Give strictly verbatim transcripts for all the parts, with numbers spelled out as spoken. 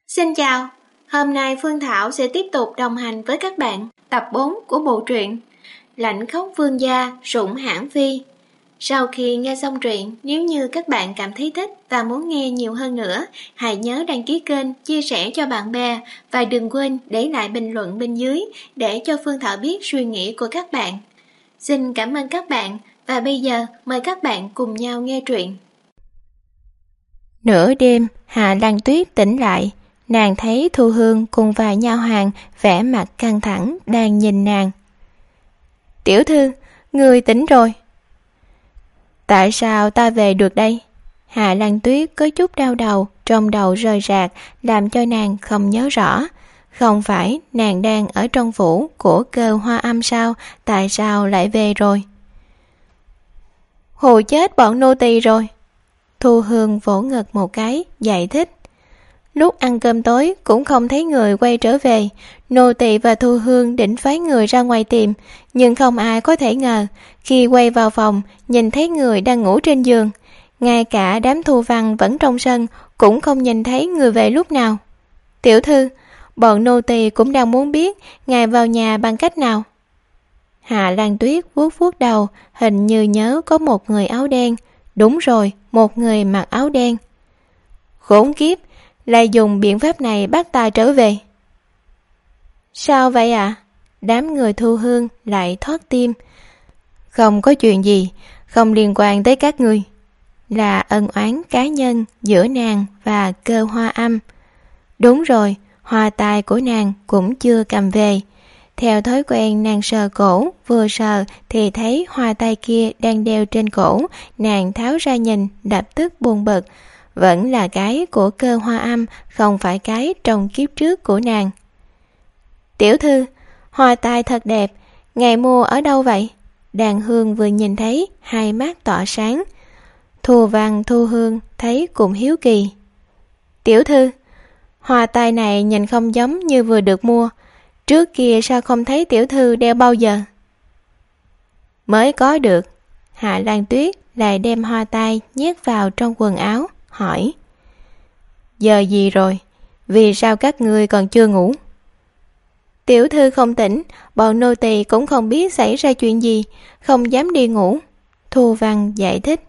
Xin chào, hôm nay Phương Thảo sẽ tiếp tục đồng hành với các bạn tập bốn của bộ truyện Lãnh Khốc Vương Gia Sủng Hãn Phi. Sau khi nghe xong truyện, nếu như các bạn cảm thấy thích và muốn nghe nhiều hơn nữa, hãy nhớ đăng ký kênh, chia sẻ cho bạn bè và đừng quên để lại bình luận bên dưới để cho Phương Thảo biết suy nghĩ của các bạn. Xin cảm ơn các bạn và bây giờ mời các bạn cùng nhau nghe truyện. Nửa đêm, Hạ Lan Tuyết tỉnh lại. Nàng thấy Thu Hương cùng vài nha hoàn vẻ mặt căng thẳng đang nhìn nàng. Tiểu thư, người tỉnh rồi. Tại sao ta về được đây? Hạ Lan Tuyết có chút đau đầu, trong đầu rời rạc, làm cho nàng không nhớ rõ. Không phải nàng đang ở trong phủ của Cơ Hoa Âm sao? Tại sao lại về rồi? Hù chết bọn nô tỳ rồi. Thu Hương vỗ ngực một cái, giải thích. Lúc ăn cơm tối cũng không thấy người quay trở về. Nô tỳ và Thu Hương định phái người ra ngoài tìm, nhưng không ai có thể ngờ. Khi quay vào phòng, nhìn thấy người đang ngủ trên giường. Ngay cả đám Thu Văn vẫn trong sân, cũng không nhìn thấy người về lúc nào. Tiểu thư, bọn nô tỳ cũng đang muốn biết ngài vào nhà bằng cách nào. Hạ Lan Tuyết vuốt vuốt đầu, hình như nhớ có một người áo đen. Đúng rồi, một người mặc áo đen. Khốn kiếp, lại dùng biện pháp này bắt ta trở về. Sao vậy ạ? À? Đám người Thu Hương lại thoát tim. Không có chuyện gì, không liên quan tới các ngươi. Là ân oán cá nhân giữa nàng và Cơ Hoa Âm. Đúng rồi, hoa tai của nàng cũng chưa cầm về. Theo thói quen nàng sờ cổ, vừa sờ thì thấy hoa tai kia đang đeo trên cổ. Nàng tháo ra nhìn, lập tức buồn bực. Vẫn là cái của Cơ Hoa Âm, không phải cái trong kiếp trước của nàng. Tiểu thư, hoa tai thật đẹp, ngài mua ở đâu vậy? Đàn Hương vừa nhìn thấy, hai mắt tỏa sáng. Thu Văn, Thu Hương thấy cũng hiếu kỳ. Tiểu thư, hoa tai này nhìn không giống như vừa được mua. Trước kia sao không thấy tiểu thư đeo bao giờ? Mới có được. Hạ Lan Tuyết lại đem hoa tai nhét vào trong quần áo, hỏi. Giờ gì rồi? Vì sao các ngươi còn chưa ngủ? Tiểu thư không tỉnh, bọn nô tỳ cũng không biết xảy ra chuyện gì, không dám đi ngủ. Thu Văn giải thích.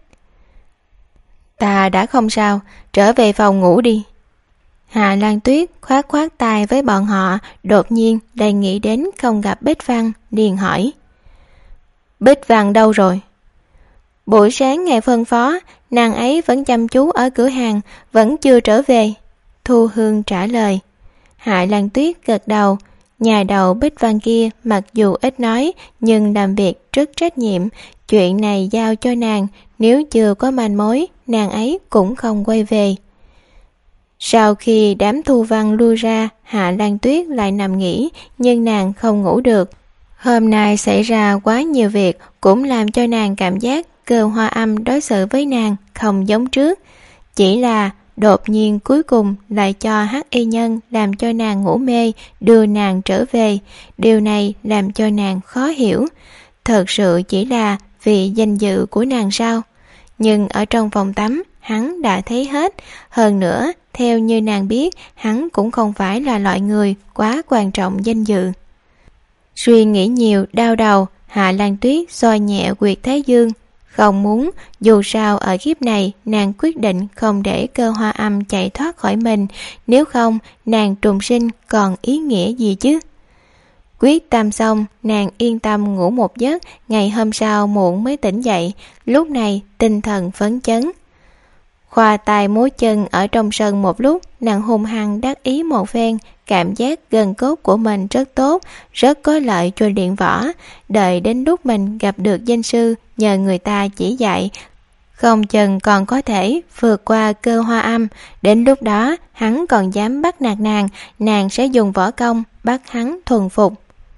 Ta đã không sao, trở về phòng ngủ đi. Hạ Lan Tuyết khoát khoát tay với bọn họ, đột nhiên lại nghĩ đến không gặp Bích Văn, liền hỏi. Bích Văn đâu rồi? Buổi sáng ngày phân phó, nàng ấy vẫn chăm chú ở cửa hàng, vẫn chưa trở về. Thu Hương trả lời. Hạ Lan Tuyết gật đầu. Nhà đầu Bích Văn kia mặc dù ít nói, nhưng làm việc rất trách nhiệm. Chuyện này giao cho nàng, nếu chưa có manh mối, nàng ấy cũng không quay về. Sau khi đám Thu Văn lui ra, Hạ Lan Tuyết lại nằm nghỉ, nhưng nàng không ngủ được. Hôm nay xảy ra quá nhiều việc, cũng làm cho nàng cảm giác Cơ Hoa Âm đối xử với nàng không giống trước. Chỉ là đột nhiên cuối cùng lại cho hắc y nhân làm cho nàng ngủ mê, đưa nàng trở về. Điều này làm cho nàng khó hiểu. Thật sự chỉ là vì danh dự của nàng sao? Nhưng ở trong phòng tắm, hắn đã thấy hết. Hơn nữa, theo như nàng biết, hắn cũng không phải là loại người quá quan trọng danh dự. Suy nghĩ nhiều, đau đầu, Hạ Lan Tuyết xoa nhẹ quyệt thái dương. Không muốn, dù sao ở kiếp này nàng quyết định không để Cơ Hoa Âm chạy thoát khỏi mình, nếu không nàng trùng sinh còn ý nghĩa gì chứ. Quyết tâm xong, nàng yên tâm ngủ một giấc, ngày hôm sau muộn mới tỉnh dậy, lúc này tinh thần phấn chấn. Khoa tay múa chân ở trong sân một lúc, nàng hung hăng đắc ý một phen, cảm giác gân cốt của mình rất tốt, rất có lợi cho luyện võ. Đợi đến lúc mình gặp được danh sư, nhờ người ta chỉ dạy, không chừng còn có thể vượt qua Cơ Hoa Âm. Đến lúc đó, hắn còn dám bắt nạt nàng, nàng sẽ dùng võ công bắt hắn thuần phục.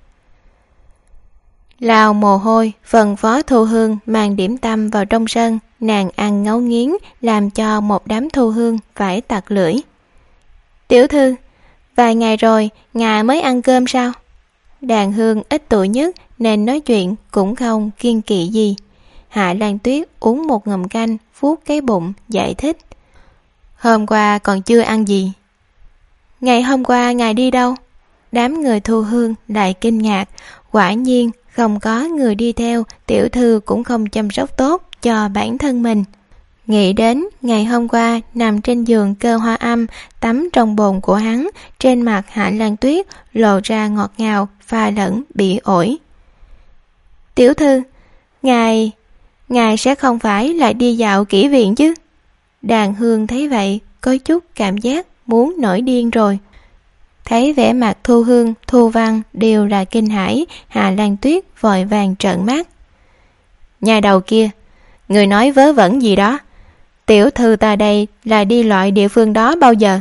Lao mồ hôi, phần phó Thu Hương mang điểm tâm vào trong sân, nàng ăn ngấu nghiến, làm cho một đám Thu Hương phải tặc lưỡi. Tiểu thư, vài ngày rồi, ngài mới ăn cơm sao? Đàn Hương ít tuổi nhất nên nói chuyện cũng không kiêng kỵ gì. Hạ Lan Tuyết uống một ngụm canh, vuốt cái bụng, giải thích. Hôm qua còn chưa ăn gì. ngày hôm qua ngài đi đâu? Đám người Thu Hương lại kinh ngạc, quả nhiên không có người đi theo, tiểu thư cũng không chăm sóc tốt cho bản thân mình. Nghĩ đến ngày hôm qua nằm trên giường Cơ Hoa Âm, tắm trong bồn của hắn, trên mặt Hạ Lan Tuyết lộ ra ngọt ngào, pha lẫn bị ổi. Tiểu thư, ngài, ngài sẽ không phải lại đi dạo kỹ viện chứ? Đàn Hương thấy vậy, có chút cảm giác muốn nổi điên rồi. Thấy vẻ mặt Thu Hương, Thu Văn đều là kinh hãi, Hạ Lan Tuyết vội vàng trợn mắt. Nhà đầu kia, người nói vớ vẩn gì đó? Tiểu thư ta đây là đi loại địa phương đó bao giờ?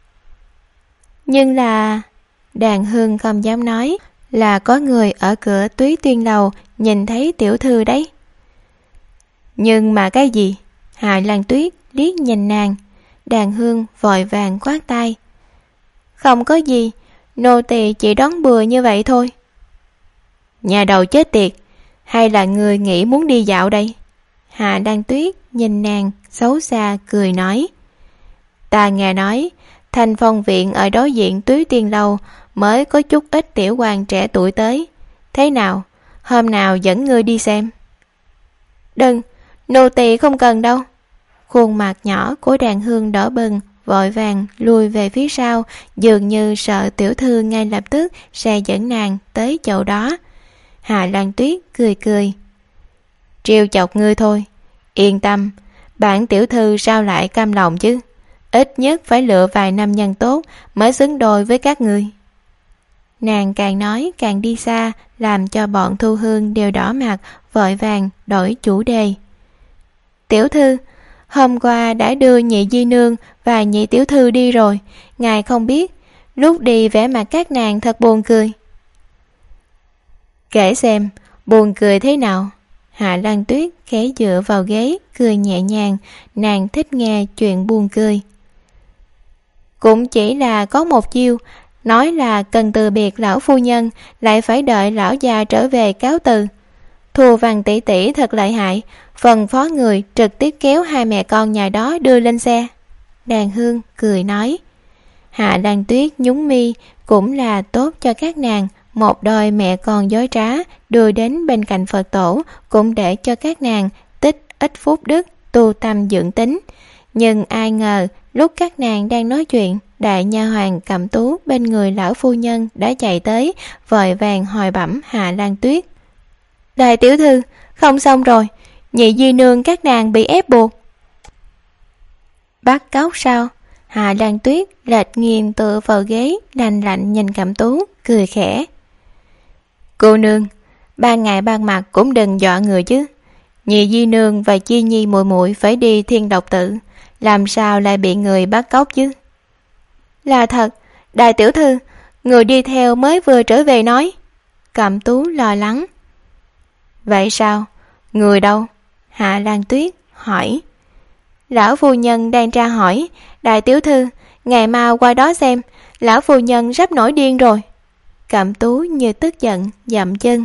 Nhưng là... Đàn Hương không dám nói là có người ở cửa Túy Tuyên lầu nhìn thấy tiểu thư đấy. Nhưng mà cái gì? Hạ Lan Tuyết liếc nhìn nàng. Đàn Hương vội vàng quát tay. Không có gì, nô tỳ chỉ đoán bừa như vậy thôi. Nhà đầu chết tiệt, hay là người nghĩ muốn đi dạo đây? Hạ Lan Tuyết nhìn nàng xấu xa cười nói. Ta nghe nói Thành Phong viện ở đối diện Túy Tiên lâu mới có chút ít tiểu hoàng trẻ tuổi tới. Thế nào, hôm nào dẫn ngươi đi xem? Đừng, nô tỳ không cần đâu. Khuôn mặt nhỏ của Đàn Hương đỏ bừng, vội vàng lùi về phía sau, dường như sợ tiểu thư ngay lập tức sẽ dẫn nàng tới chỗ đó. Hạ Lan Tuyết cười cười. Trêu chọc ngươi thôi, yên tâm, bản tiểu thư sao lại cam lòng chứ? Ít nhất phải lựa vài nam nhân tốt mới xứng đôi với các ngươi. Nàng càng nói càng đi xa, làm cho bọn Thu Hương đều đỏ mặt, vội vàng đổi chủ đề. Tiểu thư, hôm qua đã đưa nhị di nương và nhị tiểu thư đi rồi, ngài không biết, lúc đi vẻ mặt các nàng thật buồn cười. Kể xem, buồn cười thế nào? Hạ Lan Tuyết khẽ dựa vào ghế, cười nhẹ nhàng, nàng thích nghe chuyện buồn cười. Cũng chỉ là có một chiêu, nói là cần từ biệt lão phu nhân, lại phải đợi lão già trở về cáo từ. Thu Văn tỷ tỷ thật lợi hại, phần phó người trực tiếp kéo hai mẹ con nhà đó đưa lên xe. Đàn Hương cười nói. Hạ Lan Tuyết nhún mi, cũng là tốt cho các nàng, một đôi mẹ con dối trá đưa đến bên cạnh Phật tổ, cũng để cho các nàng tích ít phúc đức, tu tâm dưỡng tính. Nhưng ai ngờ lúc các nàng đang nói chuyện, đại nha hoàn Cẩm Tú bên người lão phu nhân đã chạy tới, vội vàng hỏi bẩm Hạ Lan Tuyết. Đại tiểu thư, không xong rồi, nhị di nương các nàng bị ép buộc. Bắt cóc sao? Hạ Lan Tuyết lệch nghiêng tựa vào ghế, lạnh lạnh nhìn Cẩm Tú, cười khẽ. Cô nương, ban ngày ban mặt cũng đừng dọa người chứ. Nhị di nương và Chi Nhi muội muội phải đi Thiên Độc Tự, làm sao lại bị người bắt cóc chứ? Là thật, đại tiểu thư, người đi theo mới vừa trở về nói. Cẩm Tú lo lắng. Vậy sao? Người đâu? Hạ Lan Tuyết hỏi. Lão phu nhân đang tra hỏi, đại tiểu thư, ngày mau qua đó xem, lão phu nhân sắp nổi điên rồi. Cẩm Tú như tức giận, dậm chân.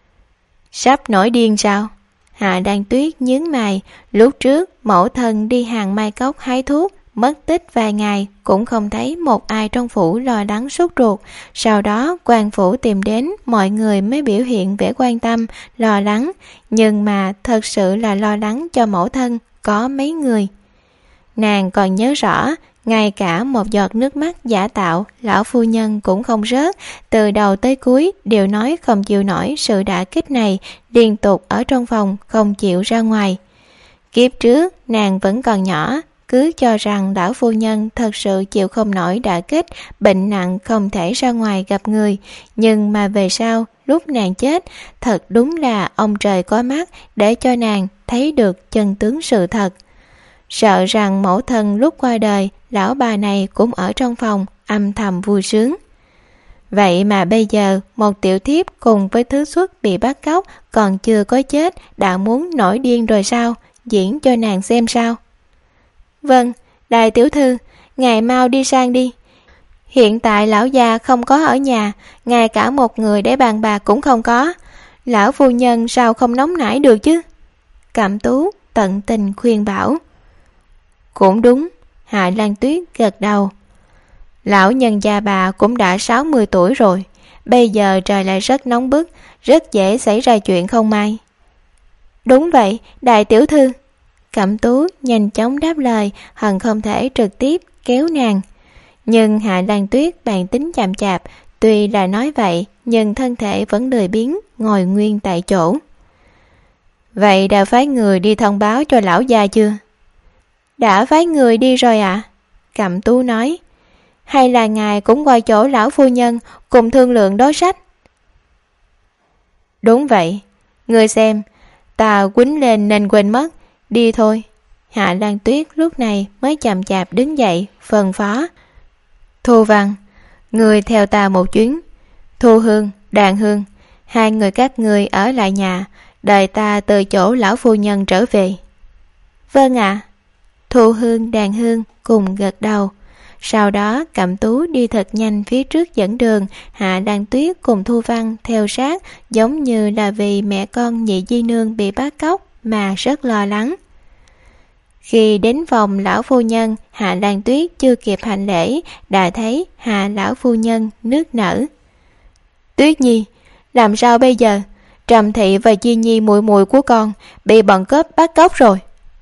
Sắp nổi điên sao? Hạ Lan Tuyết nhướng mày, lúc trước mẫu thân đi hàng mai cốc hái thuốc, mất tích vài ngày cũng không thấy một ai trong phủ lo lắng sốt ruột. Sau đó quan phủ tìm đến, mọi người mới biểu hiện vẻ quan tâm, lo lắng, nhưng mà thật sự là lo lắng cho mẫu thân có mấy người. Nàng còn nhớ rõ, ngay cả một giọt nước mắt giả tạo lão phu nhân cũng không rớt, từ đầu tới cuối đều nói không chịu nổi sự đả kích này, liên tục ở trong phòng không chịu ra ngoài. Kiếp trước nàng vẫn còn nhỏ, cứ cho rằng lão phu nhân thật sự chịu không nổi đả kích, bệnh nặng không thể ra ngoài gặp người. Nhưng mà về sau, lúc nàng chết, thật đúng là ông trời có mắt để cho nàng thấy được chân tướng sự thật. Sợ rằng mẫu thân lúc qua đời, lão bà này cũng ở trong phòng âm thầm vui sướng. Vậy mà bây giờ một tiểu thiếp cùng với thứ xuất bị bắt cóc còn chưa có chết đã muốn nổi điên rồi sao? Diễn cho nàng xem sao? Vâng, đại tiểu thư, ngài mau đi sang đi. Hiện tại lão già không có ở nhà, ngay cả một người để bàn bạc cũng không có. Lão phu nhân sao không nóng nảy được chứ? Cẩm Tú tận tình khuyên bảo. Cũng đúng, Hạ Lan Tuyết gật đầu. Lão nhân gia bà cũng đã sáu mươi tuổi rồi, bây giờ trời lại rất nóng bức, rất dễ xảy ra chuyện không may. Đúng vậy, đại tiểu thư. Cẩm Tú nhanh chóng đáp lời, hận không thể trực tiếp kéo nàng. Nhưng Hạ Lan Tuyết bản tính chậm chạp, tuy là nói vậy nhưng thân thể vẫn lười biếng ngồi nguyên tại chỗ. Vậy đã phái người đi thông báo cho lão gia chưa? Đã phái người đi rồi ạ. À? Cẩm Tú nói. Hay là ngài cũng qua chỗ lão phu nhân cùng thương lượng đối sách? Đúng vậy, ngươi xem, ta quýnh lên nên quên mất, đi thôi. Hạ Lan Tuyết lúc này mới chậm chạp đứng dậy, phân phó. Thu Văn, người theo ta một chuyến. Thu Hương, Đàn Hương, hai người các người ở lại nhà, đợi ta từ chỗ lão phu nhân trở về. Vâng ạ. À. Thu Hương, Đàn Hương cùng gật đầu. Sau đó Cẩm Tú đi thật nhanh phía trước dẫn đường, Hạ Lan Tuyết cùng Thu Văn theo sát, giống như là vì mẹ con Nhị Di Nương bị bắt cóc mà rất lo lắng. Khi đến phòng lão phu nhân, Hạ Lan Tuyết chưa kịp hành lễ, đã thấy Hạ lão phu nhân nức nở. Tuyết Nhi, làm sao bây giờ? Trầm thị và Chi Nhi muội muội của con bị bọn cướp bắt cóc rồi.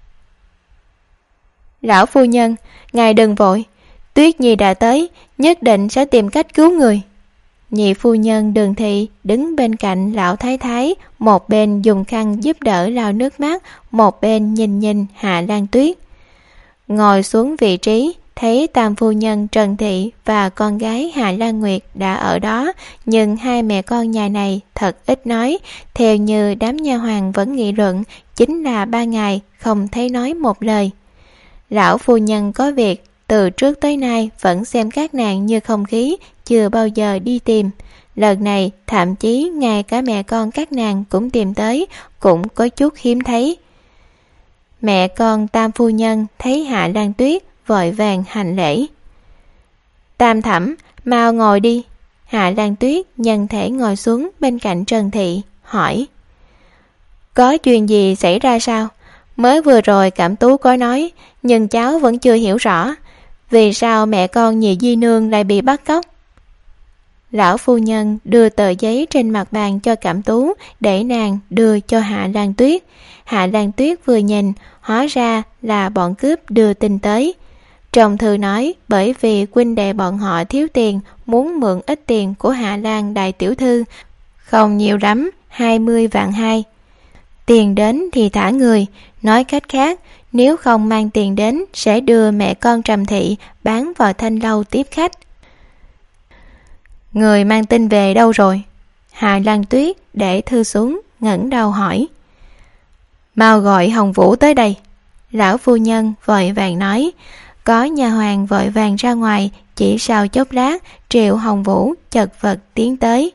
Lão phu nhân, ngài đừng vội, Tuyết Nhi đã tới, nhất định sẽ tìm cách cứu người. Nhị phu nhân Đường Thị đứng bên cạnh lão thái thái, một bên dùng khăn giúp đỡ lau nước mắt, một bên nhìn nhìn Hạ Lan Tuyết. Ngồi xuống vị trí, thấy tam phu nhân Trần Thị và con gái Hạ Lan Nguyệt đã ở đó, nhưng hai mẹ con nhà này thật ít nói, theo như đám nha hoàn vẫn nghị luận, chính là ba ngày không thấy nói một lời. Lão phu nhân có việc, từ trước tới nay vẫn xem các nàng như không khí, chưa bao giờ đi tìm. Lần này thậm chí ngay cả mẹ con các nàng cũng tìm tới, cũng có chút hiếm thấy. Mẹ con tam phu nhân thấy Hạ Lan Tuyết vội vàng hành lễ. Tam thẩm, mau ngồi đi. Hạ Lan Tuyết nhân thể ngồi xuống bên cạnh Trần Thị, hỏi. Có chuyện gì xảy ra sao? Mới vừa rồi Cẩm Tú có nói, nhưng cháu vẫn chưa hiểu rõ. Vì sao mẹ con Nhị Di Nương lại bị bắt cóc? Lão phu nhân đưa tờ giấy trên mặt bàn cho Cẩm Tú để nàng đưa cho Hạ Lan Tuyết. Hạ Lan Tuyết vừa nhìn, hóa ra là bọn cướp đưa tin tới. Trong thư nói bởi vì huynh đệ bọn họ thiếu tiền, muốn mượn ít tiền của Hạ Lan đại tiểu thư, không nhiều lắm, hai mươi vạn hai. Tiền đến thì thả người, nói cách khác, nếu không mang tiền đến sẽ đưa mẹ con Trầm Thị bán vào thanh lâu tiếp khách. Người mang tin về đâu rồi? Hạ Lan Tuyết để thư xuống, ngẩng đầu hỏi. Mau gọi Hồng Vũ tới đây. Lão phu nhân vội vàng nói. Có nhà hoàng vội vàng ra ngoài, chỉ sau chốc lát Triệu Hồng Vũ chật vật tiến tới.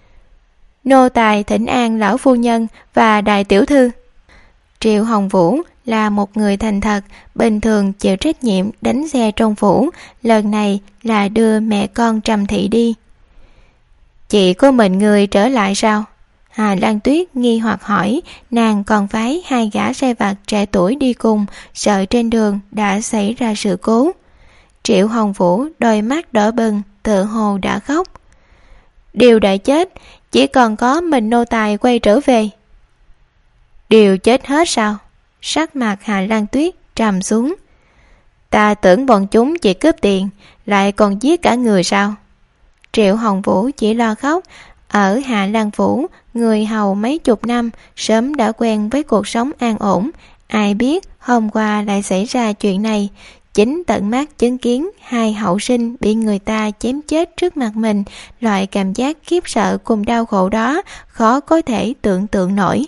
Nô tài thỉnh an lão phu nhân và đại tiểu thư. Triệu Hồng Vũ là một người thành thật, bình thường chịu trách nhiệm đánh xe trong phủ, lần này là đưa mẹ con Trầm Thị đi. Chỉ có mình người trở lại sao? Hà Lan Tuyết nghi hoặc hỏi, nàng còn phái hai gã sai vặt trẻ tuổi đi cùng, sợ trên đường đã xảy ra sự cố. Triệu Hồng Vũ đôi mắt đỏ bừng, tựa hồ đã khóc. Điều đã chết, chỉ còn có mình nô tài quay trở về. Điều chết hết sao? Sắc mặt Hà Lan Tuyết trầm xuống. Ta tưởng bọn chúng chỉ cướp tiền, lại còn giết cả người sao? Triệu Hồng Vũ chỉ lo khóc. Ở Hạ Lan Phủ, người hầu mấy chục năm, sớm đã quen với cuộc sống an ổn. Ai biết hôm qua lại xảy ra chuyện này. Chính tận mắt chứng kiến hai hậu sinh bị người ta chém chết trước mặt mình, loại cảm giác khiếp sợ cùng đau khổ đó khó có thể tưởng tượng nổi.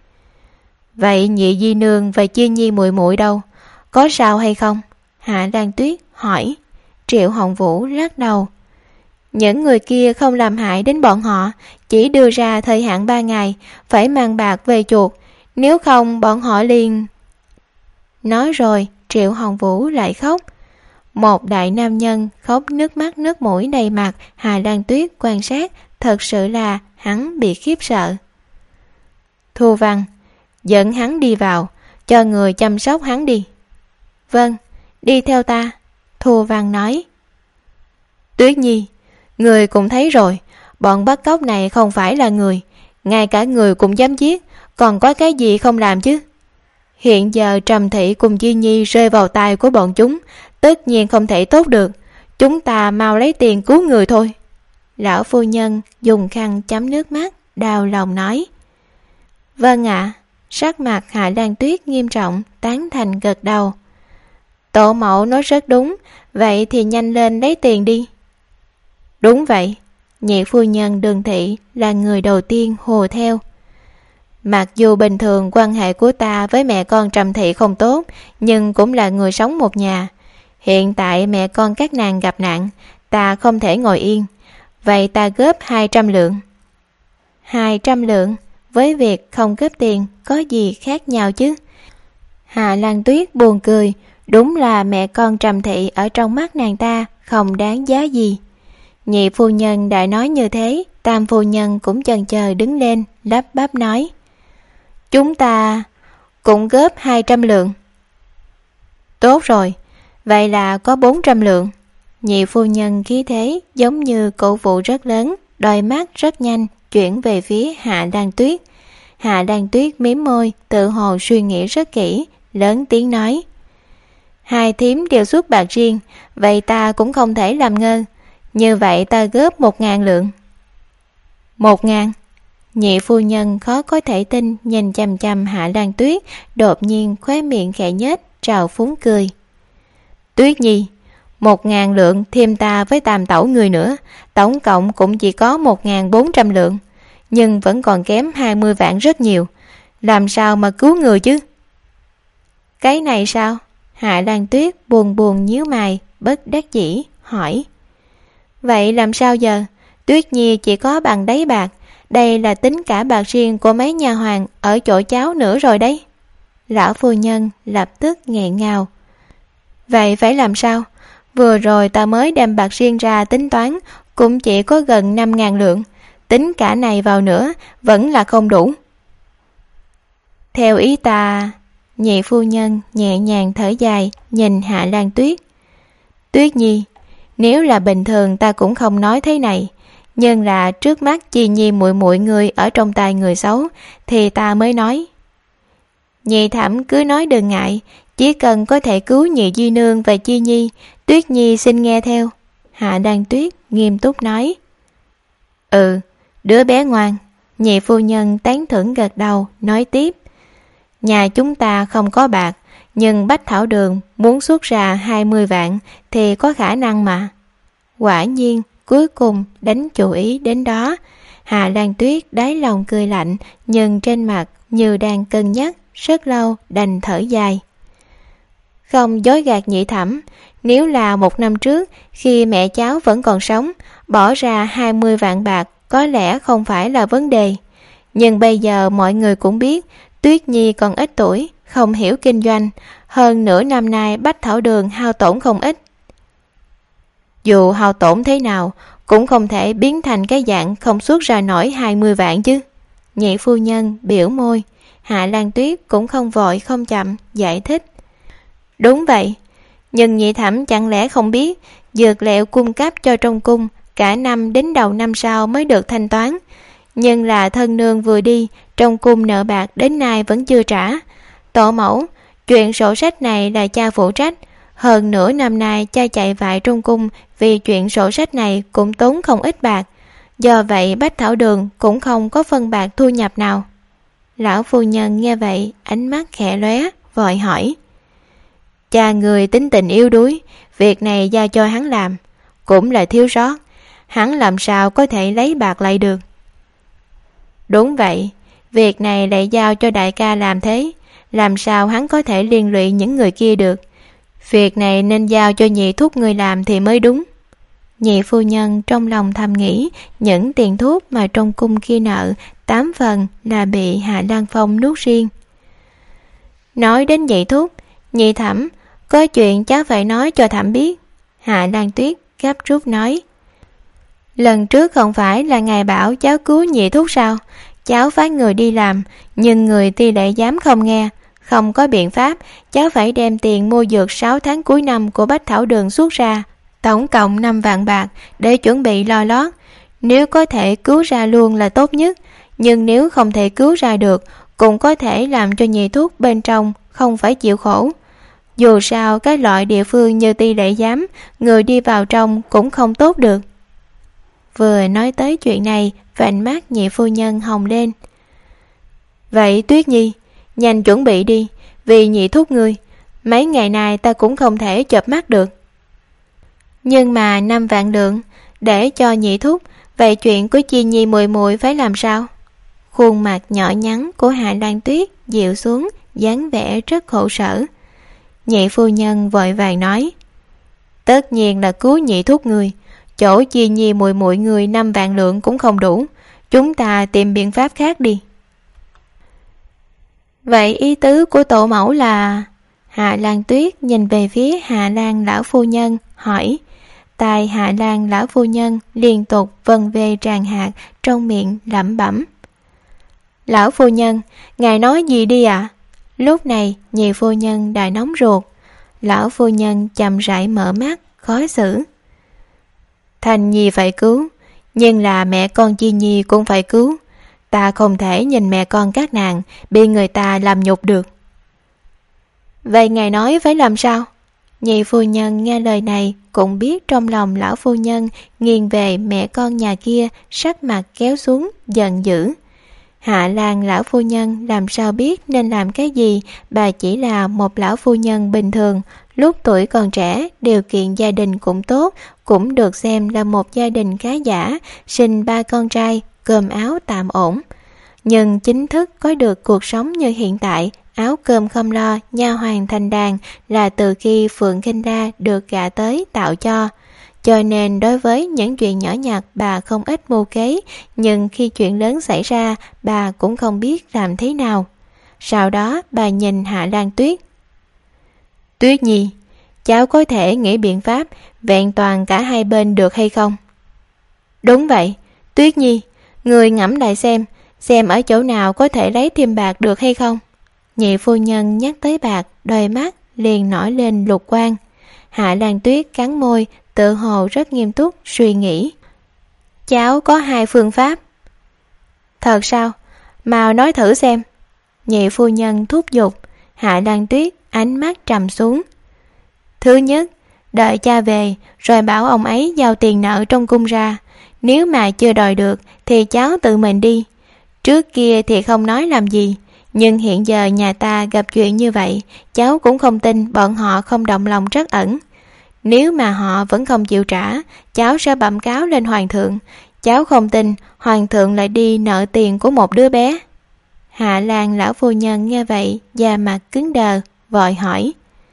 Vậy Nhị Di Nương và Chi Nhi muội muội đâu? Có sao hay không? Hạ Lan Tuyết hỏi. Triệu Hồng Vũ lắc đầu. Những người kia không làm hại đến bọn họ, chỉ đưa ra thời hạn ba ngày, phải mang bạc về chuộc, nếu không bọn họ liền... Nói rồi, Triệu Hồng Vũ lại khóc. Một đại nam nhân khóc nước mắt nước mũi đầy mặt, Hà Lan Tuyết quan sát, thật sự là hắn bị khiếp sợ. Thu Văn, dẫn hắn đi vào, cho người chăm sóc hắn đi. Vâng, đi theo ta, Thu Văn nói. Tuyết Nhi, người cũng thấy rồi, bọn bắt cóc này không phải là người, ngay cả người cũng dám giết, còn có cái gì không làm chứ? Hiện giờ Trầm Thị cùng Di Nhi rơi vào tay của bọn chúng, tất nhiên không thể tốt được. Chúng ta mau lấy tiền cứu người thôi. Lão phu nhân dùng khăn chấm nước mắt, đau lòng nói. Vâng ạ. Sắc mặt Hạ Lan Tuyết nghiêm trọng, tán thành gật đầu. Tổ mẫu nói rất đúng, vậy thì nhanh lên lấy tiền đi. Đúng vậy. Nhị phu nhân Đường Thị là người đầu tiên hùa theo. Mặc dù bình thường quan hệ của ta với mẹ con Trầm Thị không tốt, nhưng cũng là người sống một nhà. Hiện tại mẹ con các nàng gặp nạn, ta không thể ngồi yên. Vậy ta góp hai trăm lượng. Hai trăm lượng, với việc không góp tiền có gì khác nhau chứ? Hạ Lan Tuyết buồn cười, đúng là mẹ con Trầm Thị ở trong mắt nàng ta không đáng giá gì. Nhị phu nhân đã nói như thế, tam phu nhân cũng chần chờ đứng lên, lắp bắp nói. Chúng ta cũng góp hai trăm lượng. Tốt rồi, vậy là có bốn trăm lượng. Nhị phu nhân khí thế giống như cổ vũ rất lớn, đôi mắt rất nhanh chuyển về phía Hạ Lan Tuyết. Hạ Lan Tuyết mím môi, tự hồ suy nghĩ rất kỹ, lớn tiếng nói. Hai thím đều xuất bạc riêng, vậy ta cũng không thể làm ngơ. Như vậy ta góp một ngàn lượng. Một ngàn? Nhị phu nhân khó có thể tin nhìn chằm chằm Hạ Lan Tuyết, đột nhiên khóe miệng khẽ nhếch, trào phúng cười. Tuyết Nhi, một ngàn lượng thêm ta với tam tẩu người nữa, tổng cộng cũng chỉ có một ngàn bốn trăm lượng, nhưng vẫn còn kém hai mươi vạn rất nhiều. Làm sao mà cứu người chứ? Cái này sao? Hạ Lan Tuyết buồn buồn nhíu mày, bất đắc dĩ, hỏi. Vậy làm sao giờ? Tuyết Nhi chỉ có bằng đáy bạc, đây là tính cả bạc riêng của mấy nha hoàn ở chỗ cháu nữa rồi đấy. Lão phu nhân lập tức nghẹn ngào. Vậy phải làm sao? Vừa rồi ta mới đem bạc riêng ra tính toán, cũng chỉ có gần năm ngàn lượng, tính cả này vào nữa vẫn là không đủ. Theo ý ta... Nhị phu nhân nhẹ nhàng thở dài, nhìn Hạ Lan Tuyết. Tuyết Nhi, nếu là bình thường ta cũng không nói thế này, nhưng là trước mắt Chi Nhi muội muội người ở trong tay người xấu thì ta mới nói. Nhị thẩm cứ nói đừng ngại, chỉ cần có thể cứu Nhị Di Nương và Chi Nhi, Tuyết Nhi xin nghe theo. Hạ Lan Tuyết nghiêm túc nói. Ừ, đứa bé ngoan. Nhị phu nhân tán thưởng gật đầu, nói tiếp. Nhà chúng ta không có bạc, nhưng Bách Thảo Đường muốn xuất ra hai mươi vạn thì có khả năng mà. Quả nhiên, cuối cùng đánh chủ ý đến đó. Hạ Lan Tuyết đáy lòng cười lạnh, nhưng trên mặt như đang cân nhắc, rất lâu đành thở dài. Không dối gạt nhị thẩm, nếu là một năm trước, khi mẹ cháu vẫn còn sống, bỏ ra hai mươi vạn bạc có lẽ không phải là vấn đề. Nhưng bây giờ mọi người cũng biết, Tuyết Nhi còn ít tuổi, không hiểu kinh doanh, hơn nửa năm nay Bách Thảo Đường hao tổn không ít. Dù hao tổn thế nào, cũng không thể biến thành cái dạng không xuất ra nổi hai mươi vạn chứ. Nhị phu nhân biểu môi, Hạ Lan Tuyết cũng không vội không chậm, giải thích. Đúng vậy, nhưng nhị thẩm chẳng lẽ không biết, dược liệu cung cấp cho trong cung, cả năm đến đầu năm sau mới được thanh toán. Nhưng là thân nương vừa đi, trong cung nợ bạc đến nay vẫn chưa trả. Tổ mẫu, chuyện sổ sách này là cha phụ trách. Hơn nửa năm nay cha chạy vại trong cung vì chuyện sổ sách này cũng tốn không ít bạc. Do vậy Bách Thảo Đường cũng không có phân bạc thu nhập nào. Lão phu nhân nghe vậy, ánh mắt khẽ lóe, vội hỏi. Cha người tính tình yếu đuối, việc này giao cho hắn làm, cũng là thiếu sót. Hắn làm sao có thể lấy bạc lại được? Đúng vậy, việc này lại giao cho đại ca làm thế, làm sao hắn có thể liên lụy những người kia được? Việc này nên giao cho nhị thúc người làm thì mới đúng. Nhị phu nhân trong lòng thầm nghĩ, những tiền thuốc mà trong cung kia nợ, tám phần là bị Hạ Lan Phong nuốt riêng. Nói đến nhị thúc, nhị thẩm, có chuyện cháu phải nói cho thẩm biết. Hạ Lan Tuyết gấp rút nói. Lần trước không phải là ngài bảo cháu cứu nhị thúc sao? Cháu phái người đi làm, nhưng người ti lệ dám không nghe. Không có biện pháp, cháu phải đem tiền mua dược sáu tháng cuối năm của Bách Thảo Đường xuất ra. tổng cộng năm vạn bạc để chuẩn bị lo lót. Nếu có thể cứu ra luôn là tốt nhất, nhưng nếu không thể cứu ra được cũng có thể làm cho nhị thúc bên trong không phải chịu khổ. Dù sao cái loại địa phương như Ti Lệ Giám, người đi vào trong cũng không tốt được. Vừa nói tới chuyện này, vành mắt nhị phu nhân hồng lên. Vậy Tuyết Nhi, nhanh chuẩn bị đi, vì nhị thúc ngươi, mấy ngày nay ta cũng không thể chợp mắt được. Nhưng mà năm vạn lượng để cho nhị thúc, vậy chuyện của Chi Nhi muội muội phải làm sao? Khuôn mặt nhỏ nhắn của Hạ Lan Tuyết dịu xuống, dáng vẻ rất khổ sở. Nhị phu nhân vội vàng nói, tất nhiên là cứu nhị thúc người, chỗ Chi Nhi muội muội người năm vạn lượng cũng không đủ, chúng ta tìm biện pháp khác đi. Vậy ý tứ của tổ mẫu là... Hạ Lan Tuyết nhìn về phía Hạ Lan lão phu nhân, hỏi. Tai Hạ Lan lão phu nhân liên tục vần về tràn hạt, trong miệng lẩm bẩm. Lão phu nhân, ngài nói gì đi ạ? À? Lúc này nhị phu nhân đã nóng ruột. Lão phu nhân chậm rãi mở mắt, khó xử. Thành Nhi phải cứu, nhưng là mẹ con Chi Nhi cũng phải cứu. Ta không thể nhìn mẹ con các nàng bị người ta làm nhục được. Vậy ngài nói phải làm sao? Nhị phu nhân nghe lời này cũng biết trong lòng lão phu nhân nghiêng về mẹ con nhà kia, sắc mặt kéo xuống, giận dữ. Hạ Lan lão phu nhân làm sao biết nên làm cái gì, bà chỉ là một lão phu nhân bình thường, lúc tuổi còn trẻ, điều kiện gia đình cũng tốt, cũng được xem là một gia đình khá giả, sinh ba con trai, cơm áo tạm ổn. Nhưng chính thức có được cuộc sống như hiện tại, áo cơm không lo, nha hoàn thành đàn là từ khi Phượng Kinh La được gả tới tạo cho. Cho nên đối với những chuyện nhỏ nhặt bà không ít mưu kế, nhưng khi chuyện lớn xảy ra bà cũng không biết làm thế nào. Sau đó bà nhìn Hạ Lan Tuyết. Tuyết Nhi, cháu có thể nghĩ biện pháp vẹn toàn cả hai bên được hay không? Đúng vậy, Tuyết Nhi, người ngẫm lại xem, xem ở chỗ nào có thể lấy thêm bạc được hay không? Nhị phu nhân nhắc tới bạc, đôi mắt liền nổi lên lục quang. Hạ Lan Tuyết cắn môi, tự hồ rất nghiêm túc suy nghĩ. Cháu có hai phương pháp. Thật sao? Mau nói thử xem. Nhị phu nhân thúc giục. Hạ Lan Tuyết ánh mắt trầm xuống. Thứ nhất, đợi cha về rồi bảo ông ấy giao tiền nợ trong cung ra. Nếu mà chưa đòi được thì cháu tự mình đi. Trước kia thì không nói làm gì, nhưng hiện giờ nhà ta gặp chuyện như vậy, cháu cũng không tin bọn họ không động lòng trắc ẩn. Nếu mà họ vẫn không chịu trả, cháu sẽ bẩm cáo lên hoàng thượng. Cháu không tin hoàng thượng lại đi nợ tiền của một đứa bé. Hạ Lan lão phu nhân nghe vậy, da mặt cứng đờ, vội hỏi.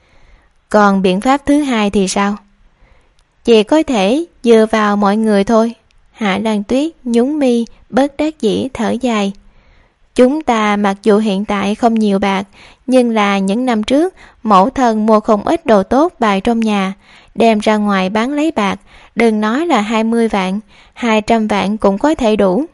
Còn biện pháp thứ hai thì sao? Chỉ có thể dựa vào mọi người thôi. Hạ Lan Tuyết nhún mi, bất đắc dĩ thở dài. Chúng ta mặc dù hiện tại không nhiều bạc, nhưng là những năm trước mẫu thân mua không ít đồ tốt bày trong nhà, đem ra ngoài bán lấy bạc, đừng nói là hai mươi vạn, hai trăm vạn cũng có thể đủ.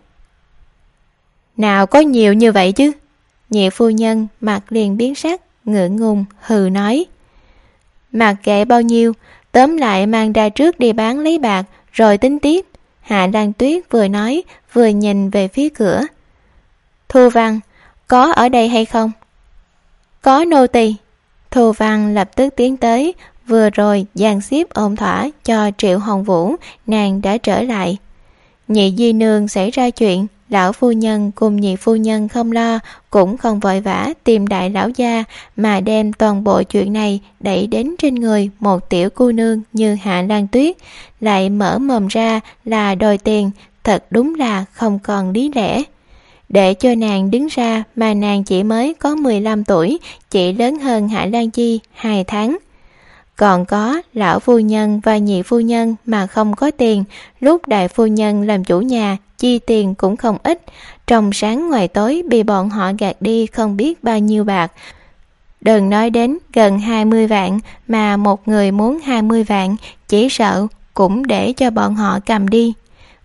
Nào có nhiều như vậy chứ? Nhị phu nhân mặt liền biến sắc, ngượng ngùng hừ nói. Mặc kệ bao nhiêu, tóm lại mang ra trước đi bán lấy bạc rồi tính tiếp. Hạ Lan Tuyết vừa nói vừa nhìn về phía cửa. Thu Văn, có ở đây hay không? Có nô tỳ. Thu Văn lập tức tiến tới, vừa rồi dàn xếp ổn thỏa cho Triệu Hồng Vũ, nàng đã trở lại. Nhị di nương xảy ra chuyện, lão phu nhân cùng nhị phu nhân không lo, cũng không vội vã tìm đại lão gia, mà đem toàn bộ chuyện này đẩy đến trên người một tiểu cô nương như Hạ Lan Tuyết, lại mở mồm ra là đòi tiền, thật đúng là không còn lý lẽ. Để cho nàng đứng ra mà nàng chỉ mới có mười lăm tuổi, chỉ lớn hơn Hạ Lan Chi hai tháng. Còn có lão phu nhân và nhị phu nhân mà không có tiền, lúc đại phu nhân làm chủ nhà, chi tiền cũng không ít, trong sáng ngoài tối bị bọn họ gạt đi không biết bao nhiêu bạc. Đừng nói đến gần hai mươi vạn, mà một người muốn hai mươi vạn, chỉ sợ cũng để cho bọn họ cầm đi.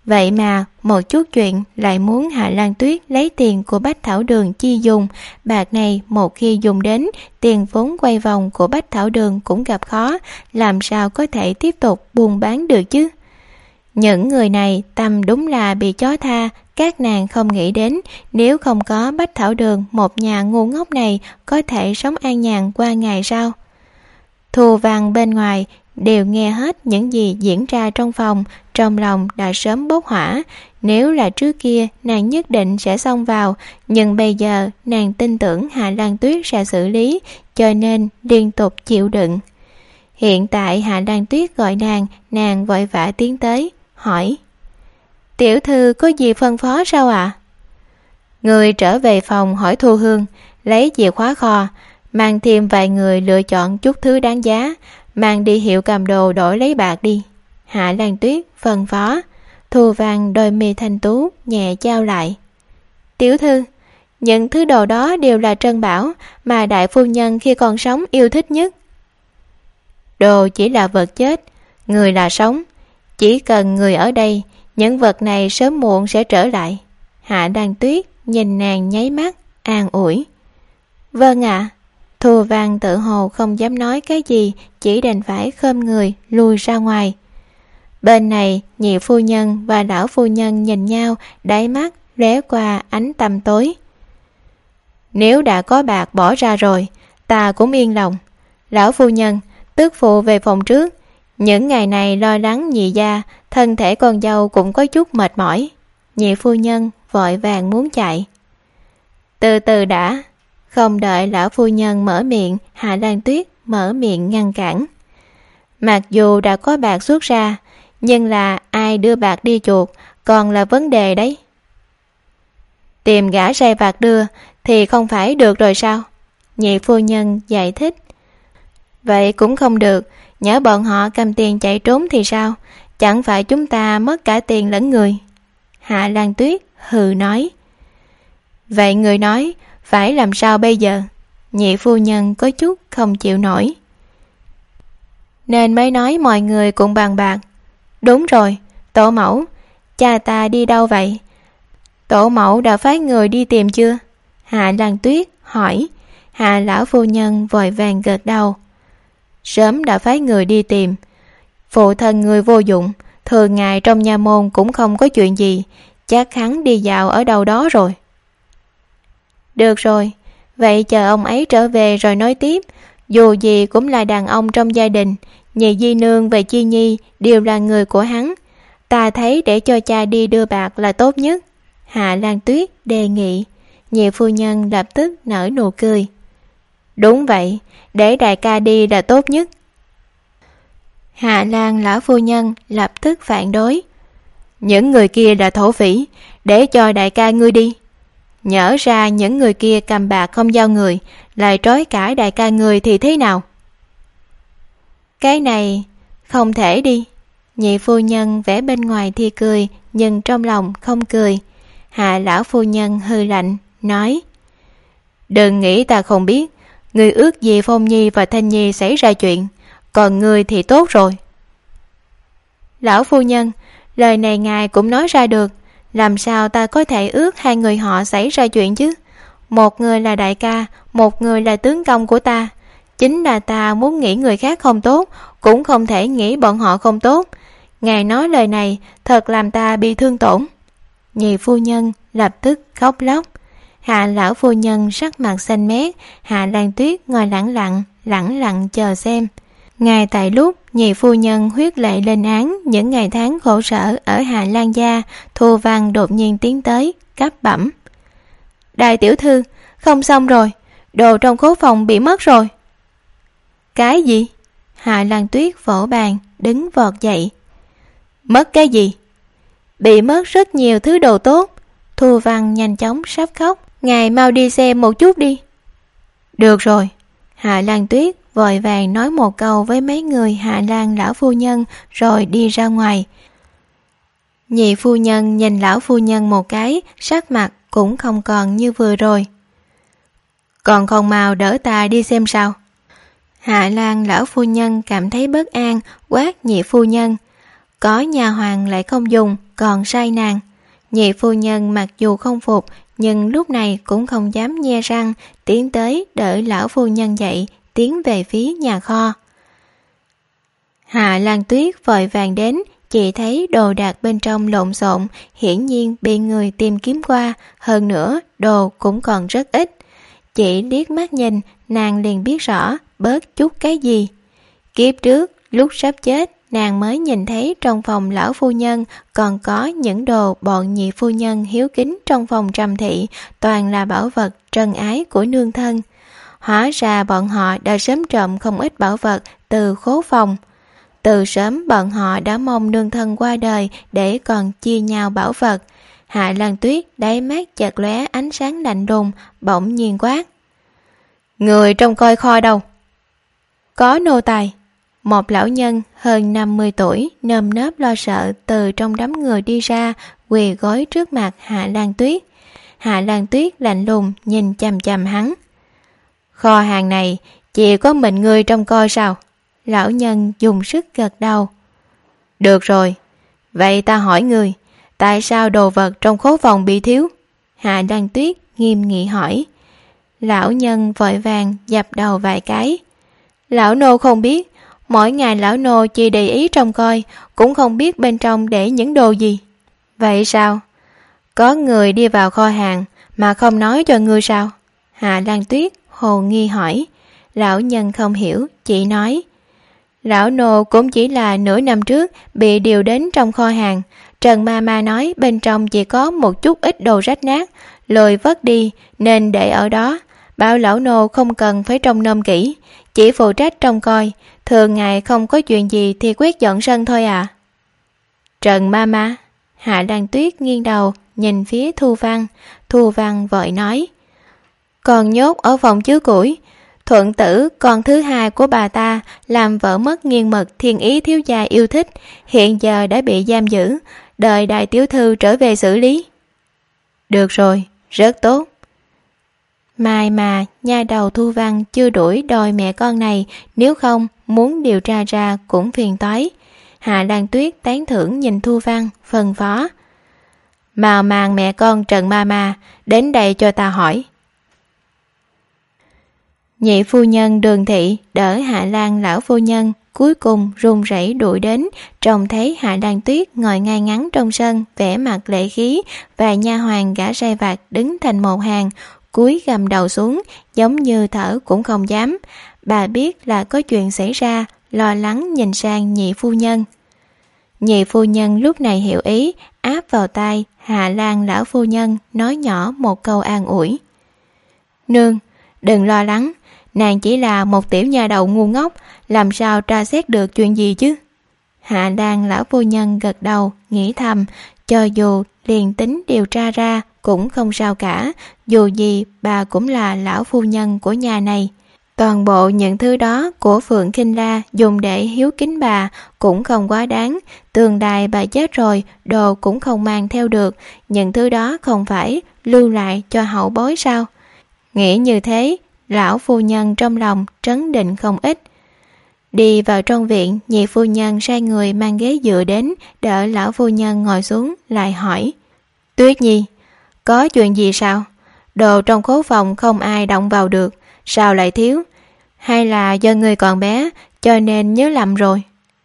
Vậy mà một chút chuyện lại muốn Hạ Lan Tuyết lấy tiền của Bách Thảo Đường chi dùng. Bạc này một khi dùng đến, tiền vốn quay vòng của Bách Thảo Đường cũng gặp khó, làm sao có thể tiếp tục buôn bán được chứ. Những người này tâm đúng là bị chó tha. Các nàng không nghĩ đến nếu không có Bách Thảo Đường, một nhà ngu ngốc này có thể sống an nhàn qua ngày sao. Thu Văn bên ngoài đều nghe hết những gì diễn ra trong phòng, trong lòng đã sớm bốc hỏa. Nếu là trước kia nàng nhất định sẽ xông vào, nhưng bây giờ nàng tin tưởng Hạ Lan Tuyết sẽ xử lý, cho nên liên tục chịu đựng. Hiện tại Hạ Lan Tuyết gọi nàng, nàng vội vã tiến tới, hỏi: Tiểu thư có gì phân phó sao ạ? À? Người trở về phòng hỏi Thu Hương, lấy chìa khóa kho, mang thêm vài người lựa chọn chút thứ đáng giá, mang đi hiệu cầm đồ đổi lấy bạc đi. Hạ Lan Tuyết phân phó. Thu Văn đôi mi thanh tú nhẹ trao lại. Tiểu thư, những thứ đồ đó đều là trân bảo mà đại phu nhân khi còn sống yêu thích nhất. Đồ chỉ là vật chết, người là sống. Chỉ cần người ở đây, những vật này sớm muộn sẽ trở lại. Hạ Lan Tuyết nhìn nàng nháy mắt, an ủi. Vâng ạ. À. Thu Văn tự hồ không dám nói cái gì, chỉ đành phải khom người lùi ra ngoài. Bên này, nhị phu nhân và lão phu nhân nhìn nhau, đáy mắt lóe qua ánh tăm tối. Nếu đã có bạc bỏ ra rồi, ta cũng yên lòng. Lão phu nhân, tức phụ về phòng trước. Những ngày này lo lắng nhị gia, thân thể con dâu cũng có chút mệt mỏi. Nhị phu nhân vội vàng muốn chạy. Từ từ đã. Không đợi lão phu nhân mở miệng, Hạ Lan Tuyết mở miệng ngăn cản. Mặc dù đã có bạc xuất ra, nhưng là ai đưa bạc đi chuột còn là vấn đề đấy. Tìm gã sai vặt đưa thì không phải được rồi sao? Nhị phu nhân giải thích. Vậy cũng không được, nhớ bọn họ cầm tiền chạy trốn thì sao? Chẳng phải chúng ta mất cả tiền lẫn người. Hạ Lan Tuyết hừ nói. Vậy người nói phải làm sao bây giờ? Nhị phu nhân có chút không chịu nổi. Nên mới nói mọi người cùng bàn bạc. Đúng rồi, tổ mẫu, cha ta đi đâu vậy? Tổ mẫu đã phái người đi tìm chưa? Hạ Lan Tuyết hỏi. Hạ lão phu nhân vội vàng gật đầu. Sớm đã phái người đi tìm. Phụ thân người vô dụng, thường ngày trong nhà môn cũng không có chuyện gì, chắc hắn đi dạo ở đâu đó rồi. Được rồi, vậy chờ ông ấy trở về rồi nói tiếp. Dù gì cũng là đàn ông trong gia đình, nhị di nương và chi nhi đều là người của hắn. Ta thấy để cho cha đi đưa bạc là tốt nhất. Hạ Lan Tuyết đề nghị. Nhị phu nhân lập tức nở nụ cười. Đúng vậy, để đại ca đi là tốt nhất. Hạ Lan lão phu nhân lập tức phản đối. Những người kia là thổ phỉ, để cho đại ca ngươi đi. Nhỡ ra những người kia cầm bạc không giao người, lại trói cả đại ca người thì thế nào? Cái này không thể đi. Nhị phu nhân vẽ bên ngoài thì cười, nhưng trong lòng không cười. Hạ lão phu nhân hư lạnh, nói. Đừng nghĩ ta không biết, người ước gì Phong Nhi và Thanh Nhi xảy ra chuyện, còn người thì tốt rồi. Lão phu nhân, lời này ngài cũng nói ra được, làm sao ta có thể ước hai người họ xảy ra chuyện chứ? Một người là đại ca, một người là tướng công của ta. Chính là ta muốn nghĩ người khác không tốt, cũng không thể nghĩ bọn họ không tốt. Ngài nói lời này thật làm ta bị thương tổn. Nhị phu nhân lập tức khóc lóc. Hạ lão phu nhân sắc mặt xanh mét. Hạ Lan Tuyết ngồi lẳng lặng, lẳng lặng chờ xem. Ngay tại lúc nhị phu nhân huyết lệ lên án những ngày tháng khổ sở ở Hạ Lan gia, Thu Văn đột nhiên tiến tới, cấp bẩm. Đại tiểu thư, không xong rồi, đồ trong khố phòng bị mất rồi. Cái gì? Hạ Lan Tuyết vỗ bàn, đứng vọt dậy. Mất cái gì? Bị mất rất nhiều thứ đồ tốt. Thu Văn nhanh chóng sắp khóc. Ngài mau đi xem một chút đi. Được rồi. Hạ Lan Tuyết vội vàng nói một câu với mấy người Hạ Lan lão phu nhân rồi đi ra ngoài. Nhị phu nhân nhìn lão phu nhân một cái, sắc mặt cũng không còn như vừa rồi. Còn không mau đỡ ta đi xem sao? Hạ Lan lão phu nhân cảm thấy bất an, quát nhị phu nhân. Có nhà hoàng lại không dùng, còn sai nàng. Nhị phu nhân mặc dù không phục, nhưng lúc này cũng không dám nhe răng, tiến tới đỡ lão phu nhân dậy, tiến về phía nhà kho. Hạ Lan Tuyết vội vàng đến, chị thấy đồ đạc bên trong lộn xộn, hiển nhiên bị người tìm kiếm qua, hơn nữa đồ cũng còn rất ít. Chị liếc mắt nhìn, nàng liền biết rõ bớt chút cái gì. Kiếp trước, lúc sắp chết, nàng mới nhìn thấy trong phòng lão phu nhân còn có những đồ bọn nhị phu nhân hiếu kính trong phòng Trầm thị, toàn là bảo vật trân ái của nương thân. Hóa ra bọn họ đã sớm trộm không ít bảo vật từ khố phòng. Từ sớm bọn họ đã mong nương thân qua đời để còn chia nhau bảo vật. Hạ Lan Tuyết đáy mắt chợt lóe ánh sáng lạnh lùng, bỗng nhiên quát: người trong coi kho đâu? Có nô tài. Một lão nhân hơn năm mươi tuổi nơm nớp lo sợ từ trong đám người đi ra, quỳ gối trước mặt Hạ Lan Tuyết. Hạ Lan Tuyết lạnh lùng nhìn chằm chằm hắn. Kho hàng này chỉ có mình ngươi trông coi sao? Lão nhân dùng sức gật đầu. Được rồi, vậy ta hỏi ngươi, tại sao đồ vật trong khố phòng bị thiếu? Hạ Lan Tuyết nghiêm nghị hỏi. Lão nhân vội vàng dập đầu vài cái. Lão nô không biết, mỗi ngày lão nô chỉ để ý trông coi, cũng không biết bên trong để những đồ gì. Vậy sao? Có người đi vào kho hàng mà không nói cho ngươi sao? Hạ Lan Tuyết hồ nghi hỏi. Lão nhân không hiểu, chỉ nói: lão nô cũng chỉ là nửa năm trước bị điều đến trong kho hàng. Trần ma ma nói bên trong chỉ có một chút ít đồ rách nát, lười vất đi nên để ở đó. Bảo lão nô không cần phải trông nom kỹ, chỉ phụ trách trông coi, thường ngày không có chuyện gì thì quét dọn sân thôi à. Trần ma ma. Hạ Lan Tuyết nghiêng đầu nhìn phía Thu Văn. Thu Văn vội nói: còn nhốt ở phòng chứa củi. Thuận tử con thứ hai của bà ta làm vợ mất nghiêng mật thiên ý thiếu gia yêu thích, hiện giờ đã bị giam giữ, đợi đại tiểu thư trở về xử lý. Được rồi, rất tốt. Mai mà nha đầu Thu Văn chưa đuổi đòi mẹ con này, nếu không muốn điều tra ra cũng phiền toái. Hạ Lan Tuyết tán thưởng nhìn Thu Văn, phân phó: màu màng mẹ con Trần ma ma, đến đây cho ta hỏi. Nhị phu nhân Đường thị đỡ Hạ Lan lão phu nhân, cuối cùng run rẩy đuổi đến, trông thấy Hạ Lan Tuyết ngồi ngay ngắn trong sân, vẻ mặt lệ khí, và nha hoàn gã sai vặt đứng thành một hàng, cúi gầm đầu xuống, giống như thở cũng không dám. Bà biết là có chuyện xảy ra, lo lắng nhìn sang nhị phu nhân. Nhị phu nhân lúc này hiểu ý, áp vào tai Hạ Lan lão phu nhân, nói nhỏ một câu an ủi: nương, đừng lo lắng, nàng chỉ là một tiểu nha đầu ngu ngốc, làm sao tra xét được chuyện gì chứ. Hạ Lan lão phu nhân gật đầu, nghĩ thầm, cho dù liền tính điều tra ra cũng không sao cả, dù gì bà cũng là lão phu nhân của nhà này. Toàn bộ những thứ đó của Phượng Kinh La dùng để hiếu kính bà cũng không quá đáng. Tương lai bà chết rồi, đồ cũng không mang theo được, những thứ đó không phải lưu lại cho hậu bối sao? Nghĩ như thế, lão phu nhân trong lòng trấn định không ít. Đi vào trong viện, nhị phu nhân sai người mang ghế dựa đến, đỡ lão phu nhân ngồi xuống, lại hỏi: Tuyết Nhi, có chuyện gì sao? Đồ trong khố phòng không ai động vào được, sao lại thiếu? Hay là do người còn bé cho nên nhớ lầm rồi?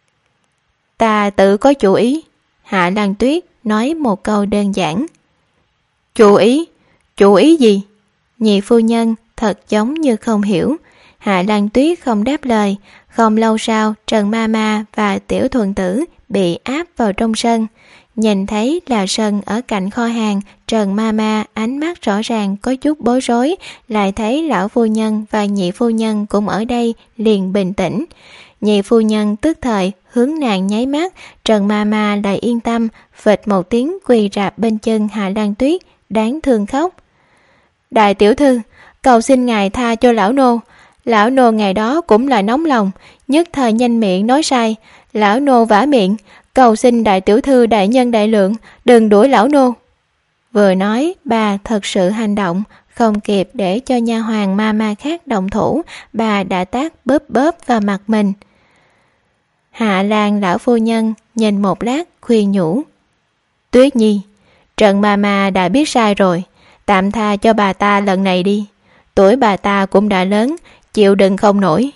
Ta tự có chủ ý. Hạ Lan Tuyết nói một câu đơn giản. Chủ ý? Chủ ý gì? Nhị phu nhân thật giống như không hiểu. Hạ Lan Tuyết không đáp lời. Không lâu sau, Trần Ma Ma và Tiểu Thuần Tử bị áp vào trong sân. Nhìn thấy là sân ở cạnh kho hàng, Trần Ma Ma ánh mắt rõ ràng có chút bối rối, lại thấy lão phu nhân và nhị phu nhân cũng ở đây, liền bình tĩnh. Nhị phu nhân tức thời hướng nàng nháy mắt, Trần Ma Ma lại yên tâm, phịch một tiếng quỳ rạp bên chân Hạ Lan Tuyết, đáng thương khóc. Đại tiểu thư, cầu xin ngài tha cho lão nô. Lão nô ngày đó cũng là nóng lòng, nhất thời nhanh miệng nói sai, lão nô vả miệng, cầu xin đại tiểu thư đại nhân đại lượng, đừng đuổi lão nô. Vừa nói, bà thật sự hành động, không kịp để cho nha hoàng ma ma khác động thủ, bà đã tát bóp bóp vào mặt mình. Hạ Lan lão phu nhân nhìn một lát khuyên nhủ. Tuyết Nhi, Trần Mama đã biết sai rồi, tạm tha cho bà ta lần này đi. Tuổi bà ta cũng đã lớn, chịu đựng không nổi.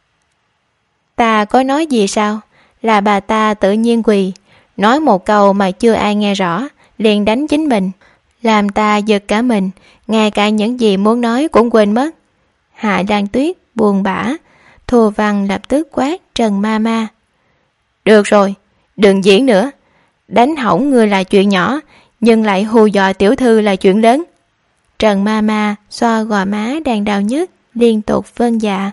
Ta có nói gì sao? Là bà ta tự nhiên quỳ, nói một câu mà chưa ai nghe rõ, liền đánh chính mình, làm ta giật cả mình, ngay cả những gì muốn nói cũng quên mất. Hạ Lan Tuyết buồn bã. Thu Văn lập tức quát Trần Mama. Được rồi, đừng diễn nữa. Đánh hỏng người là chuyện nhỏ, nhưng lại hù dọa tiểu thư là chuyện lớn. Trần Mama xoa gò má đang đau nhức, liên tục vâng dạ.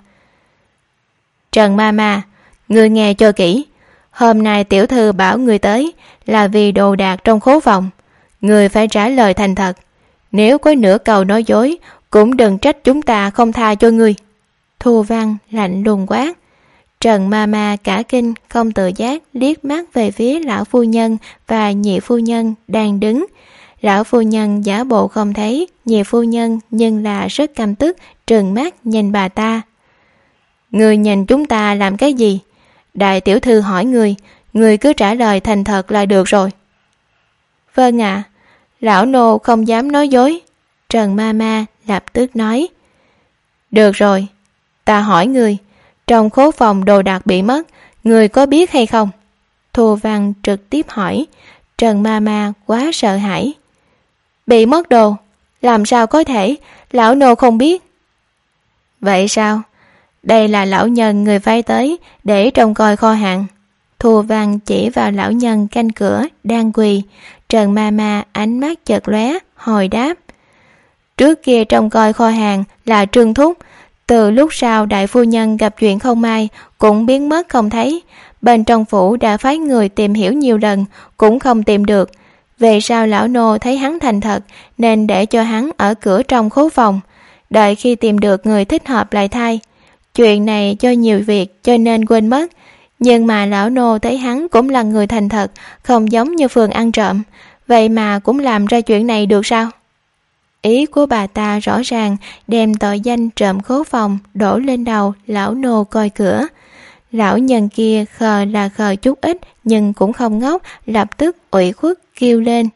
Trần Mama, ngươi nghe cho kỹ. Hôm nay tiểu thư bảo ngươi tới là vì đồ đạc trong khố phòng. Ngươi phải trả lời thành thật. Nếu có nửa câu nói dối, cũng đừng trách chúng ta không tha cho ngươi. Thu Văn lạnh lùng quát. Trần Mama cả kinh, không tự giác liếc mắt về phía lão phu nhân và nhị phu nhân đang đứng. Lão phu nhân giả bộ không thấy nhị phu nhân, nhưng là rất căm tức, trừng mắt nhìn bà ta. Người nhìn chúng ta làm cái gì? Đại tiểu thư hỏi người, người cứ trả lời thành thật là được rồi. Vâng ạ, à, lão nô không dám nói dối. Trần Mama lập tức nói. Được rồi, ta hỏi người, trong khố phòng đồ đạc bị mất, người có biết hay không? Thu Văn trực tiếp hỏi. Trần Mama quá sợ hãi. Bị mất đồ? Làm sao có thể? Lão nô không biết. Vậy sao? Đây là lão nhân người phái tới để trông coi kho hàng. Thu Văn chỉ vào lão nhân canh cửa đang quỳ. Trần Mama ánh mắt chợt lóe, hồi đáp. Trước kia trông coi kho hàng là Trương Thúc. Từ lúc sau đại phu nhân gặp chuyện không may cũng biến mất không thấy. Bên trong phủ đã phái người tìm hiểu nhiều lần cũng không tìm được. Về sau lão nô thấy hắn thành thật nên để cho hắn ở cửa trong khố phòng, đợi khi tìm được người thích hợp lại thay. Chuyện này do nhiều việc cho nên quên mất, nhưng mà lão nô thấy hắn cũng là người thành thật, không giống như phường ăn trộm, vậy mà cũng làm ra chuyện này được sao? Ý của bà ta rõ ràng đem tội danh trộm khố phòng đổ lên đầu lão nô coi cửa. Lão nhân kia khờ là khờ chút ít nhưng cũng không ngốc, lập tức ủy khuất kêu lên.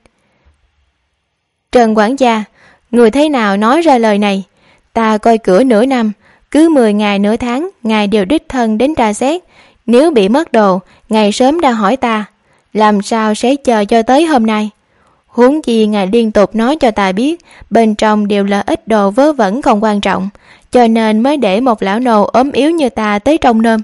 Trần quản gia, người thế nào nói ra lời này? Ta coi cửa nửa năm, cứ mười ngày nửa tháng ngài đều đích thân đến tra xét. Nếu bị mất đồ, ngài sớm đã hỏi ta, làm sao sẽ chờ cho tới hôm nay? Huống chi ngài liên tục nói cho ta biết bên trong đều là ít đồ vớ vẩn không quan trọng, cho nên mới để một lão nô ốm yếu như ta tới trông nom.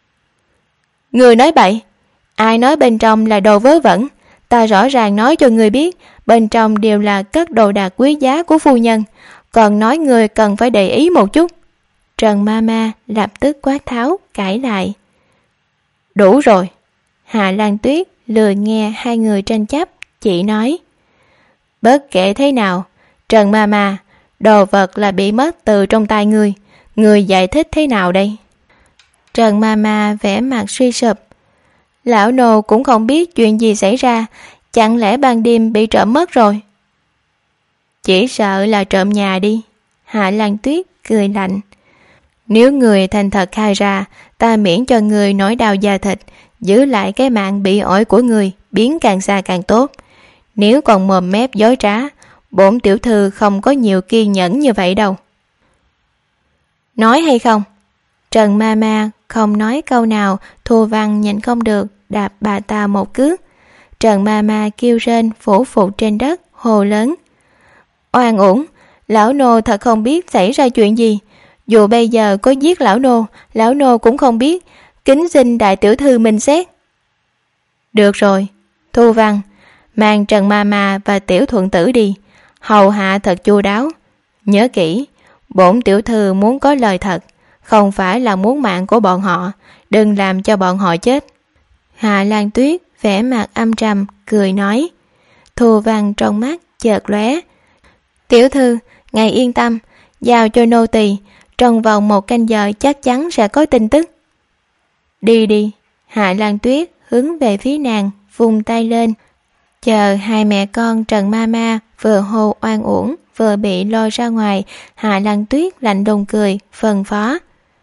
Người nói bậy. Ai nói bên trong là đồ vớ vẩn? Ta rõ ràng nói cho người biết bên trong đều là cất đồ đạc quý giá của phu nhân, còn nói người cần phải để ý một chút. Trần Mama lập tức quát tháo cãi lại. Đủ rồi. Hạ Lan Tuyết lười nghe hai người tranh chấp, chỉ nói. Bất kể thế nào, Trần Mama, đồ vật là bị mất từ trong tay người, người giải thích thế nào đây? Trần Mama vẻ mặt suy sụp. Lão nô cũng không biết chuyện gì xảy ra, chẳng lẽ ban đêm bị trộm mất rồi? Chỉ sợ là trộm nhà đi. Hạ Lan Tuyết cười lạnh. Nếu người thành thật khai ra, ta miễn cho người nỗi đau da thịt, giữ lại cái mạng bị ổi của người, biến càng xa càng tốt. Nếu còn mồm mép dối trá, bổn tiểu thư không có nhiều kiên nhẫn như vậy đâu. Nói hay không? Trần Mama không nói câu nào. Thu Văn nhìn không được, đạp bà ta một cước. Trần Mama kêu rên phủ phụ trên đất, hồ lớn. Oan uổng, lão nô thật không biết xảy ra chuyện gì. Dù bây giờ có giết lão nô, lão nô cũng không biết. Kính xin đại tiểu thư minh xét. Được rồi, Thu Văn, mang Trần Mama và tiểu thuận tử đi, hầu hạ thật chu đáo. Nhớ kỹ, bổn tiểu thư muốn có lời thật, không phải là muốn mạng của bọn họ, đừng làm cho bọn họ chết. Hạ Lan Tuyết vẻ mặt âm trầm cười nói. Thu Văn trong mắt chợt lóe. Tiểu thư, ngài yên tâm, giao cho nô tỳ, trong vòng một canh giờ chắc chắn sẽ có tin tức. Đi đi. Hạ Lan Tuyết hướng về phía nàng, vung tay lên. Chờ hai mẹ con Trần Mama vừa hô oan uổng vừa bị lôi ra ngoài, Hạ Lan Tuyết lạnh lùng cười, phân phó.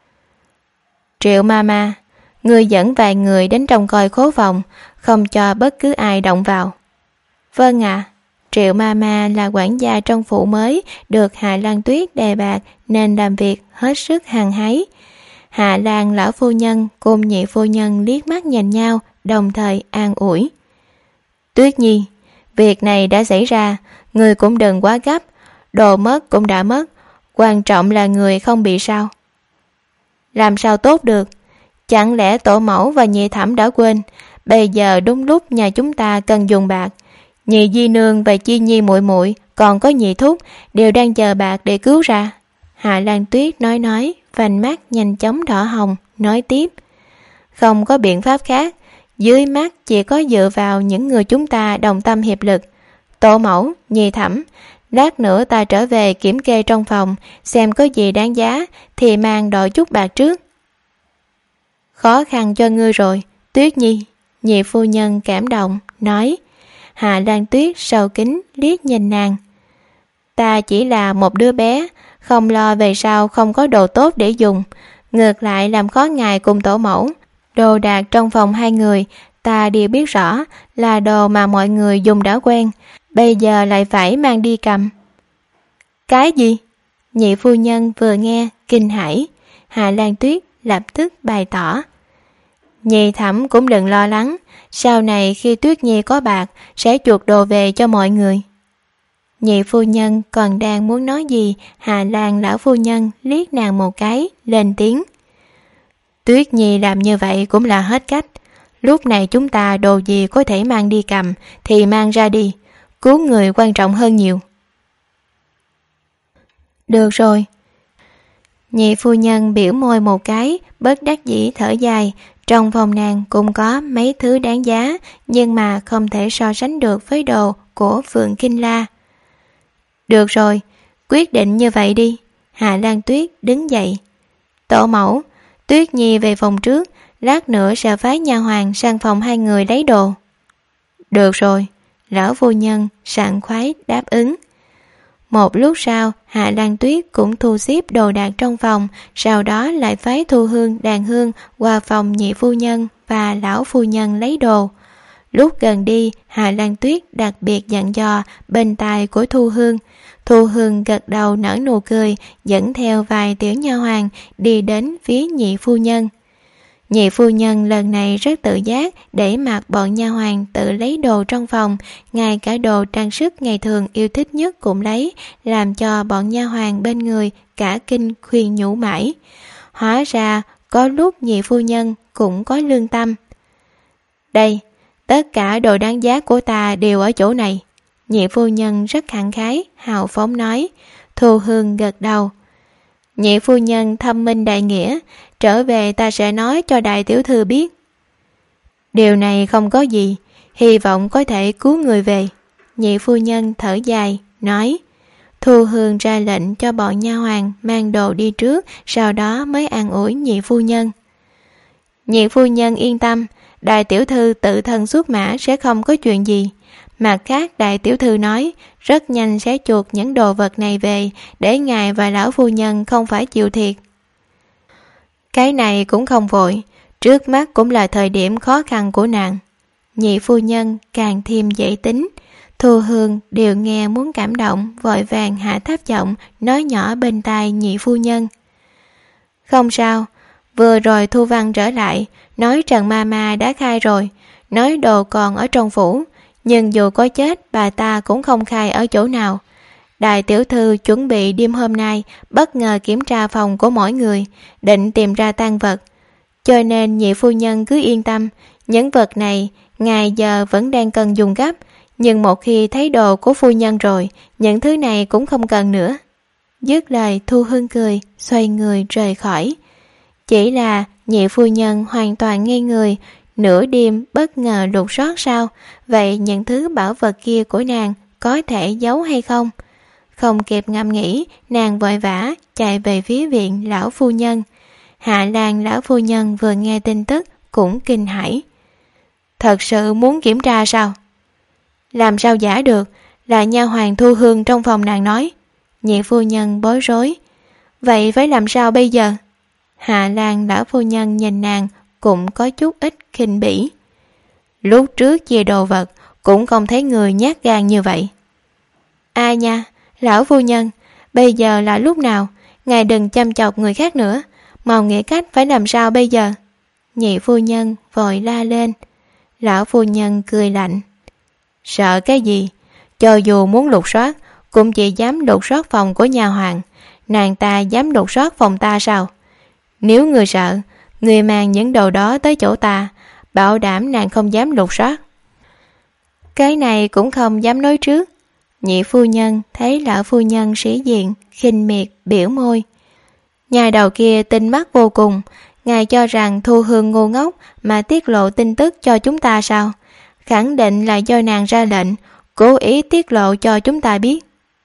Triệu Mama, ngươi dẫn vài người đến trong coi khố phòng, không cho bất cứ ai động vào. Vâng ạ. À, Triệu Mama là quản gia trong phủ mới được Hạ Lan Tuyết đề bạt nên làm việc hết sức hăng hái. Hạ Lan lão phu nhân cùng nhị phu nhân liếc mắt nhìn nhau, đồng thời an ủi. Tuyết Nhi, việc này đã xảy ra, người cũng đừng quá gấp, đồ mất cũng đã mất, quan trọng là người không bị sao. Làm sao tốt được, chẳng lẽ tổ mẫu và nhị thẩm đã quên, bây giờ đúng lúc nhà chúng ta cần dùng bạc. Nhị di nương và Chi Nhi muội muội còn có nhị thúc đều đang chờ bạc để cứu ra. Hạ Lan Tuyết nói nói, vành mắt nhanh chóng đỏ hồng, nói tiếp. Không có biện pháp khác, dưới mắt chỉ có dựa vào những người chúng ta đồng tâm hiệp lực. Tổ mẫu, nhị thẩm, lát nữa ta trở về kiểm kê trong phòng, xem có gì đáng giá thì mang đội chút bạc trước. Khó khăn cho ngươi rồi, Tuyết Nhi, nhị phu nhân cảm động, nói. Hạ Lan Tuyết sầu kính liếc nhìn nàng. Ta chỉ là một đứa bé, không lo về sau không có đồ tốt để dùng, ngược lại làm khó ngài cùng tổ mẫu. Đồ đạc trong phòng hai người ta đều biết rõ là đồ mà mọi người dùng đã quen, bây giờ lại phải mang đi cầm. Cái gì? Nhị phu nhân vừa nghe kinh hãi. Hạ Lan Tuyết lập tức bày tỏ. Nhị thẩm cũng đừng lo lắng, sau này khi Tuyết Nhi có bạc sẽ chuộc đồ về cho mọi người. Nhị phu nhân còn đang muốn nói gì, Hà Lan lão phu nhân liếc nàng một cái, lên tiếng. Tuyết Nhi làm như vậy cũng là hết cách. Lúc này chúng ta đồ gì có thể mang đi cầm thì mang ra đi, cứu người quan trọng hơn nhiều. Được rồi. Nhị phu nhân biểu môi một cái, bất đắc dĩ thở dài. Trong phòng nàng cũng có mấy thứ đáng giá, nhưng mà không thể so sánh được với đồ của Phượng Kinh La. Được rồi, quyết định như vậy đi. Hạ Lan Tuyết đứng dậy. Tổ mẫu, Tuyết Nhi về phòng trước, lát nữa sẽ phái nha hoàn sang phòng hai người lấy đồ. Được rồi, lão phu nhân sảng khoái đáp ứng. Một lúc sau, Hạ Lan Tuyết cũng thu xếp đồ đạc trong phòng, sau đó lại phái Thu Hương đàn hương qua phòng nhị phu nhân và lão phu nhân lấy đồ. Lúc gần đi, Hạ Lan Tuyết đặc biệt dặn dò bên tai của Thu Hương. Thu Hương gật đầu nở nụ cười, dẫn theo vài tiểu nha hoàn đi đến phía nhị phu nhân. Nhị phu nhân lần này rất tự giác để mặc bọn nha hoàn tự lấy đồ trong phòng, ngay cả đồ trang sức ngày thường yêu thích nhất cũng lấy, làm cho bọn nha hoàn bên người cả kinh khuyên nhủ mãi. Hóa ra có lúc nhị phu nhân cũng có lương tâm. Đây, tất cả đồ đáng giá của ta đều ở chỗ này. Nhị phu nhân rất khẳng khái, hào phóng nói. Thu Hương gật đầu. Nhị phu nhân thâm minh đại nghĩa, trở về ta sẽ nói cho đại tiểu thư biết. Điều này không có gì, hy vọng có thể cứu người về. Nhị phu nhân thở dài, nói. Thu Hương ra lệnh cho bọn nha hoàn mang đồ đi trước, sau đó mới an ủi nhị phu nhân. Nhị phu nhân yên tâm, đại tiểu thư tự thân xuất mã sẽ không có chuyện gì. Mặt khác đại tiểu thư nói rất nhanh sẽ chuộc những đồ vật này về để ngài và lão phu nhân không phải chịu thiệt. Cái này cũng không vội, trước mắt cũng là thời điểm khó khăn của nàng. Nhị phu nhân càng thêm dễ tính. Thu Hương đều nghe muốn cảm động, vội vàng hạ thấp giọng nói nhỏ bên tai nhị phu nhân. Không sao, vừa rồi Thu Văn trở lại, nói Trần Mama đã khai rồi, nói đồ còn ở trong phủ, nhưng dù có chết bà ta cũng không khai ở chỗ nào. Đại tiểu thư chuẩn bị đêm hôm nay bất ngờ kiểm tra phòng của mỗi người, định tìm ra tang vật. Cho nên nhị phu nhân cứ yên tâm, những vật này ngài giờ vẫn đang cần dùng gấp, nhưng một khi thấy đồ của phu nhân rồi, những thứ này cũng không cần nữa. Dứt lời Thu Hương cười, xoay người rời khỏi. Chỉ là nhị phu nhân hoàn toàn ngây người, nửa đêm bất ngờ lục soát sao, vậy những thứ bảo vật kia của nàng có thể giấu hay không? Không kịp ngẫm nghĩ, nàng vội vã chạy về phía viện lão phu nhân. Hạ Lan lão phu nhân vừa nghe tin tức cũng kinh hãi. Thật sự muốn kiểm tra sao? Làm sao giả được, là nha hoàn Thu Hương trong phòng nàng nói. Nhị phu nhân bối rối. Vậy phải làm sao bây giờ? Hạ Lan lão phu nhân nhìn nàng cũng có chút ít khinh bỉ. Lúc trước chia đồ vật cũng không thấy người nhát gan như vậy. Ai nha, lão phu nhân, bây giờ là lúc nào? Ngài đừng chăm chọc người khác nữa, mau nghĩ cách phải làm sao bây giờ. Nhị phu nhân vội la lên. Lão phu nhân cười lạnh. Sợ cái gì? Cho dù muốn lục soát cũng chỉ dám lục soát phòng của nhà hoàng, nàng ta dám lục soát phòng ta sao? Nếu người sợ, người mang những đồ đó tới chỗ ta, bảo đảm nàng không dám lục soát. Cái này cũng không dám nói trước. Nhị phu nhân thấy lão phu nhân sĩ diện, khinh miệt, biểu môi. Nhà đầu kia tinh mắt vô cùng, ngài cho rằng Thu Hương ngu ngốc mà tiết lộ tin tức cho chúng ta sao? Khẳng định là do nàng ra lệnh, cố ý tiết lộ cho chúng ta biết.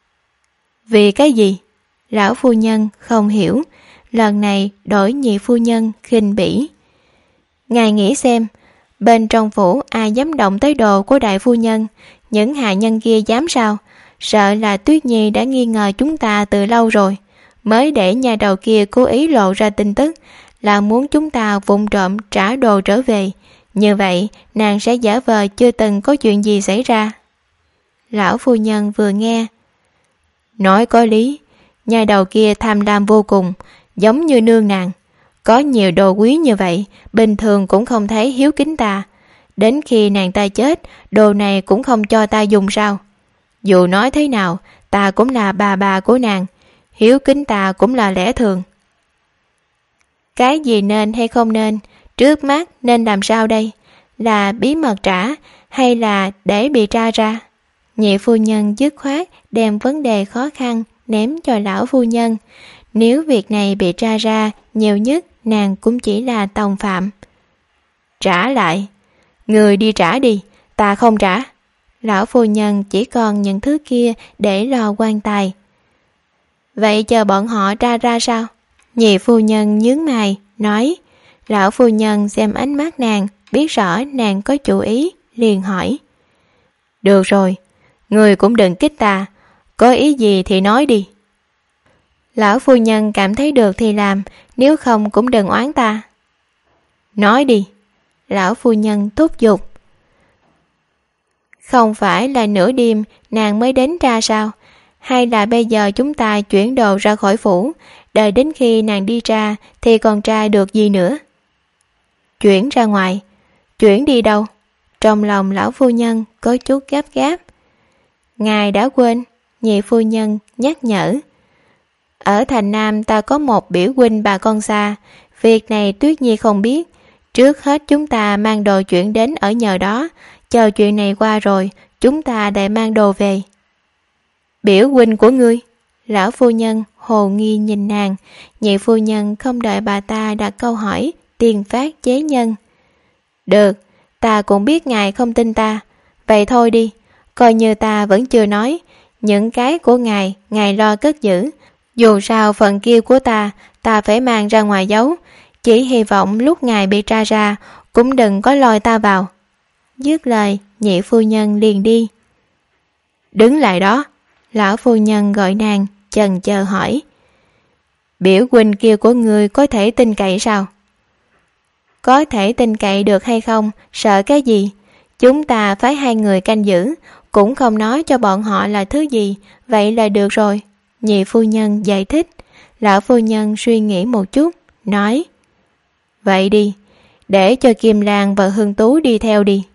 Vì cái gì? Lão phu nhân không hiểu, lần này đổi nhị phu nhân khinh bỉ. Ngài nghĩ xem, bên trong phủ ai dám động tới đồ của đại phu nhân, những hạ nhân kia dám sao? Sợ là Tuyết Nhi đã nghi ngờ chúng ta từ lâu rồi, mới để nhà đầu kia cố ý lộ ra tin tức, là muốn chúng ta vụng trộm trả đồ trở về. Như vậy, nàng sẽ giả vờ chưa từng có chuyện gì xảy ra. Lão phu nhân vừa nghe. Nói có lý, nhà đầu kia tham lam vô cùng, giống như nương nàng. Có nhiều đồ quý như vậy, bình thường cũng không thấy hiếu kính ta. Đến khi nàng ta chết, đồ này cũng không cho ta dùng sao? Dù nói thế nào, ta cũng là bà bà của nàng, hiếu kính ta cũng là lẽ thường. Cái gì nên hay không nên, trước mắt nên làm sao đây? Là bí mật trả hay là để bị tra ra? Nhị phu nhân dứt khoát đem vấn đề khó khăn ném cho lão phu nhân. Nếu việc này bị tra ra, nhiều nhất nàng cũng chỉ là tòng phạm. Trả lại. Người đi trả đi, ta không trả. Lão phu nhân chỉ còn những thứ kia để lo quan tài. Vậy chờ bọn họ tra ra sao? Nhị phu nhân nhướng mày, nói. Lão phu nhân xem ánh mắt nàng, biết rõ nàng có chủ ý, liền hỏi. Được rồi, người cũng đừng kích ta, có ý gì thì nói đi. Lão phu nhân cảm thấy được thì làm, nếu không cũng đừng oán ta. Nói đi. Lão phu nhân thúc giục. Không phải là nửa đêm nàng mới đến tra sao? Hay là bây giờ chúng ta chuyển đồ ra khỏi phủ, đợi đến khi nàng đi tra thì còn tra được gì nữa? Chuyển ra ngoài. Chuyển đi đâu? Trong lòng lão phu nhân có chút gấp gáp. Ngài đã quên, nhị phu nhân nhắc nhở. Ở thành Nam ta có một biểu huynh bà con xa, việc này Tuyết Nhi không biết. Trước hết chúng ta mang đồ chuyển đến ở nhờ đó, chờ chuyện này qua rồi, chúng ta lại mang đồ về. Biểu huynh của ngươi? Lão phu nhân hồ nghi nhìn nàng, nhị phu nhân không đợi bà ta đặt câu hỏi, tiền phát chế nhân. Được, ta cũng biết ngài không tin ta, vậy thôi đi, coi như ta vẫn chưa nói, những cái của ngài, ngài lo cất giữ. Dù sao phần kia của ta, ta phải mang ra ngoài giấu, chỉ hy vọng lúc ngài bị tra ra, cũng đừng có lôi ta vào. Dứt lời, nhị phu nhân liền đi. Đứng lại đó, lão phu nhân gọi nàng, chần chờ hỏi. Biểu huynh kia của ngươi có thể tin cậy sao? Có thể tin cậy được hay không, sợ cái gì? Chúng ta phái hai người canh giữ, cũng không nói cho bọn họ là thứ gì, vậy là được rồi. Nhị phu nhân giải thích. Lão phu nhân suy nghĩ một chút, nói. Vậy đi, để cho Kim Lan và Hương Tú đi theo đi.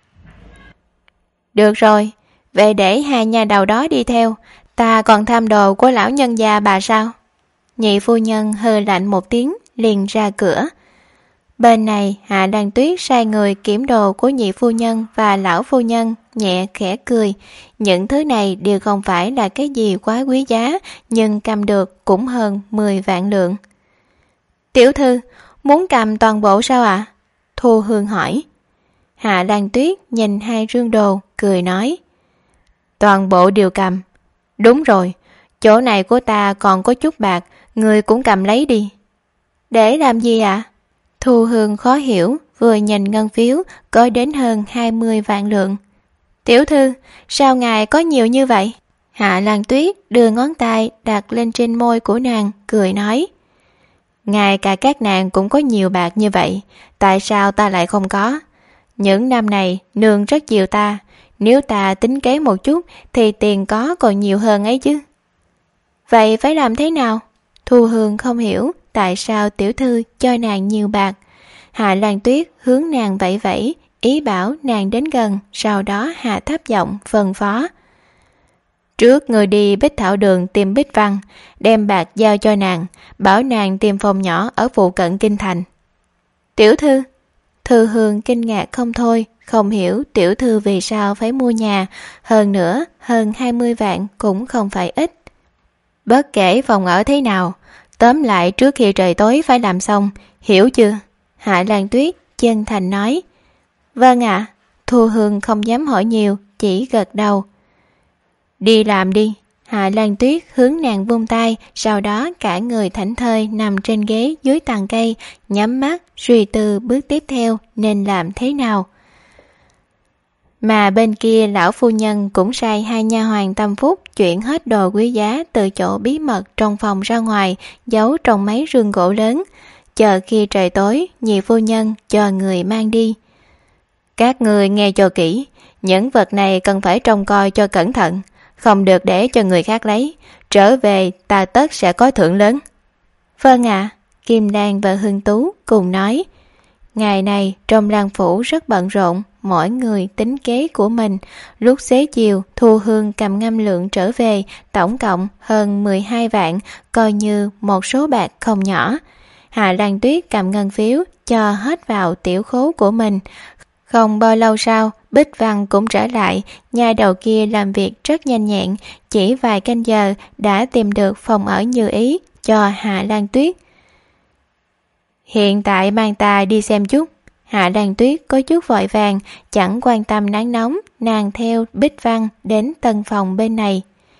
Được rồi, vậy để hai nhà đầu đó đi theo, ta còn tham đồ của lão nhân gia bà sao? Nhị phu nhân hừ lạnh một tiếng, liền ra cửa. Bên này Hạ Lan Tuyết sai người kiểm đồ của nhị phu nhân và lão phu nhân, nhẹ khẽ cười. Những thứ này đều không phải là cái gì quá quý giá, nhưng cầm được cũng hơn mười vạn lượng. Tiểu thư, muốn cầm toàn bộ sao ạ? À? Thu Hương hỏi. Hạ Lan Tuyết nhìn hai rương đồ, cười nói. Toàn bộ đều cầm. Đúng rồi, chỗ này của ta còn có chút bạc, người cũng cầm lấy đi. Để làm gì ạ? À? Thu Hương khó hiểu, vừa nhìn ngân phiếu có đến hơn hai mươi vạn lượng. Tiểu thư, sao ngài có nhiều như vậy? Hạ Lan Tuyết đưa ngón tay đặt lên trên môi của nàng, cười nói. Ngài cả các nàng cũng có nhiều bạc như vậy, tại sao ta lại không có? Những năm này nương rất chiều ta, Nếu ta tính kế một chút thì tiền có còn nhiều hơn ấy chứ. Vậy phải làm thế nào? Thu Hương không hiểu tại sao tiểu thư cho nàng nhiều bạc. Hạ Lan Tuyết hướng nàng vẫy vẫy, ý bảo nàng đến gần, sau đó hạ thấp giọng phân phó. Trước người đi Bích Thảo Đường tìm Bích Văn, đem bạc giao cho nàng, bảo nàng tìm phòng nhỏ ở phụ cận kinh thành. Tiểu thư? Thư Hương kinh ngạc không thôi, không hiểu tiểu thư vì sao phải mua nhà, hơn nữa hơn hai mươi vạn cũng không phải ít. Bất kể phòng ở thế nào, tóm lại trước khi trời tối phải làm xong, hiểu chưa? Hạ Lan Tuyết chân thành nói. Vâng ạ. À. Thu Hương không dám hỏi nhiều, chỉ gật đầu. Đi làm đi. Hạ Lan Tuyết hướng nàng vung tay, sau đó cả người thảnh thơi nằm trên ghế dưới tàn cây, nhắm mắt suy tư bước tiếp theo nên làm thế nào. Mà bên kia lão phu nhân cũng sai hai nha hoàn tâm phúc chuyển hết đồ quý giá từ chỗ bí mật trong phòng ra ngoài, giấu trong mấy rương gỗ lớn, chờ khi trời tối nhị phu nhân cho người mang đi. Các người nghe cho kỹ, những vật này cần phải trông coi cho cẩn thận, không được để cho người khác lấy, trở về ta tất sẽ có thưởng lớn. Vâng ạ. À, Kim Lan và Hưng Tú cùng nói. Ngày này trong Lan phủ rất bận rộn, mỗi người tính kế của mình. Lúc xế chiều, Thu Hương cầm ngâm lượng trở về, tổng cộng hơn mười hai vạn, coi như một số bạc không nhỏ. Hạ Lan Tuyết cầm ngân phiếu cho hết vào tiểu khố của mình. Không bao lâu sau, Bích Văn cũng trở lại, nhà đầu kia làm việc rất nhanh nhẹn, chỉ vài canh giờ đã tìm được phòng ở như ý cho Hạ Lan Tuyết. Hiện tại mang ta đi xem chút. Hạ Lan Tuyết có chút vội vàng, chẳng quan tâm nắng nóng, nàng theo Bích Văn đến tân phòng bên này.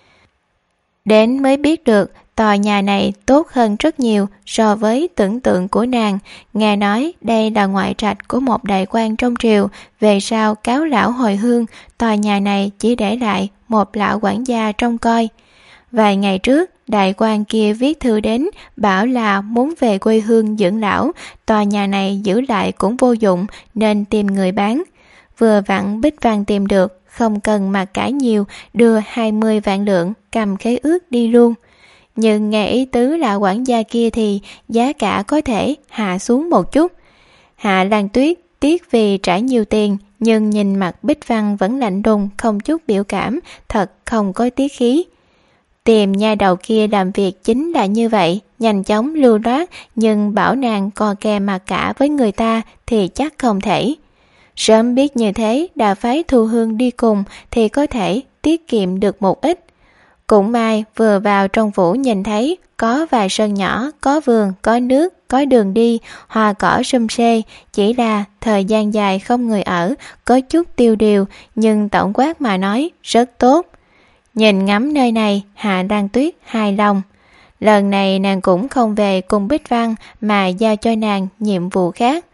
Đến mới biết được tòa nhà này tốt hơn rất nhiều so với tưởng tượng của nàng. Nghe nói đây là ngoại trạch của một đại quan trong triều, về sau cáo lão hồi hương, tòa nhà này chỉ để lại một lão quản gia trông coi. Vài ngày trước, đại quan kia viết thư đến, bảo là muốn về quê hương dưỡng lão, tòa nhà này giữ lại cũng vô dụng nên tìm người bán. Vừa vặn Bích Văn tìm được, không cần mà cãi nhiều, đưa hai mươi vạn lượng, cầm khế ước đi luôn. Nhưng nghe ý tứ là quản gia kia thì giá cả có thể hạ xuống một chút. Hạ Lan Tuyết tiếc vì trả nhiều tiền, nhưng nhìn mặt Bích Văn vẫn lạnh lùng, không chút biểu cảm, thật không có tiết khí. Tìm nha đầu kia làm việc chính là như vậy, nhanh chóng lưu loát, nhưng bảo nàng co kè mà cả với người ta thì chắc không thể. Sớm biết như thế, đã phái Thu Hương đi cùng thì có thể tiết kiệm được một ít. Cũng may vừa vào trong phủ nhìn thấy có vài sân nhỏ, có vườn, có nước, có đường đi, hoa cỏ sum xê, chỉ là thời gian dài không người ở, có chút tiêu điều, nhưng tổng quát mà nói rất tốt. Nhìn ngắm nơi này, Hạ Lan Tuyết hài lòng. Lần này nàng cũng không về cùng Bích Văn mà giao cho nàng nhiệm vụ khác.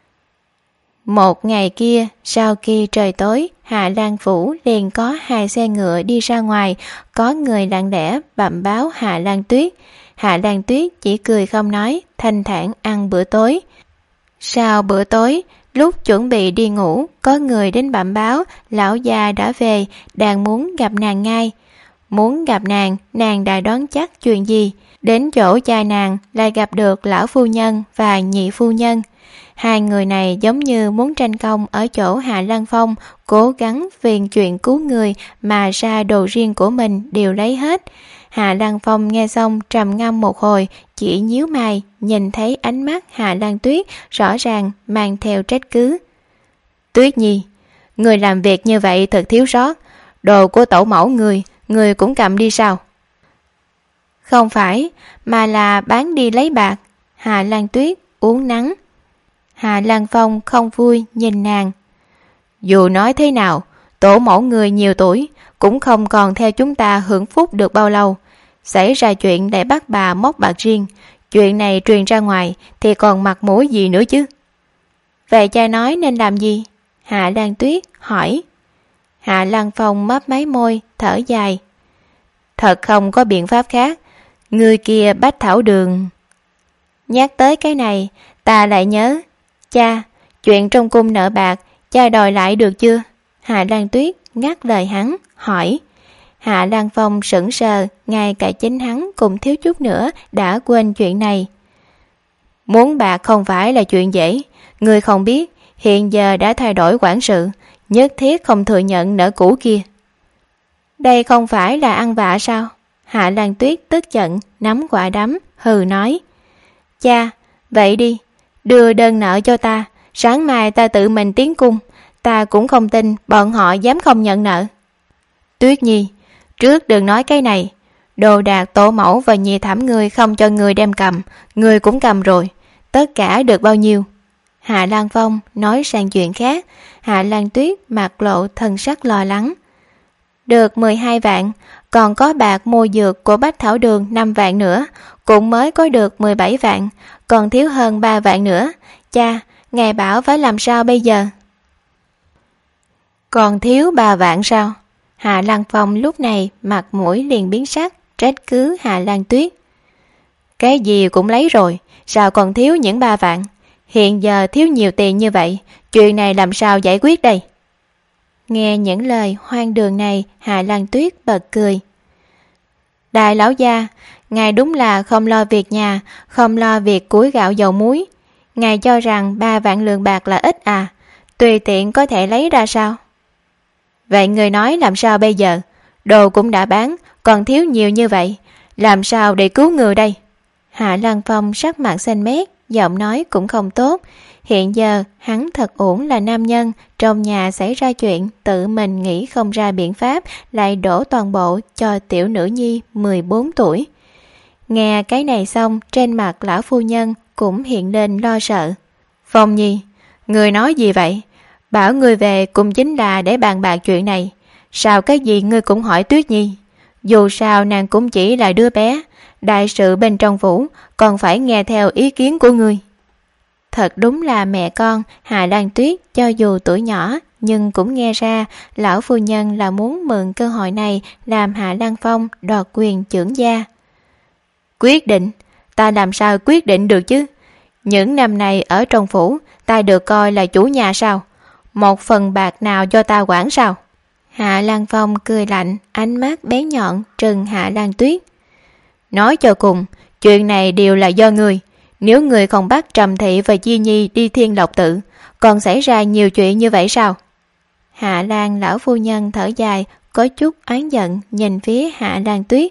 Một ngày kia, sau khi trời tối, Hạ Lan Phủ liền có hai xe ngựa đi ra ngoài, có người lặng lẽ bẩm báo Hạ Lan Tuyết. Hạ Lan Tuyết chỉ cười không nói, thanh thản ăn bữa tối. Sau bữa tối, lúc chuẩn bị đi ngủ, có người đến bẩm báo lão già đã về, đang muốn gặp nàng ngay. Muốn gặp nàng, nàng đã đoán chắc chuyện gì. Đến chỗ cha nàng lại gặp được lão phu nhân và nhị phu nhân. Hai người này giống như muốn tranh công ở chỗ Hạ Lan Phong, cố gắng vì chuyện cứu người mà ra đồ riêng của mình đều lấy hết. Hạ Lan Phong nghe xong trầm ngâm một hồi, chỉ nhíu mày, nhìn thấy ánh mắt Hạ Lan Tuyết rõ ràng mang theo trách cứ. Tuyết Nhi, người làm việc như vậy thật thiếu sót, đồ của tổ mẫu người, người cũng cầm đi sao? Không phải, mà là bán đi lấy bạc. Hạ Lan Tuyết uống nắng. Hạ Lan Phong không vui nhìn nàng. Dù nói thế nào, tổ mẫu người nhiều tuổi, cũng không còn theo chúng ta hưởng phúc được bao lâu. Xảy ra chuyện để bắt bà móc bạc riêng, chuyện này truyền ra ngoài thì còn mặt mũi gì nữa chứ? Vậy cha nói nên làm gì? Hạ Lan Tuyết hỏi. Hạ Lan Phong mấp máy môi, thở dài. Thật không có biện pháp khác. Người kia Bách Thảo Đường. Nhắc tới cái này, ta lại nhớ. Cha, chuyện trong cung nợ bạc, cha đòi lại được chưa? Hạ Lan Tuyết ngắt lời hắn, hỏi. Hạ Lan Phong sững sờ, ngay cả chính hắn cũng thiếu chút nữa đã quên chuyện này. Muốn bạc không phải là chuyện dễ, ngươi không biết hiện giờ đã thay đổi quản sự, nhất thiết không thừa nhận nợ cũ kia. Đây không phải là ăn vạ sao? Hạ Lan Tuyết tức giận nắm quả đấm hừ nói. Cha, vậy đi, đưa đơn nợ cho ta, sáng mai ta tự mình tiến cung, ta cũng không tin bọn họ dám không nhận nợ. Tuyết Nhi, trước đừng nói cái này, đồ đạc tổ mẫu và nhị thẩm người không cho người đem cầm, người cũng cầm rồi, tất cả được bao nhiêu? Hạ Lan Phong nói sang chuyện khác. Hạ Lan Tuyết mặt lộ thần sắc lo lắng. Được mười hai vạn, còn có bạc mua dược của Bách Thảo Đường năm vạn nữa, cũng mới có được mười bảy vạn, còn thiếu hơn ba vạn nữa. Cha, ngài bảo phải làm sao bây giờ? Còn thiếu ba vạn sao? Hạ Lan Phong lúc này mặt mũi liền biến sắc, trách cứ Hạ Lan Tuyết. Cái gì cũng lấy rồi, sao còn thiếu những ba vạn? Hiện giờ thiếu nhiều tiền như vậy, chuyện này làm sao giải quyết đây? Nghe những lời hoang đường này, Hạ Lan Tuyết bật cười. Đại lão gia, ngài đúng là không lo việc nhà, không lo việc củi gạo dầu muối. Ngài cho rằng ba vạn lượng bạc là ít à? Tùy tiện có thể lấy ra sao? Vậy người nói làm sao bây giờ? Đồ cũng đã bán, còn thiếu nhiều như vậy, làm sao để cứu người đây? Hạ Lan Phong sắc mặt xanh mét, giọng nói cũng không tốt. Hiện giờ hắn thật ổn là nam nhân, trong nhà xảy ra chuyện tự mình nghĩ không ra biện pháp, lại đổ toàn bộ cho tiểu nữ nhi mười bốn tuổi. Nghe cái này xong, trên mặt lão phu nhân cũng hiện lên lo sợ. Phong Nhi, người nói gì vậy? Bảo người về cũng chính là để bàn bạc chuyện này, sao cái gì ngươi cũng hỏi Tuyết Nhi? Dù sao nàng cũng chỉ là đứa bé, đại sự bên trong phủ còn phải nghe theo ý kiến của ngươi. Thật đúng là mẹ con Hạ Lan Tuyết cho dù tuổi nhỏ nhưng cũng nghe ra lão phu nhân là muốn mượn cơ hội này làm Hạ Lan Phong đoạt quyền trưởng gia. Quyết định? Ta làm sao quyết định được chứ? Những năm này ở trong phủ ta được coi là chủ nhà sao? Một phần bạc nào cho ta quản sao? Hạ Lan Phong cười lạnh, ánh mắt bén nhọn trừng Hạ Lan Tuyết. Nói cho cùng, chuyện này đều là do người. Nếu người không bắt Trầm Thị và Chi Nhi đi Thiên Lộc Tự, còn xảy ra nhiều chuyện như vậy sao? Hạ Lan lão phu nhân thở dài, có chút oán giận nhìn phía Hạ Lan Tuyết.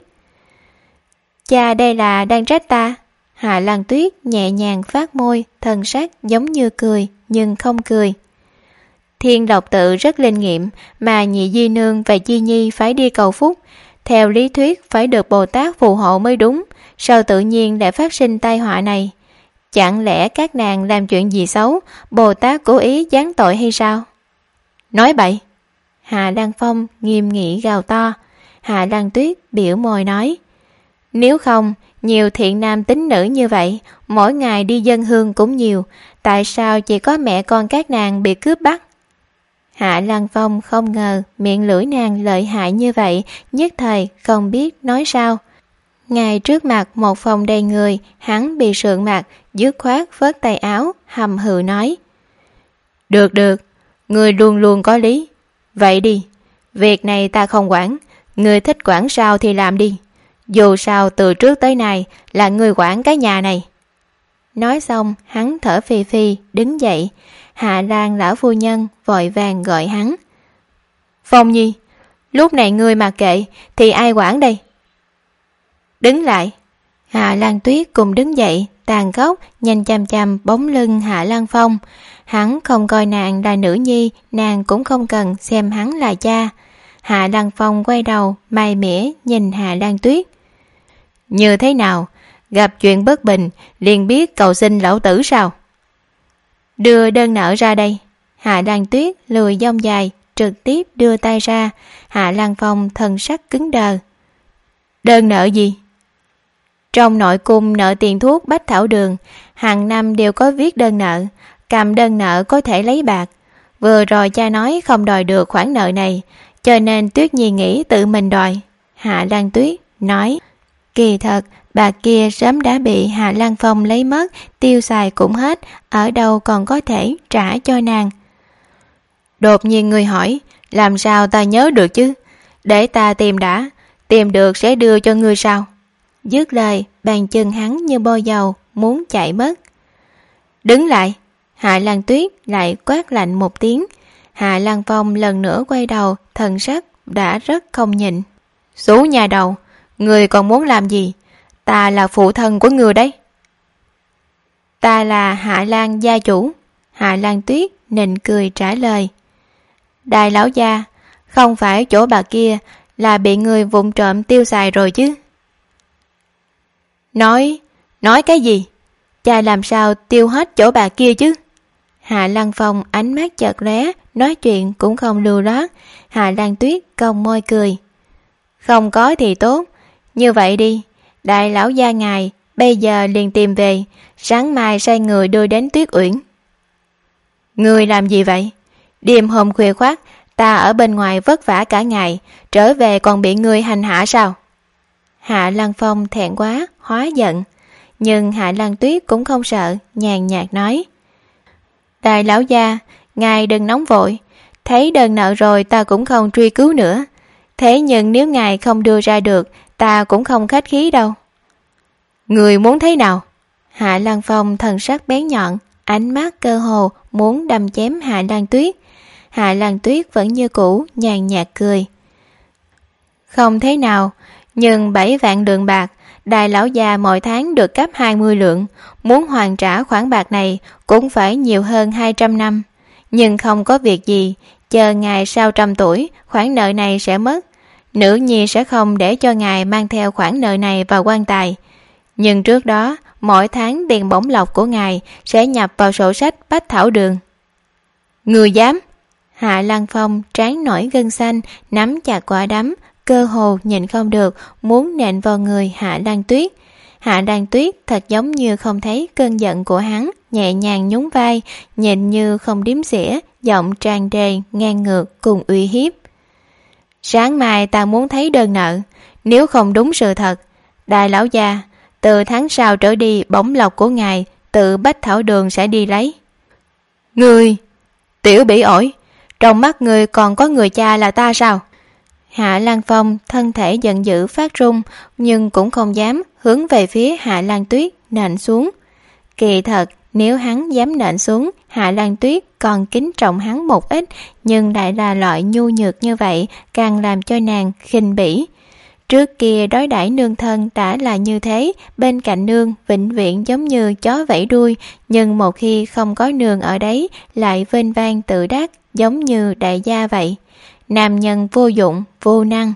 Cha đây là đang trách ta? Hạ Lan Tuyết nhẹ nhàng phát môi, thần sắc giống như cười nhưng không cười. Thiên Lộc Tự rất linh nghiệm, mà nhị di nương và Chi Nhi phải đi cầu phúc, theo lý thuyết phải được Bồ Tát phù hộ mới đúng, sao tự nhiên lại phát sinh tai họa này? Chẳng lẽ các nàng làm chuyện gì xấu, Bồ Tát cố ý giáng tội hay sao? Nói bậy! Hạ Lan Phong nghiêm nghị gào to. Hạ Lan Tuyết biểu môi nói. Nếu không, nhiều thiện nam tín nữ như vậy, mỗi ngày đi dân hương cũng nhiều, tại sao chỉ có mẹ con các nàng bị cướp bắt? Hạ Lan Phong không ngờ miệng lưỡi nàng lợi hại như vậy, nhất thời không biết nói sao. Ngay trước mặt một phòng đầy người, hắn bị sượng mặt, dứt khoát vớt tay áo, hầm hừ nói. Được được, người luôn luôn có lý. Vậy đi, việc này ta không quản, người thích quản sao thì làm đi. Dù sao từ trước tới nay là người quản cái nhà này. Nói xong, hắn thở phì phì, đứng dậy. Hạ Lan lão phu nhân vội vàng gọi hắn. Phong Nhi, lúc này ngươi mà kệ thì ai quản đây? Đứng lại. Hạ Lan Tuyết cùng đứng dậy, tàn khốc nhìn chằm chằm bóng lưng Hạ Lan Phong. Hắn không coi nàng là nữ nhi, nàng cũng không cần xem hắn là cha. Hạ Lan Phong quay đầu mai mỉa nhìn Hạ Lan Tuyết. Như thế nào? Gặp chuyện bất bình liền biết cầu xin lão tử sao? Đưa đơn nợ ra đây. Hạ Lan Tuyết lười dông dài, trực tiếp đưa tay ra. Hạ Lan Phong thần sắc cứng đờ. Đơn nợ gì? Trong nội cung nợ tiền thuốc Bách Thảo Đường, hàng năm đều có viết đơn nợ, cầm đơn nợ có thể lấy bạc. Vừa rồi cha nói không đòi được khoản nợ này, cho nên Tuyết Nhi nghĩ tự mình đòi. Hạ Lan Tuyết nói, kỳ thật bạc kia sớm đã bị Hạ Lan Phong lấy mất, tiêu xài cũng hết, ở đâu còn có thể trả cho nàng. Đột nhiên người hỏi, Làm sao ta nhớ được chứ? Để ta tìm đã, tìm được sẽ đưa cho ngươi sao? Dứt lời, bàn chân hắn như bôi dầu, muốn chạy mất. Đứng lại! Hạ Lan Tuyết lại quát lạnh một tiếng. Hạ Lan Phong lần nữa quay đầu, thần sắc đã rất không nhịn. Xú nhà đầu, người còn muốn làm gì? Ta là phụ thân của người đấy. Ta là Hạ Lan gia chủ. Hạ Lan Tuyết nịnh cười trả lời. Đại lão gia, không phải chỗ bà kia là bị người vụng trộm tiêu xài rồi chứ? Nói, nói cái gì? Cha làm sao tiêu hết chỗ bà kia chứ? Hạ Lan Phong ánh mắt chợt lóe, nói chuyện cũng không lưu loát. Hạ Lan Tuyết cong môi cười. Không có thì tốt, như vậy đi, đại lão gia ngài bây giờ liền tìm về, sáng mai sai người đưa đến Tuyết Uyển. Người làm gì vậy? Đêm hôm khuya khoắt, ta ở bên ngoài vất vả cả ngày, trở về còn bị người hành hạ sao? Hạ Lan Phong thẹn quá, hóa giận. Nhưng Hạ Lan Tuyết cũng không sợ, nhàn nhạt nói. Đại lão gia, ngài đừng nóng vội, thấy đơn nợ rồi ta cũng không truy cứu nữa. Thế nhưng nếu ngài không đưa ra được, ta cũng không khách khí đâu. Người muốn thế nào? Hạ Lan Phong thần sắc bén nhọn, ánh mắt cơ hồ muốn đâm chém Hạ Lan Tuyết. Hạ Lan Tuyết vẫn như cũ, nhàn nhạt cười. Không thế nào, nhưng bảy vạn lượng bạc, đại lão già mỗi tháng được cấp hai mươi lượng, muốn hoàn trả khoản bạc này cũng phải nhiều hơn hai trăm năm. Nhưng không có việc gì, chờ ngài sau trăm tuổi, khoản nợ này sẽ mất. Nữ nhi sẽ không để cho ngài mang theo khoản nợ này vào quan tài. Nhưng trước đó, mỗi tháng tiền bổng lộc của ngài sẽ nhập vào sổ sách Bách Thảo Đường. Người dám? Hạ Lan Phong trán nổi gân xanh, nắm chặt quả đấm, cơ hồ nhìn không được, muốn nện vào người Hạ Lan Tuyết. Hạ Lan Tuyết thật giống như không thấy cơn giận của hắn, nhẹ nhàng nhún vai, nhìn như không điếm xỉa, giọng tràn đầy ngang ngược cùng uy hiếp. Sáng mai ta muốn thấy đơn nợ, nếu không đúng sự thật, đại lão gia, từ tháng sau trở đi bổng lộc của ngài tự Bách Thảo Đường sẽ đi lấy. Ngươi, tiểu bỉ ổi, trong mắt ngươi còn có người cha là ta sao? Hạ Lan Phong thân thể giận dữ phát run, nhưng cũng không dám hướng về phía Hạ Lan Tuyết nện xuống. Kỳ thật, nếu hắn dám nện xuống, Hạ Lan Tuyết còn kính trọng hắn một ít, nhưng lại là loại nhu nhược như vậy, càng làm cho nàng khinh bỉ. Trước kia đối đãi nương thân đã là như thế, bên cạnh nương vĩnh viễn giống như chó vẫy đuôi, nhưng một khi không có nương ở đấy lại vênh vang tự đắc, giống như đại gia vậy. Nam nhân vô dụng, vô năng.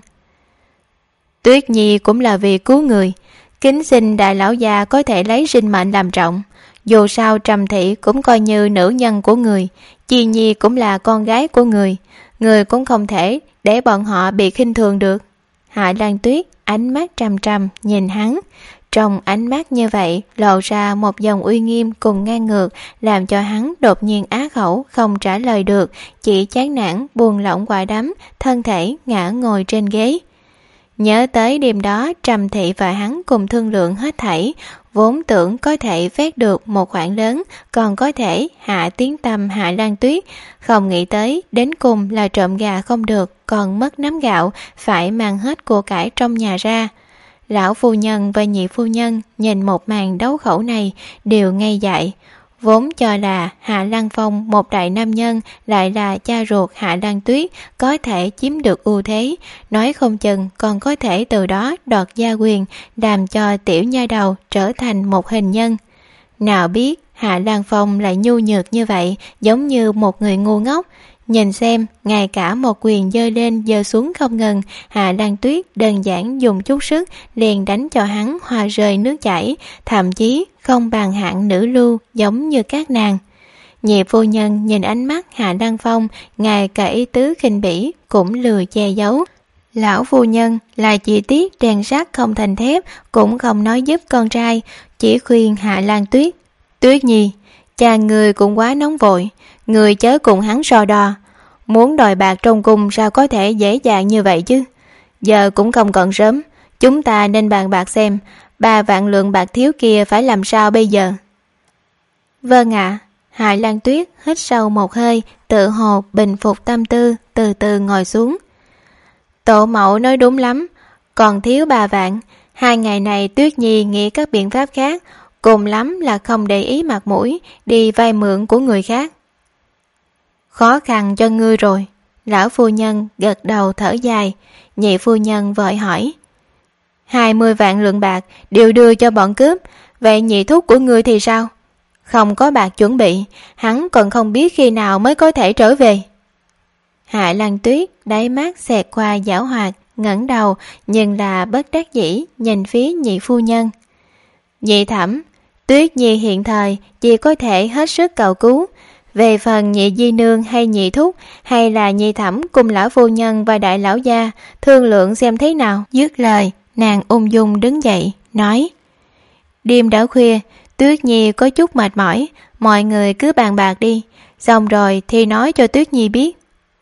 Tuyết Nhi cũng là vì cứu người, kính xin đại lão gia có thể lấy sinh mệnh làm trọng. Dù sao Trầm Thị cũng coi như nữ nhân của người, Chi Nhi cũng là con gái của người, người cũng không thể để bọn họ bị khinh thường được. Hạ Lan Tuyết ánh mắt trầm trầm nhìn hắn, trong ánh mắt như vậy lộ ra một dòng uy nghiêm cùng ngang ngược, làm cho hắn đột nhiên á khẩu không trả lời được, chỉ chán nản buông lỏng quả đấm, thân thể ngã ngồi trên ghế. Nhớ tới đêm đó Trầm Thị và hắn cùng thương lượng hết thảy, vốn tưởng có thể vét được một khoản lớn, còn có thể hạ tiếng tâm Hạ Lan Tuyết, không nghĩ tới đến cùng là trộm gà không được, còn mất nắm gạo, phải mang hết của cải trong nhà ra. Lão phu nhân và nhị phu nhân nhìn một màn đấu khẩu này đều ngây dại, vốn cho là Hạ Lan Phong một đại nam nhân lại là cha ruột Hạ Lan Tuyết, có thể chiếm được ưu thế, nói không chừng còn có thể từ đó đoạt gia quyền, làm cho tiểu nha đầu trở thành một hình nhân. Nào biết Hạ Lan Phong lại nhu nhược như vậy, giống như một người ngu ngốc. Nhìn xem, ngay cả một quyền giơ lên giơ xuống không ngừng, Hạ Lan Tuyết đơn giản dùng chút sức liền đánh cho hắn hoa rơi nước chảy, thậm chí không bằng hạng nữ lưu giống như các nàng. Nhị phu nhân nhìn ánh mắt Hạ Lan Phong, ngay cả ý tứ khinh bỉ cũng lười che giấu. Lão phu nhân là chi tiết rèn sắt không thành thép, cũng không nói giúp con trai, chỉ khuyên Hạ Lan Tuyết. Tuyết Nhi, cha người cũng quá nóng vội, người chớ cùng hắn so đo. Muốn đòi bạc trong cung sao có thể dễ dàng như vậy chứ? Giờ cũng không còn sớm, chúng ta nên bàn bạc xem ba vạn lượng bạc thiếu kia phải làm sao bây giờ. Vâng ạ. Hạ Lan Tuyết hít sâu một hơi, tự hồ bình phục tâm tư, từ từ ngồi xuống. Tổ mẫu nói đúng lắm, còn thiếu ba vạn. Hai ngày này Tuyết Nhi nghĩ các biện pháp khác, cùng lắm là không để ý mặt mũi, đi vay mượn của người khác. Khó khăn cho ngươi rồi. Lão phu nhân gật đầu thở dài. Nhị phu nhân vội hỏi, hai mươi vạn lượng bạc đều đưa cho bọn cướp, vậy nhị thúc của ngươi thì sao? Không có bạc chuẩn bị, hắn còn không biết khi nào mới có thể trở về. Hạ Lan Tuyết đáy mắt xẹt qua giảo hoạt, ngẩng đầu nhưng là bất đắc dĩ nhìn phía nhị phu nhân. Nhị thẩm, Tuyết Nhi hiện thời chỉ có thể hết sức cầu cứu. Về phần nhị di nương hay nhị thúc, hay là nhị thẩm cùng lão phu nhân và đại lão gia thương lượng xem thế nào. Dứt lời, nàng ung dung đứng dậy nói, đêm đã khuya, Tuyết Nhi có chút mệt mỏi, mọi người cứ bàn bạc đi, xong rồi thì nói cho Tuyết Nhi biết.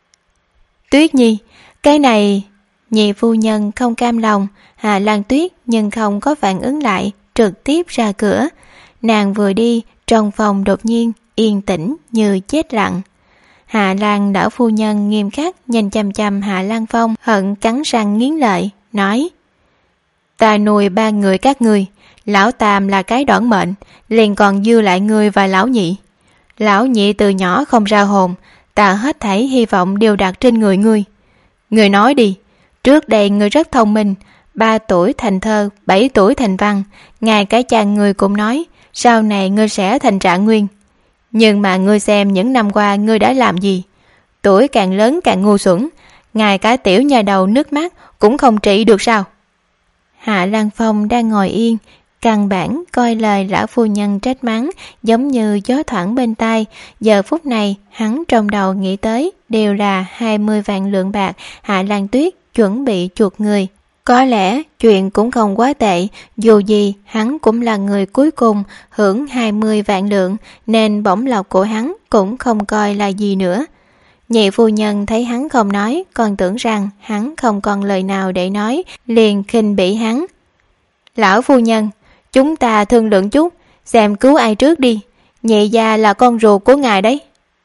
Tuyết Nhi, cái này... Nhị phu nhân không cam lòng. Hạ Lan Tuyết nhưng không có phản ứng lại, trực tiếp ra cửa. Nàng vừa đi, trong phòng đột nhiên yên tĩnh như chết lặng. Hạ Lan đảo phu nhân nghiêm khắc nhìn chằm chằm Hạ Lan Phong, hận cắn răng nghiến lợi, nói, ta nuôi ba người các ngươi, lão tam là cái đoản mệnh, liền còn dư lại ngươi và lão nhị. Lão nhị từ nhỏ không ra hồn, ta hết thảy hy vọng đều đặt trên người ngươi. Ngươi nói đi, trước đây ngươi rất thông minh, ba tuổi thành thơ, bảy tuổi thành văn, ngay cả cha ngươi cũng nói sau này ngươi sẽ thành Trạng Nguyên. Nhưng mà ngươi xem những năm qua ngươi đã làm gì? Tuổi càng lớn càng ngu xuẩn, ngay cả tiểu nhà đầu nước mắt cũng không trị được sao? Hạ Lan Phong đang ngồi yên, căn bản coi lời lão phu nhân trách mắng giống như gió thoảng bên tai. Giờ phút này hắn trong đầu nghĩ tới đều là hai mươi vạn lượng bạc Hạ Lan Tuyết chuẩn bị chuộc người. Có lẽ chuyện cũng không quá tệ, dù gì hắn cũng là người cuối cùng hưởng hai mươi vạn lượng, nên bổng lộc của hắn cũng không coi là gì nữa. Nhị phu nhân thấy hắn không nói, còn tưởng rằng hắn không còn lời nào để nói, liền khinh bỉ hắn. Lão phu nhân, chúng ta thương lượng chút, xem cứu ai trước đi, nhị gia là con ruột của ngài đấy.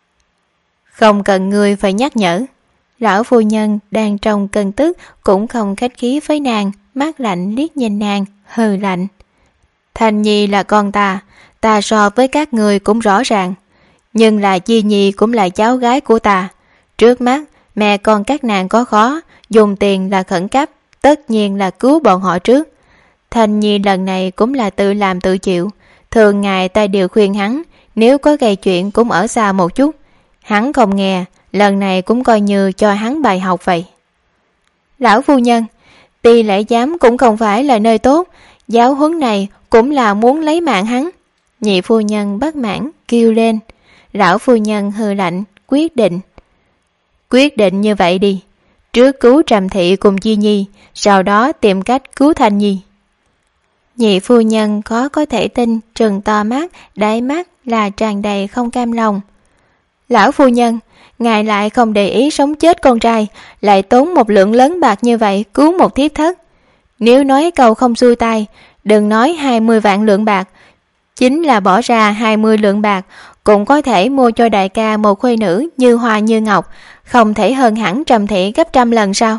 Không cần người phải nhắc nhở. Lão phu nhân đang trong cơn tức cũng không khách khí với nàng, mắt lạnh liếc nhìn nàng, hừ lạnh. Thành Nhi là con ta, ta so với các người cũng rõ ràng, nhưng là Chi Nhi cũng là cháu gái của ta. Trước mắt mẹ con các nàng có khó, dùng tiền là khẩn cấp, tất nhiên là cứu bọn họ trước. Thành Nhi lần này cũng là tự làm tự chịu, thường ngày ta đều khuyên hắn, nếu có gây chuyện cũng ở xa một chút. Hắn không nghe, lần này cũng coi như cho hắn bài học vậy. Lão phu nhân, Ti Lễ Giám cũng không phải là nơi tốt, giáo huấn này cũng là muốn lấy mạng hắn. Nhị phu nhân bất mãn kêu lên. Lão phu nhân hừ lạnh, quyết định. Quyết định như vậy đi, trước cứu Trầm Thị cùng Chi Nhi, sau đó tìm cách cứu Thành Nhi. Nhị phu nhân khó có thể tin, trừng to mắt, đáy mắt là tràn đầy không cam lòng. Lão phu nhân, ngài lại không để ý sống chết con trai, lại tốn một lượng lớn bạc như vậy cứu một thiếp thất. Nếu nói câu không xuôi tay, đừng nói hai mươi vạn lượng bạc, chính là bỏ ra hai mươi lượng bạc cũng có thể mua cho đại ca một khuê nữ như hoa như ngọc, không thể hơn hẳn Trầm Thị gấp trăm lần sao?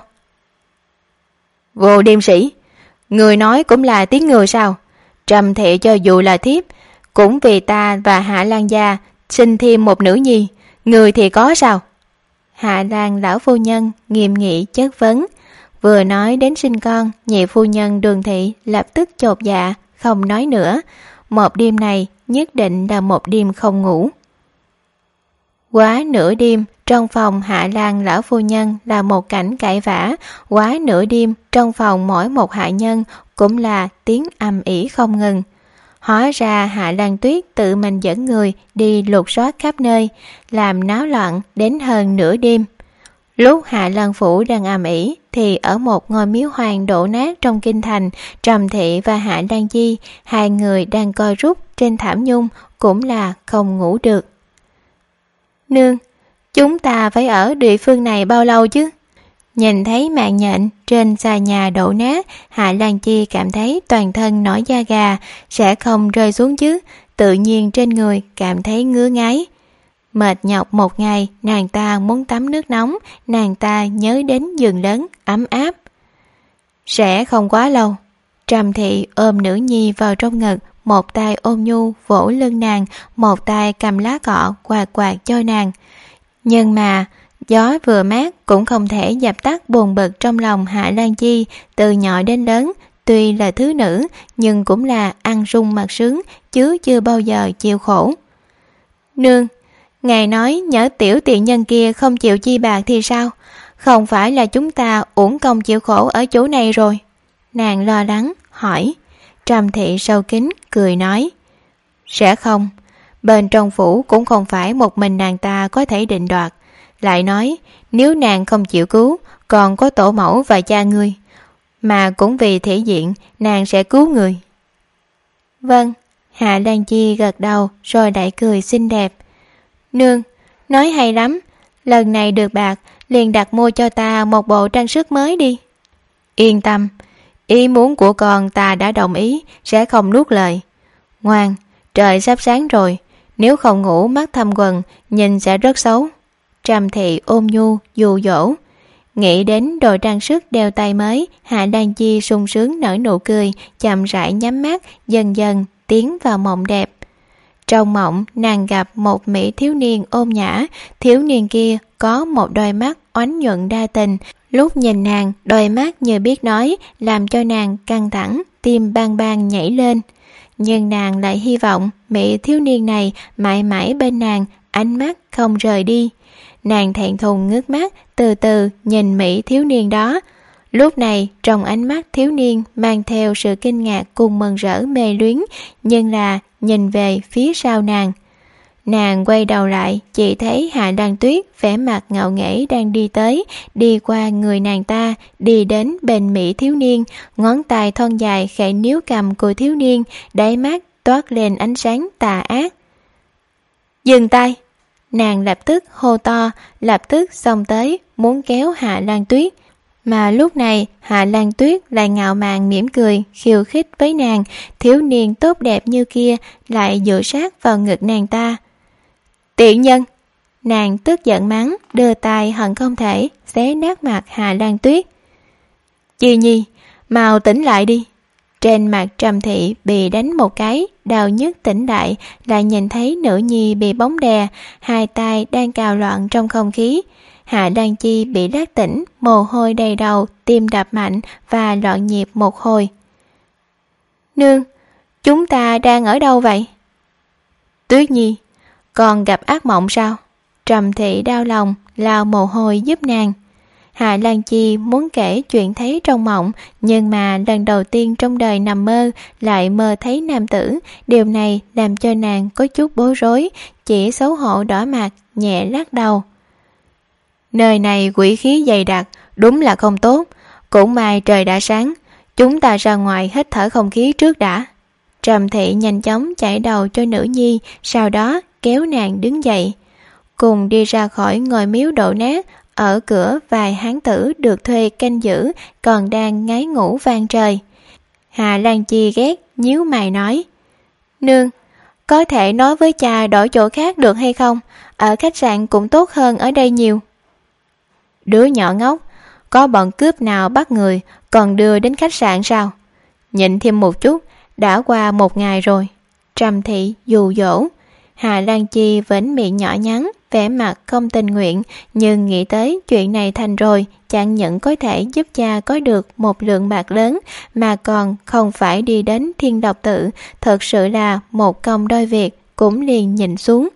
Vô Điềm Sĩ, người nói cũng là tiếng người sao? Trầm Thị cho dù là thiếp, cũng vì ta và Hạ Lan gia sinh thêm một nữ nhi, người thì có sao? Hạ Lan lão phu nhân nghiêm nghị chất vấn. Vừa nói đến sinh con, nhị phu nhân Đường Thị lập tức chột dạ, không nói nữa. Một đêm này nhất định là một đêm không ngủ. Quá nửa đêm, trong phòng Hạ Lan lão phu nhân là một cảnh cãi vã. Quá nửa đêm, trong phòng mỗi một hạ nhân cũng là tiếng ầm ĩ không ngừng. Hóa ra Hạ Lan Tuyết tự mình dẫn người đi lục soát khắp nơi, làm náo loạn đến hơn nửa đêm. Lúc Hạ Lan Phủ đang ầm ĩ thì ở một ngôi miếu hoang đổ nát trong kinh thành, Trầm Thị và Hạ Lan Chi, hai người đang coi rút trên thảm nhung, cũng là không ngủ được. Nương, chúng ta phải ở địa phương này bao lâu chứ? Nhìn thấy mạng nhện trên xà nhà đổ nát, Hạ Lan Chi cảm thấy toàn thân nổi da gà, sẽ không rơi xuống chứ. tự nhiên trên người cảm thấy ngứa ngáy. Mệt nhọc một ngày, nàng ta muốn tắm nước nóng, nàng ta nhớ đến giường lớn, ấm áp. Sẽ không quá lâu. Trầm Thị ôm nữ nhi vào trong ngực, một tay ôm nhu vỗ lưng nàng, một tay cầm lá cọ quạt quạt cho nàng. Nhưng mà gió vừa mát cũng không thể dập tắt buồn bực trong lòng Hạ Lan Chi. Từ nhỏ đến lớn, tuy là thứ nữ nhưng cũng là ăn sung mặc sướng, chứ chưa bao giờ chịu khổ. Nương, ngài nói nhỡ tiểu tiện nhân kia không chịu chi bạc thì sao? Không phải là chúng ta uổng công chịu khổ ở chỗ này rồi? Nàng lo lắng hỏi. Trầm Thị sâu kín cười nói, sẽ không. Bên trong phủ cũng không phải một mình nàng ta có thể định đoạt. Lại nói, nếu nàng không chịu cứu, còn có tổ mẫu và cha ngươi, mà cũng vì thể diện nàng sẽ cứu người. Vâng. Hạ Lan Chi gật đầu rồi lại cười xinh đẹp. Nương, nói hay lắm. Lần này được bạc liền đặt mua cho ta một bộ trang sức mới đi. Yên tâm, ý muốn của con ta đã đồng ý, sẽ không nuốt lời. Ngoan, trời sắp sáng rồi, nếu không ngủ mắt thâm quầng nhìn sẽ rất xấu. Trầm Thị ôm nhu dụ dỗ. Nghĩ đến đồ trang sức đeo tay mới, Hạ Lan Chi sung sướng nở nụ cười, chậm rãi nhắm mắt, dần dần tiến vào mộng đẹp. Trong mộng, nàng gặp một mỹ thiếu niên ôn nhã. Thiếu niên kia có một đôi mắt oánh nhuận đa tình, lúc nhìn nàng, đôi mắt như biết nói, làm cho nàng căng thẳng, tim bang bang nhảy lên. Nhưng nàng lại hy vọng mỹ thiếu niên này mãi mãi bên nàng, ánh mắt không rời đi. Nàng thẹn thùng ngước mắt, từ từ nhìn mỹ thiếu niên đó. Lúc này trong ánh mắt thiếu niên mang theo sự kinh ngạc cùng mừng rỡ mê luyến, nhưng là nhìn về phía sau nàng. Nàng quay đầu lại, chỉ thấy Hạ Lan Tuyết vẻ mặt ngạo nghễ đang đi tới, đi qua người nàng ta, đi đến bên mỹ thiếu niên, ngón tay thon dài khẽ níu cầm của thiếu niên, đáy mắt toát lên ánh sáng tà ác. Dừng tay! Nàng lập tức hô to, lập tức xông tới, muốn kéo Hạ Lan Tuyết. Mà lúc này Hạ Lan Tuyết lại ngạo mạn mỉm cười, khiêu khích với nàng. Thiếu niên tốt đẹp như kia lại dựa sát vào ngực nàng ta. Tiện nhân! Nàng tức giận mắng, đưa tay hận không thể xé nát mặt Hạ Lan Tuyết. Chi Nhi, mau tỉnh lại đi! Trên mặt Trầm Thị bị đánh một cái, đau nhức tỉnh lại, lại nhìn thấy nữ nhi bị bóng đè, hai tay đang cào loạn trong không khí. Hạ Lan Chi bị lắc tỉnh, mồ hôi đầy đầu, tim đập mạnh và loạn nhịp một hồi. Nương, chúng ta đang ở đâu vậy? Tuyết Nhi, còn gặp ác mộng sao? Trầm Thị đau lòng, lao mồ hôi giúp nàng. Hạ Lan Chi muốn kể chuyện thấy trong mộng, nhưng mà lần đầu tiên trong đời nằm mơ lại mơ thấy nam tử. Điều này làm cho nàng có chút bối rối, chỉ xấu hổ đỏ mặt, nhẹ lắc đầu. Nơi này quỷ khí dày đặc, đúng là không tốt. Cũng may trời đã sáng, chúng ta ra ngoài hít thở không khí trước đã. Trầm Thị nhanh chóng chải đầu cho nữ nhi, sau đó kéo nàng đứng dậy. Cùng đi ra khỏi ngôi miếu đổ nát. Ở cửa vài hán tử được thuê canh giữ còn đang ngáy ngủ vang trời. Hạ Lan Chi ghét nhíu mày nói, Nương, có thể nói với cha đổi chỗ khác được hay không? Ở khách sạn cũng tốt hơn ở đây nhiều. Đứa nhỏ ngốc, có bọn cướp nào bắt người còn đưa đến khách sạn sao? Nhịn thêm một chút, đã qua một ngày rồi. Trầm Thị dụ dỗ. Hạ Lan Chi vẫn miệng nhỏ nhắn, vẻ mặt không tình nguyện, nhưng nghĩ tới chuyện này thành rồi, chẳng những có thể giúp cha có được một lượng bạc lớn, mà còn không phải đi đến Thiên Độc Tự, thật sự là một công đôi việc, cũng liền nhìn xuống.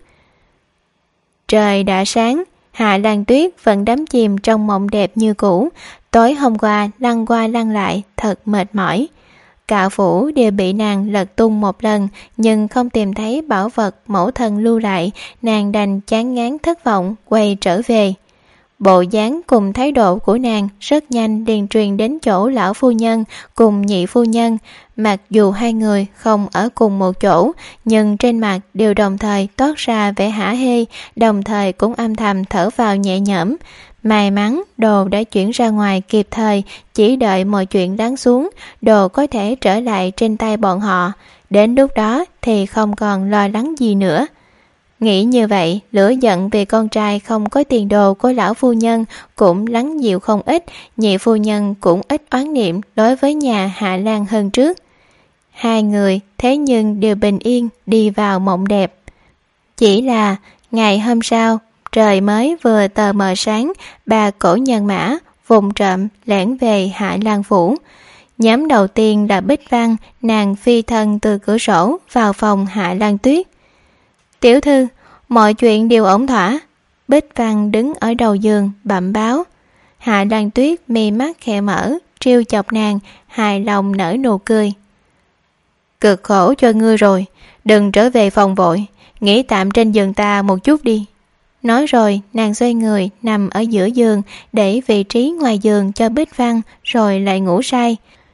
Trời đã sáng, Hạ Lan Tuyết vẫn đắm chìm trong mộng đẹp như cũ. Tối hôm qua lăn qua lăn lại, thật mệt mỏi. Cả phủ đều bị nàng lật tung một lần, nhưng không tìm thấy bảo vật mẫu thân lưu lại, nàng đành chán ngán thất vọng quay trở về. Bộ dáng cùng thái độ của nàng rất nhanh liền truyền đến chỗ lão phu nhân cùng nhị phu nhân. Mặc dù hai người không ở cùng một chỗ, nhưng trên mặt đều đồng thời toát ra vẻ hả hê, đồng thời cũng âm thầm thở vào nhẹ nhõm. May mắn Đồ đã chuyển ra ngoài kịp thời, chỉ đợi mọi chuyện lắng xuống, Đồ có thể trở lại trên tay bọn họ. Đến lúc đó thì không còn lo lắng gì nữa. Nghĩ như vậy, lửa giận vì con trai không có tiền đồ của lão phu nhân cũng lắng dịu không ít. Nhị phu nhân cũng ít oán niệm đối với nhà Hạ Lan hơn trước. Hai người thế nhưng đều bình yên đi vào mộng đẹp. Chỉ là ngày hôm sau, trời mới vừa tờ mờ sáng, bà cổ nhân mã vùng trộm lẻn về Hạ Lan phủ. Nhóm đầu tiên là Bích Văn, nàng phi thân từ cửa sổ vào phòng Hạ Lan Tuyết. Tiểu thư, mọi chuyện đều ổn thỏa. Bích Văn đứng ở đầu giường bẩm báo. Hạ Lan Tuyết mi mắt khẽ mở, trêu chọc nàng, hài lòng nở nụ cười. Cực khổ cho ngươi rồi, đừng trở về phòng vội, nghỉ tạm trên giường ta một chút đi. Nói rồi nàng xoay người nằm ở giữa giường, để vị trí ngoài giường cho Bích Văn, rồi lại ngủ say.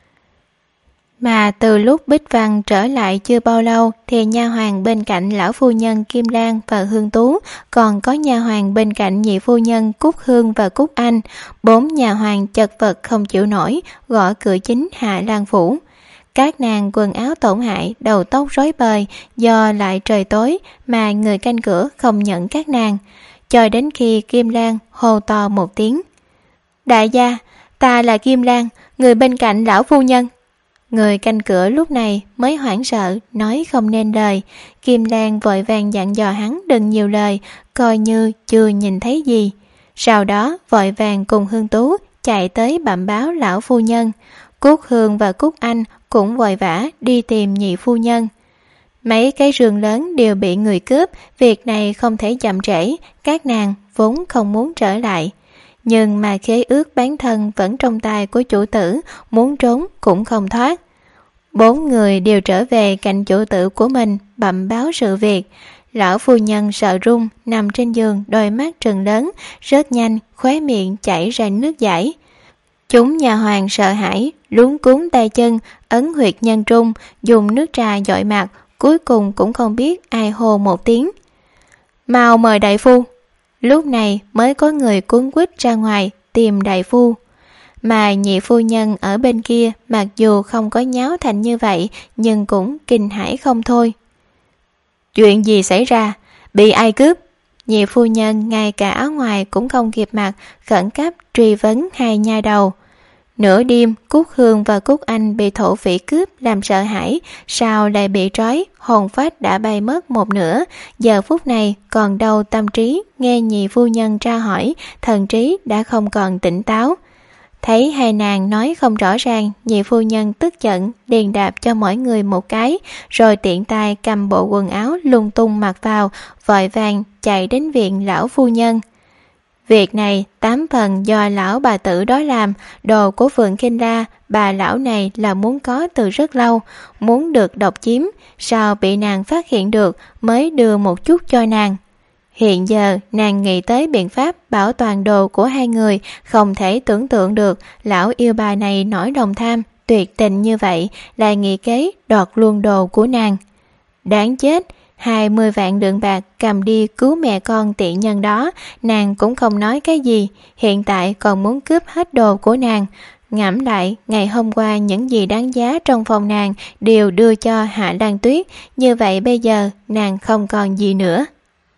Mà từ lúc Bích Văn trở lại chưa bao lâu thì nha hoàn bên cạnh lão phu nhân Kim Lan và Hương Tú, còn có nha hoàn bên cạnh nhị phu nhân Cúc Hương và Cúc Anh, bốn nha hoàn chật vật không chịu nổi, gõ cửa chính Hạ Lan phủ. Các nàng quần áo tổn hại, đầu tóc rối bời, do lại trời tối mà người canh cửa không nhận các nàng. Cho đến khi Kim Lan hô to một tiếng. Đại gia, ta là Kim Lan, người bên cạnh lão phu nhân. Người canh cửa lúc này mới hoảng sợ, nói không nên lời. Kim Lan vội vàng dặn dò hắn đừng nhiều lời, coi như chưa nhìn thấy gì. Sau đó vội vàng cùng Hương Tú chạy tới bẩm báo lão phu nhân. Cúc Hương và Cúc Anh cũng vội vã đi tìm nhị phu nhân. Mấy cái giường lớn đều bị người cướp, việc này không thể chậm trễ, các nàng vốn không muốn trở lại. Nhưng mà khế ước bán thân vẫn trong tay của chủ tử, muốn trốn cũng không thoát. Bốn người đều trở về cạnh chủ tử của mình, bẩm báo sự việc. Lão phu nhân sợ run, nằm trên giường, đôi mắt trừng lớn, rất nhanh, khóe miệng chảy ra nước dãi. Chúng nhà hoàng sợ hãi, luống cuống tay chân, ấn huyệt nhân trung, dùng nước trà dội mặt, cuối cùng cũng không biết ai hô một tiếng. Mau mời đại phu. Lúc này mới có người cuống quýt ra ngoài tìm đại phu. Mà nhị phu nhân ở bên kia mặc dù không có nháo thành như vậy, nhưng cũng kinh hãi không thôi. Chuyện gì xảy ra? Bị ai cướp? Nhị phu nhân ngay cả áo ngoài cũng không kịp mặc, khẩn cấp truy vấn hai nha đầu. Nửa đêm, Cúc Hương và Cúc Anh bị thổ phỉ cướp làm sợ hãi, sao lại bị trói, hồn phách đã bay mất một nửa, giờ phút này còn đâu tâm trí, nghe nhị phu nhân tra hỏi, thần trí đã không còn tỉnh táo. Thấy hai nàng nói không rõ ràng, nhị phu nhân tức giận, liền đạp cho mỗi người một cái, rồi tiện tay cầm bộ quần áo lung tung mặc vào, vội vàng chạy đến viện lão phu nhân. Việc này tám phần do lão bà tử đó làm, đồ của Phượng Kinh La, bà lão này là muốn có từ rất lâu, muốn được độc chiếm, sao bị nàng phát hiện được mới đưa một chút cho nàng. Hiện giờ nàng nghĩ tới biện pháp bảo toàn đồ của hai người, không thể tưởng tượng được lão yêu bà này nổi lòng tham, tuyệt tình như vậy, lại nghĩ kế đoạt luôn đồ của nàng. Đáng chết! Hai mươi vạn lượng bạc cầm đi cứu mẹ con tiện nhân đó, nàng cũng không nói cái gì, hiện tại còn muốn cướp hết đồ của nàng. Ngẫm lại, ngày hôm qua những gì đáng giá trong phòng nàng đều đưa cho Hạ Lan Tuyết, như vậy bây giờ nàng không còn gì nữa.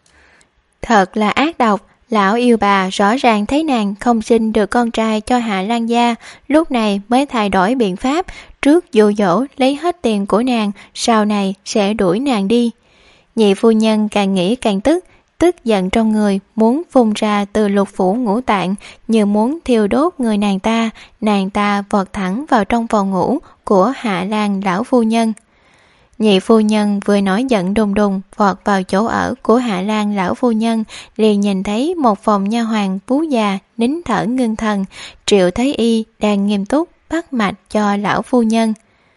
Thật là ác độc, lão yêu bà rõ ràng thấy nàng không sinh được con trai cho Hạ Lan gia, lúc này mới thay đổi biện pháp, trước dụ dỗ lấy hết tiền của nàng, sau này sẽ đuổi nàng đi. Nhị phu nhân càng nghĩ càng tức, tức giận trong người muốn phun ra từ lục phủ ngũ tạng, như muốn thiêu đốt người nàng ta. Nàng ta vọt thẳng vào trong phòng ngủ của Hạ Lan lão phu nhân. Nhị phu nhân vừa nói giận đùng đùng vọt vào chỗ ở của Hạ Lan lão phu nhân, liền nhìn thấy một phòng nha hoàn vú già nín thở ngưng thần. Triệu Thái Y đang nghiêm túc bắt mạch cho lão phu nhân.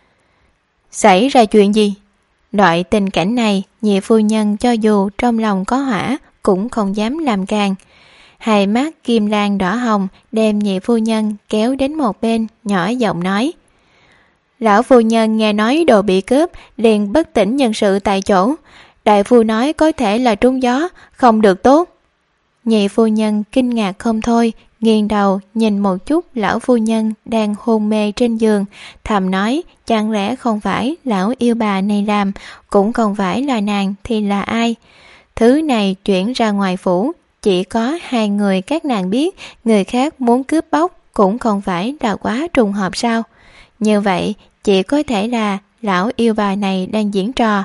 Xảy ra chuyện gì? Loại tình cảnh này, nhị phu nhân cho dù trong lòng có hỏa cũng không dám làm càng. Hai mắt Kim Lan đỏ hồng, đem nhị phu nhân kéo đến một bên, nhỏ giọng nói. Lão phu nhân nghe nói đồ bị cướp, liền bất tỉnh nhân sự tại chỗ. Đại phu nói có thể là trúng gió, không được tốt. Nhị phu nhân kinh ngạc không thôi, nghiêng đầu nhìn một chút lão phu nhân đang hôn mê trên giường, thầm nói chẳng lẽ không phải lão yêu bà này làm, cũng không phải là nàng thì là ai. Thứ này chuyển ra ngoài phủ, chỉ có hai người các nàng biết, người khác muốn cướp bóc cũng không phải là quá trùng hợp sao. Như vậy chỉ có thể là lão yêu bà này đang diễn trò.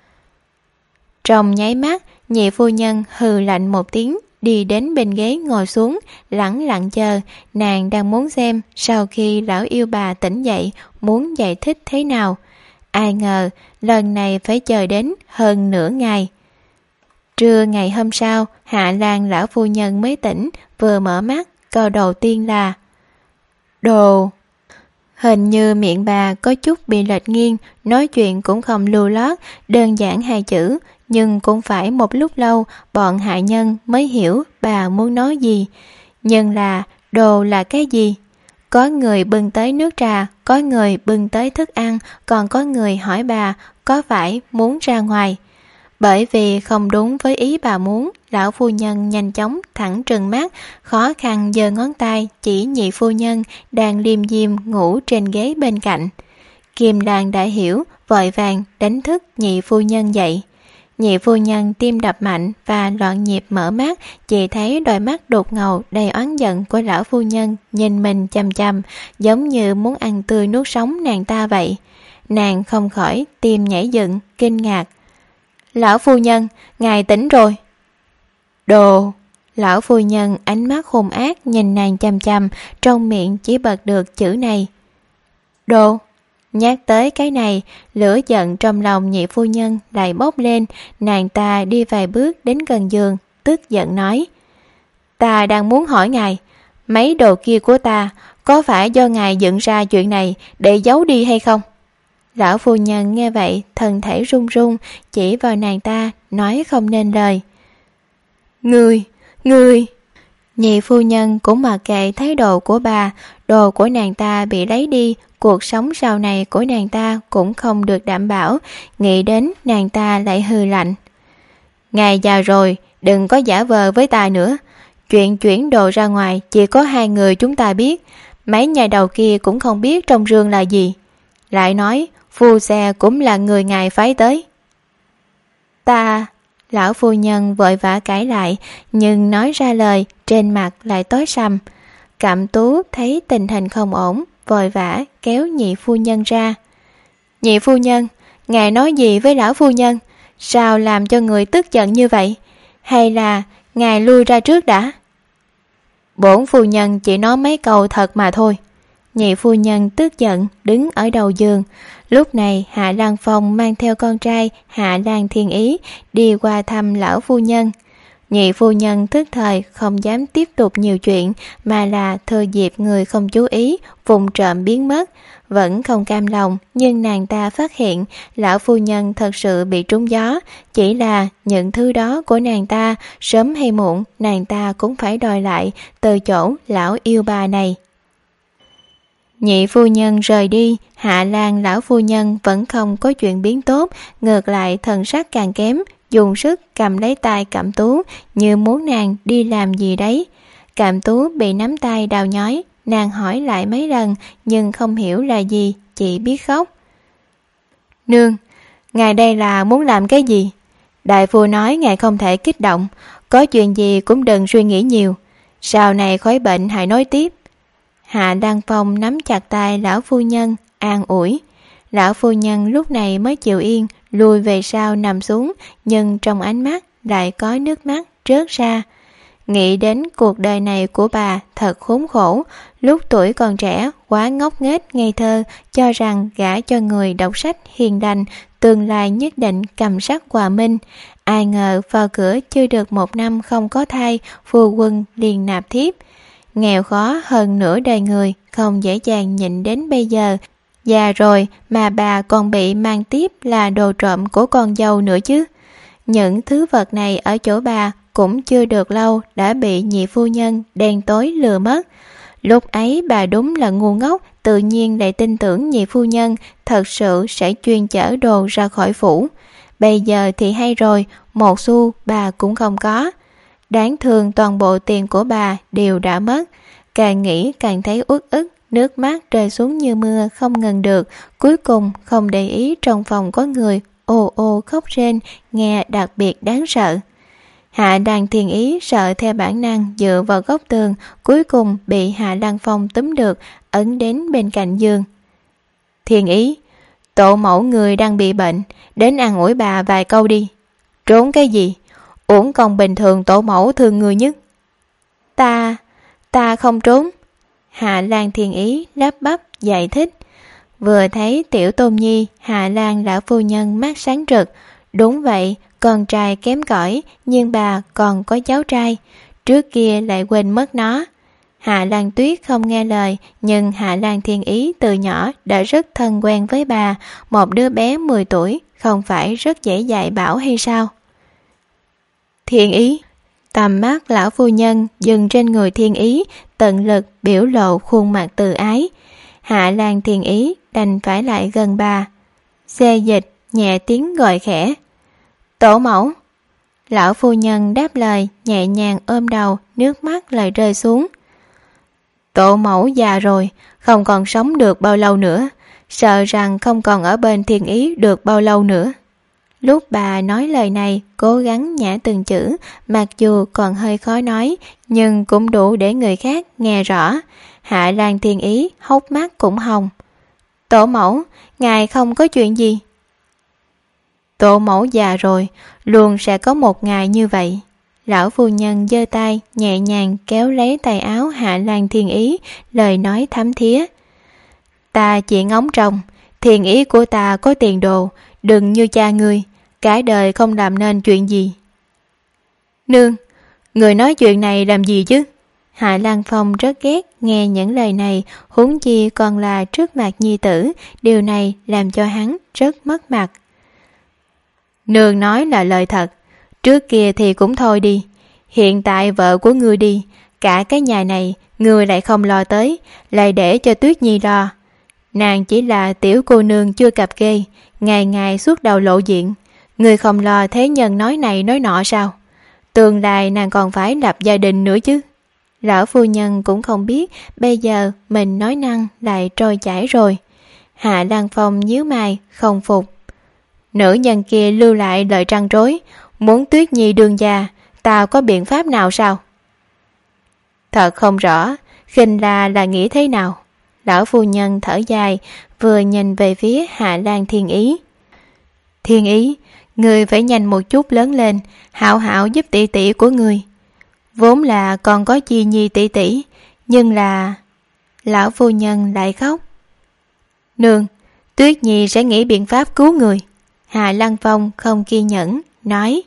Trong nháy mắt, nhị phu nhân hừ lạnh một tiếng, đi đến bên ghế ngồi xuống, lẳng lặng chờ. Nàng đang muốn xem sau khi lão yêu bà tỉnh dậy muốn giải thích thế nào. Ai ngờ lần này phải chờ đến hơn nửa ngày. Trưa ngày hôm sau, Hạ Lan lão phu nhân mới tỉnh, vừa mở mắt, câu đầu tiên là đồ. Hình như miệng bà có chút bị lệch nghiêng, nói chuyện cũng không lưu lót, đơn giản hai chữ, nhưng cũng phải một lúc lâu bọn hạ nhân mới hiểu bà muốn nói gì. Nhưng là đồ là cái gì? Có người bưng tới nước trà, có người bưng tới thức ăn, còn có người hỏi bà có phải muốn ra ngoài. Bởi vì không đúng với ý bà muốn, lão phu nhân nhanh chóng thẳng trừng mắt, khó khăn giơ ngón tay chỉ nhị phu nhân đang liêm diêm ngủ trên ghế bên cạnh. Kim Lan đã hiểu, vội vàng đánh thức nhị phu nhân dậy. Nhị phu nhân tim đập mạnh và loạn nhịp mở mắt, chỉ thấy đôi mắt đục ngầu đầy oán giận của lão phu nhân nhìn mình chằm chằm, giống như muốn ăn tươi nuốt sống nàng ta vậy. Nàng không khỏi tim nhảy dựng, kinh ngạc. Lão phu nhân, ngài tỉnh rồi. Đồ. Lão phu nhân ánh mắt hung ác nhìn nàng chằm chằm, trong miệng chỉ bật được chữ này. Đồ. Nhắc tới cái này, lửa giận trong lòng nhị phu nhân lại bốc lên. Nàng ta đi vài bước đến gần giường, tức giận nói. Ta đang muốn hỏi ngài, mấy đồ kia của ta có phải do ngài dựng ra chuyện này để giấu đi hay không? Lão phu nhân nghe vậy, thân thể run run, chỉ vào nàng ta, nói không nên lời. Ngươi, ngươi... Nhị phu nhân cũng mặc kệ thái độ của bà, đồ của nàng ta bị lấy đi, cuộc sống sau này của nàng ta cũng không được đảm bảo, nghĩ đến nàng ta lại hừ lạnh. Ngài già rồi, đừng có giả vờ với ta nữa. Chuyện chuyển đồ ra ngoài chỉ có hai người chúng ta biết, mấy nhà đầu kia cũng không biết trong rương là gì. Lại nói, phu xe cũng là người ngài phái tới. Ta... Lão phu nhân vội vã cãi lại, nhưng nói ra lời, trên mặt lại tối sầm. Cẩm Tú thấy tình hình không ổn, vội vã kéo nhị phu nhân ra. Nhị phu nhân, ngài nói gì với lão phu nhân? Sao làm cho người tức giận như vậy? Hay là ngài lui ra trước đã? Bổn phu nhân chỉ nói mấy câu thật mà thôi. Nhị phu nhân tức giận đứng ở đầu giường. Lúc này Hạ Lan Phong mang theo con trai Hạ Lan Thiên Ý đi qua thăm lão phu nhân. Nhị phu nhân tức thời không dám tiếp tục nhiều chuyện, mà là thừa dịp người không chú ý vùng trộm biến mất. Vẫn không cam lòng, nhưng nàng ta phát hiện lão phu nhân thật sự bị trúng gió. Chỉ là những thứ đó của nàng ta, sớm hay muộn nàng ta cũng phải đòi lại từ chỗ lão yêu bà này. Nhị phu nhân rời đi, Hạ Lan lão phu nhân vẫn không có chuyện biến tốt, ngược lại thần sắc càng kém, dùng sức cầm lấy tay Cẩm Tú như muốn nàng đi làm gì đấy. Cẩm Tú bị nắm tay đau nhói, nàng hỏi lại mấy lần nhưng không hiểu là gì, chỉ biết khóc. Nương, ngài đây là muốn làm cái gì? Đại phu nói ngài không thể kích động, có chuyện gì cũng đừng suy nghĩ nhiều, sau này khỏi bệnh hãy nói tiếp. Hạ Lan Phong nắm chặt tay lão phu nhân, an ủi. Lão phu nhân lúc này mới chịu yên, lùi về sau nằm xuống, nhưng trong ánh mắt lại có nước mắt rớt ra. Nghĩ đến cuộc đời này của bà thật khốn khổ, lúc tuổi còn trẻ quá ngốc nghếch ngây thơ, cho rằng gả cho người đọc sách hiền lành, tương lai nhất định cầm sắc hòa minh. Ai ngờ vào cửa chưa được một năm không có thai, phu quân liền nạp thiếp. Nghèo khó hơn nửa đời người, không dễ dàng nhịn đến bây giờ. Già rồi mà bà còn bị mang tiếp là đồ trộm của con dâu nữa chứ. Những thứ vật này ở chỗ bà cũng chưa được lâu đã bị nhị phu nhân đen tối lừa mất. Lúc ấy bà đúng là ngu ngốc, tự nhiên lại tin tưởng nhị phu nhân thật sự sẽ chuyên chở đồ ra khỏi phủ. Bây giờ thì hay rồi, một xu bà cũng không có. Đáng thương toàn bộ tiền của bà đều đã mất. Càng nghĩ càng thấy uất ức, nước mắt rơi xuống như mưa không ngừng được. Cuối cùng không để ý trong phòng có người, ồ ồ khóc rên, nghe đặc biệt đáng sợ. Hạ Đan Thiên Ý sợ theo bản năng dựa vào góc tường, cuối cùng bị Hạ Lăng Phong túm được, ấn đến bên cạnh giường. Thiên Ý, tổ mẫu người đang bị bệnh, đến an ủi bà vài câu đi. Trốn cái gì? Uổng công bình thường tổ mẫu thương người nhất. Ta, ta không trốn. Hạ Lan Thiên Ý lắp bắp giải thích. Vừa thấy Tiểu Tôn Nhi, Hạ Lan lão phu nhân mắt sáng rực. Đúng vậy, con trai kém cỏi, nhưng bà còn có cháu trai. Trước kia lại quên mất nó. Hạ Lan Tuyết không nghe lời, nhưng Hạ Lan Thiên Ý từ nhỏ đã rất thân quen với bà. Một đứa bé mười tuổi không phải rất dễ dạy bảo hay sao? Thiên Ý. Tầm mắt lão phu nhân dừng trên người Thiên Ý, tận lực biểu lộ khuôn mặt từ ái. Hạ Lan Thiên Ý đành phải lại gần bà. Xê dịch nhẹ tiếng gọi khẽ. Tổ mẫu. Lão phu nhân đáp lời, nhẹ nhàng ôm đầu, nước mắt lại rơi xuống. Tổ mẫu già rồi, không còn sống được bao lâu nữa, sợ rằng không còn ở bên Thiên Ý được bao lâu nữa. Lúc bà nói lời này, cố gắng nhả từng chữ, mặc dù còn hơi khó nói, nhưng cũng đủ để người khác nghe rõ. Hạ Lan Thiên Ý hốc mắt cũng hồng. Tổ mẫu, ngài không có chuyện gì? Tổ mẫu già rồi, luôn sẽ có một ngày như vậy. Lão phu nhân giơ tay nhẹ nhàng kéo lấy tay áo Hạ Lan Thiên Ý, lời nói thấm thía. Ta chỉ ngóng trông, Thiên Ý của ta có tiền đồ, đừng như cha ngươi, cả đời không làm nên chuyện gì. Nương, người nói chuyện này làm gì chứ? Hạ Lan Phong rất ghét nghe những lời này, huống chi còn là trước mặt nhi tử, điều này làm cho hắn rất mất mặt. Nương nói là lời thật, trước kia thì cũng thôi đi, hiện tại vợ của ngươi đi, cả cái nhà này ngươi lại không lo tới, lại để cho Tuyết Nhi lo. Nàng chỉ là tiểu cô nương chưa cặp kê, ngày ngày suốt đầu lộ diện, ngươi không lo thế nhân nói này nói nọ sao? Tương lai nàng còn phải lập gia đình nữa chứ. Lão phu nhân cũng không biết bây giờ mình nói năng lại trôi chảy rồi. Hạ Lan Phong nhíu mày không phục. Nữ nhân kia lưu lại lời trăn trối, muốn Tuyết Nhi đương gia, tao có biện pháp nào sao? Thật không rõ, khinh la là nghĩ thế nào? Lão phu nhân thở dài, vừa nhìn về phía Hạ Lan Thiên Ý. Thiên Ý, người phải nhanh một chút lớn lên, hảo hảo giúp tỷ tỷ của người. Vốn là còn có Chi Nhi tỷ tỷ, nhưng là... Lão phu nhân lại khóc. Nương, Tuyết Nhi sẽ nghĩ biện pháp cứu người. Hạ Lăng Phong không kiên nhẫn, nói.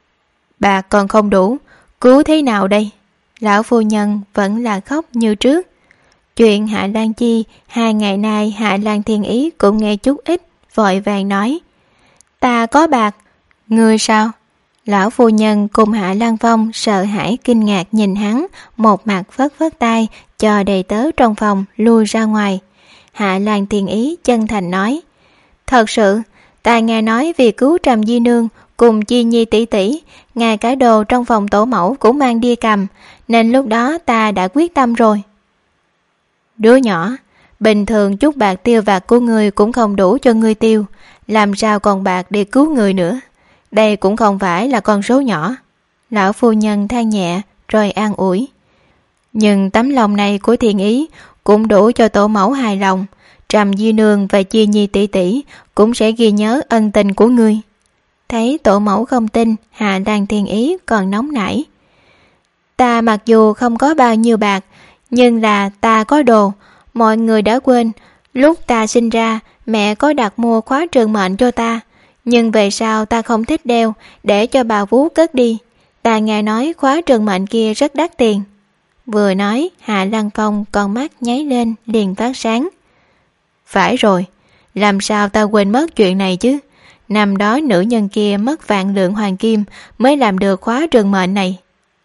Bà còn không đủ, cứu thế nào đây? Lão phu nhân vẫn là khóc như trước. Chuyện Hạ Lan Chi, hai ngày nay Hạ Lan Thiên Ý cũng nghe chút ít, vội vàng nói. Ta có bạc. Ngươi sao? Lão phu nhân cùng Hạ Lan Phong sợ hãi kinh ngạc nhìn hắn, một mặt phất phất tay, cho đầy tớ trong phòng lui ra ngoài. Hạ Lan Thiên Ý chân thành nói. Thật sự, ta nghe nói vì cứu Trầm Di Nương cùng Chi Nhi tỷ tỷ, ngay cả đồ trong phòng tổ mẫu cũng mang đi cầm, nên lúc đó ta đã quyết tâm rồi. Đứa nhỏ, bình thường chút bạc tiêu vặt của ngươi cũng không đủ cho ngươi tiêu, làm sao còn bạc để cứu người nữa? Đây cũng không phải là con số nhỏ. Lão phu nhân than nhẹ rồi an ủi. Nhưng tấm lòng này của Thiên Ý cũng đủ cho tổ mẫu hài lòng. Trầm Di Nương và Chi Nhi tỷ tỷ cũng sẽ ghi nhớ ân tình của ngươi. Thấy tổ mẫu không tin, Hạ Lan Thiên Ý còn nóng nảy. Ta mặc dù không có bao nhiêu bạc, nhưng là ta có đồ. Mọi người đã quên, lúc ta sinh ra, mẹ có đặt mua khóa trường mệnh cho ta. Nhưng về sau ta không thích đeo, để cho bà vú cất đi. Ta nghe nói khóa trường mệnh kia rất đắt tiền. Vừa nói, Hạ Lăng Phong con mắt nháy lên liền phát sáng. Phải rồi, làm sao ta quên mất chuyện này chứ? Năm đó nữ nhân kia mất vạn lượng hoàng kim mới làm được khóa trường mệnh này.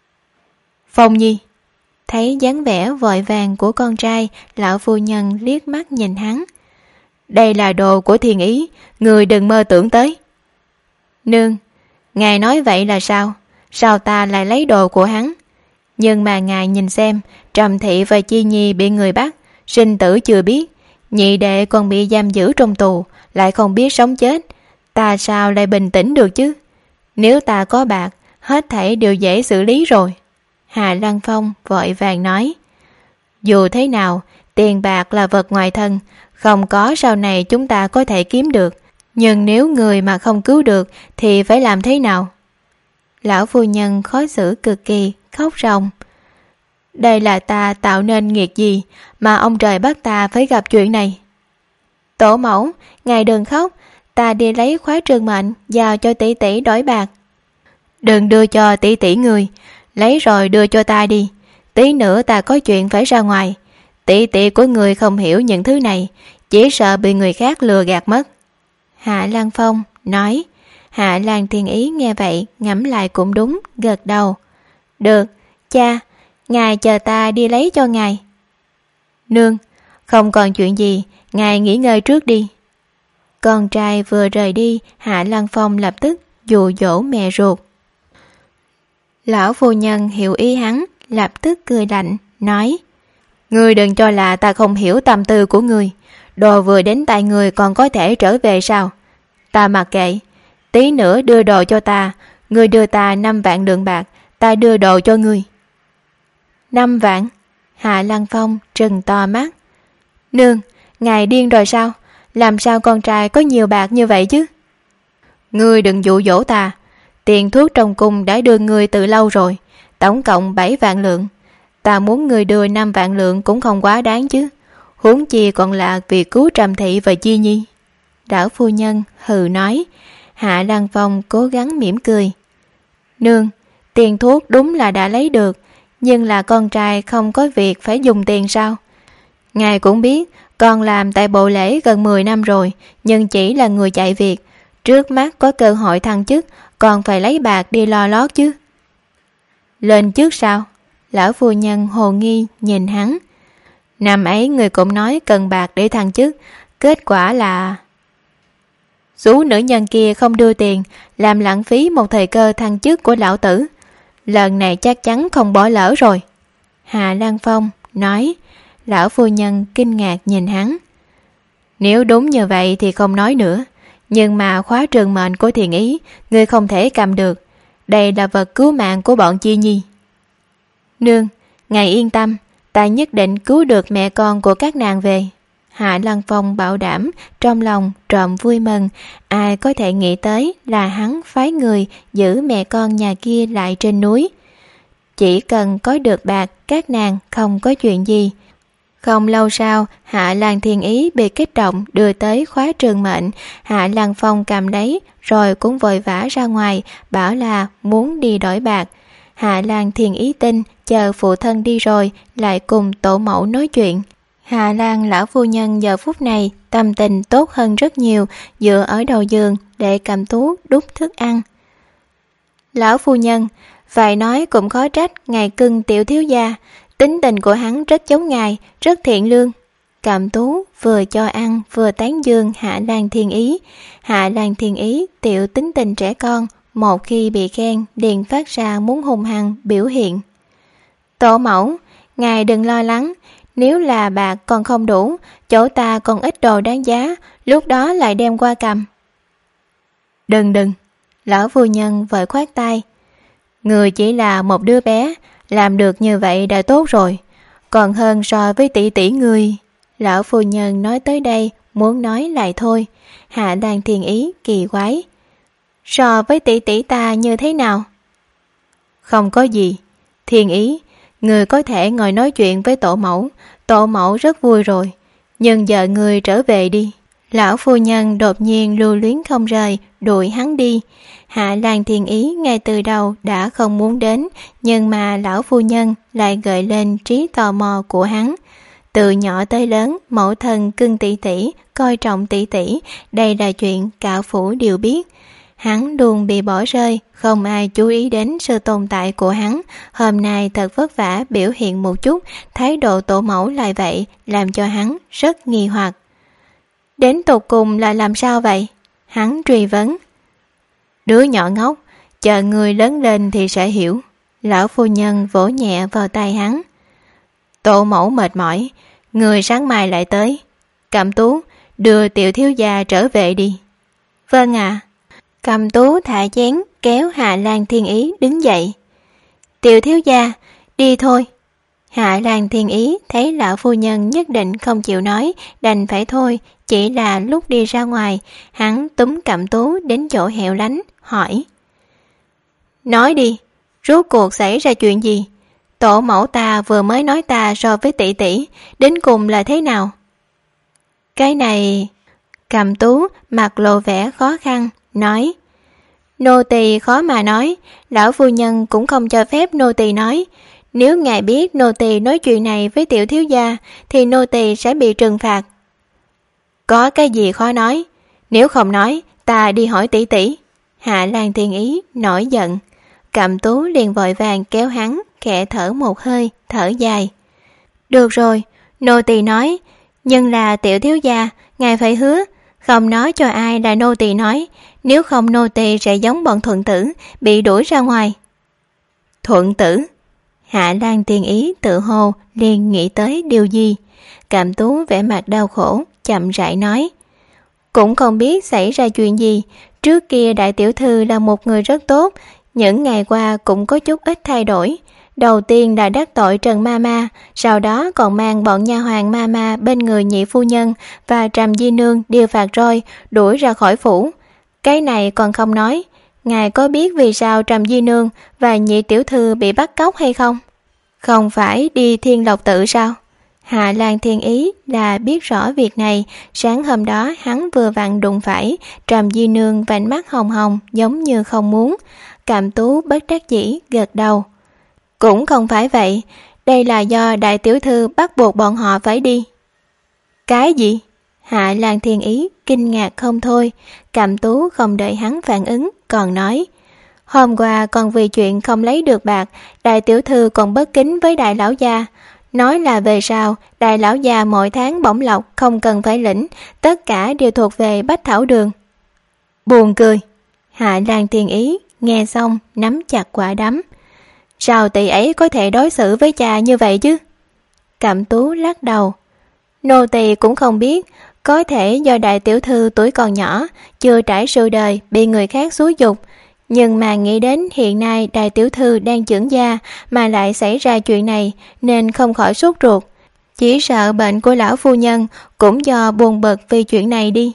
Phong Nhi. Thấy dáng vẻ vội vàng của con trai, lão phu nhân liếc mắt nhìn hắn. Đây là đồ của Thiên Ý, người đừng mơ tưởng tới. Nương, ngài nói vậy là sao? sao ta lại lấy đồ của hắn? Nhưng mà ngài nhìn xem, Trầm Thị và Chi Nhi bị người bắt, sinh tử chưa biết, nhị đệ còn bị giam giữ trong tù, lại không biết sống chết, ta sao lại bình tĩnh được chứ? Nếu ta có bạc, hết thảy đều dễ xử lý rồi. Hạ Lăng Phong vội vàng nói, dù thế nào, tiền bạc là vật ngoài thân, không có sau này chúng ta có thể kiếm được, nhưng nếu người mà không cứu được thì phải làm thế nào? Lão phu nhân khó xử cực kỳ, khóc ròng. Đây là ta tạo nên nghiệt gì mà ông trời bắt ta phải gặp chuyện này? Tổ mẫu, ngài đừng khóc, ta đi lấy khóa trường mệnh giao cho tỷ tỷ đổi bạc. Đừng đưa cho tỷ tỷ người, lấy rồi đưa cho ta đi, tí nữa ta có chuyện phải ra ngoài. Tỷ tỷ của người không hiểu những thứ này, chỉ sợ bị người khác lừa gạt mất. Hạ Lăng Phong nói. Hạ Lan Thiên Ý nghe vậy ngẫm lại cũng đúng, gật đầu. Được, cha, ngài chờ ta đi lấy cho ngài. Nương, không còn chuyện gì, ngài nghỉ ngơi trước đi. Con trai vừa rời đi, Hạ Lăng Phong lập tức dụ dỗ mẹ ruột. Lão phu nhân hiểu ý hắn, lập tức cười lạnh, nói, ngươi đừng cho là ta không hiểu tâm tư của ngươi, đồ vừa đến tay ngươi còn có thể trở về sao? Ta mặc kệ, tí nữa đưa đồ cho ta, ngươi đưa ta năm vạn lượng bạc, ta đưa đồ cho ngươi. Năm vạn? Hạ Lăng Phong trừng to mắt. Nương, ngài điên rồi sao? Làm sao con trai có nhiều bạc như vậy chứ? Ngươi đừng dụ dỗ ta, tiền thuốc trong cung đã đưa ngươi từ lâu rồi, tổng cộng bảy vạn lượng. Ta muốn ngươi đưa năm vạn lượng cũng không quá đáng chứ, huống chi còn là vì cứu Trầm Thị và Chi Nhi. Đảo phu nhân hừ nói. Hạ Lăng Phong cố gắng mỉm cười. Nương, tiền thuốc đúng là đã lấy được, nhưng là con trai không có việc phải dùng tiền sao? Ngài cũng biết, con làm tại bộ lễ gần mười năm rồi, nhưng chỉ là người chạy việc. Trước mắt có cơ hội thăng chức, còn phải lấy bạc đi lo lót chứ. Lên trước sao? Lão phu nhân hồ nghi nhìn hắn. Năm ấy người cũng nói cần bạc để thăng chức, kết quả là... Số nữ nhân kia không đưa tiền, làm lãng phí một thời cơ thăng chức của lão tử. Lần này chắc chắn không bỏ lỡ rồi. Hạ Lăng Phong nói. Lão phu nhân kinh ngạc nhìn hắn. Nếu đúng như vậy thì không nói nữa, nhưng mà khóa trường mệnh của Thiền Ý ngươi không thể cầm được. Đây là vật cứu mạng của bọn Chi Nhi. Nương, ngài yên tâm, ta nhất định cứu được mẹ con của các nàng về. Hạ Lăng Phong bảo đảm, trong lòng trộm vui mừng. Ai có thể nghĩ tới là hắn phái người giữ mẹ con nhà kia lại trên núi. Chỉ cần có được bạc, các nàng không có chuyện gì. Không lâu sau, Hạ Lan Thiên Ý bị kích động đưa tới khóa trường mệnh. Hạ Lăng Phong cầm lấy rồi cũng vội vã ra ngoài, bảo là muốn đi đổi bạc. Hạ Lan Thiên Ý tin chờ phụ thân đi rồi lại cùng tổ mẫu nói chuyện. Hạ Lan lão phu nhân giờ phút này tâm tình tốt hơn rất nhiều, dựa ở đầu giường để cầm tú đút thức ăn. Lão phu nhân, phải nói cũng khó trách ngài cưng tiểu thiếu gia, tính tình của hắn rất giống ngài, rất thiện lương. Cẩm Tú vừa cho ăn vừa tán dương Hạ Lan Thiên Ý. Hạ Lan Thiên Ý tiểu tính tình trẻ con, một khi bị khen liền phát ra muốn hung hăng biểu hiện. Tổ mẫu, ngài đừng lo lắng, nếu là bạc còn không đủ, chỗ ta còn ít đồ đáng giá, lúc đó lại đem qua cầm. Đừng đừng, lão phu nhân vội khoát tay. Người chỉ là một đứa bé, làm được như vậy đã tốt rồi, còn hơn so với tỷ tỷ người. Lão phu nhân nói tới đây muốn nói lại thôi. Hạ Lan Thiên Ý kỳ quái. So với tỷ tỷ ta như thế nào? Không có gì. Thiên Ý, người có thể ngồi nói chuyện với tổ mẫu, tổ mẫu rất vui rồi, nhưng giờ người trở về đi. Lão phu nhân đột nhiên lưu luyến không rời, đuổi hắn đi. Hạ Lan Thiên Ý ngay từ đầu đã không muốn đến, nhưng mà lão phu nhân lại gợi lên trí tò mò của hắn. Từ nhỏ tới lớn, mẫu thân cưng tỷ tỷ, coi trọng tỷ tỷ, đây là chuyện cả phủ đều biết. Hắn luôn bị bỏ rơi, không ai chú ý đến sự tồn tại của hắn. Hôm nay thật vất vả biểu hiện một chút, thái độ tổ mẫu lại vậy, làm cho hắn rất nghi hoặc. Đến tột cùng là làm sao vậy? Hắn truy vấn. Đứa nhỏ ngốc, Chờ người lớn lên thì sẽ hiểu. Lão phu nhân vỗ nhẹ vào tay hắn. Tổ mẫu mệt mỏi, người sáng mai lại tới. Cẩm Tú, đưa tiểu thiếu gia trở về đi. Vâng ạ. À. Cẩm Tú thả chén kéo Hạ Lan Thiên Ý đứng dậy. Tiểu thiếu gia, đi thôi. Hạ Lan Thiên Ý thấy lão phu nhân nhất định không chịu nói, đành phải thôi. Chỉ là lúc đi ra ngoài, hắn túm Cẩm Tú đến chỗ hẻo lánh, hỏi. Nói đi, rốt cuộc xảy ra chuyện gì? Tổ mẫu ta vừa mới nói ta so với tỷ tỷ, đến cùng là thế nào? Cái này... Cẩm Tú mặt lộ vẻ khó khăn, nói. Nô tỳ khó mà nói, lão phu nhân cũng không cho phép nô tỳ nói. Nếu ngài biết nô tỳ nói chuyện này với tiểu thiếu gia, thì nô tỳ sẽ bị trừng phạt. Có cái gì khó nói, nếu không nói, ta đi hỏi tỷ tỷ. Hạ Lan Thiên Ý nổi giận. Cẩm Tú liền vội vàng kéo hắn, khẽ thở một hơi, thở dài. Được rồi, nô tỳ nói, nhưng là tiểu thiếu gia, ngài phải hứa, không nói cho ai là nô tỳ nói, nếu không nô tỳ sẽ giống bọn thuận tử, bị đuổi ra ngoài. Thuận tử? Hạ Lan Thiên Ý tự hồ liền nghĩ tới điều gì. Cẩm Tú vẻ mặt đau khổ, chậm rãi nói. Cũng không biết xảy ra chuyện gì, trước kia đại tiểu thư là một người rất tốt, những ngày qua cũng có chút ít thay đổi. Đầu tiên là đắc tội Trần Mama, sau đó còn mang bọn nha hoàn Mama bên người nhị phu nhân và Trầm Di Nương điều phạt roi, đuổi ra khỏi phủ. Cái này còn không nói, ngài có biết vì sao Trầm Di Nương và nhị tiểu thư bị bắt cóc hay không? Không phải đi Thiên Lộc Tự sao? Hạ Lan Thiên Ý là biết rõ việc này, sáng hôm đó hắn vừa vặn đụng phải, Trầm Di Nương vành mắt hồng hồng giống như không muốn. Cẩm Tú bất đắc dĩ gật đầu. Cũng không phải vậy, đây là do đại tiểu thư bắt buộc bọn họ phải đi. Cái gì? Hạ Lan Thiên Ý kinh ngạc không thôi. Cẩm Tú không đợi hắn phản ứng, còn nói. Hôm qua còn vì chuyện không lấy được bạc, đại tiểu thư còn bất kính với đại lão gia. Nói là về sau, đại lão gia mỗi tháng bổng lộc không cần phải lĩnh, tất cả đều thuộc về Bách Thảo Đường. Buồn cười. Hạ Lan Thiên Ý nghe xong nắm chặt quả đấm. Sao tỷ ấy có thể đối xử với cha như vậy chứ? Cẩm Tú lắc đầu. Nô tỳ cũng không biết, có thể do đại tiểu thư tuổi còn nhỏ, chưa trải sự đời, bị người khác xúi dục. Nhưng mà nghĩ đến hiện nay đại tiểu thư đang trưởng gia mà lại xảy ra chuyện này, nên không khỏi sốt ruột. Chỉ sợ bệnh của lão phu nhân cũng do buồn bực vì chuyện này đi.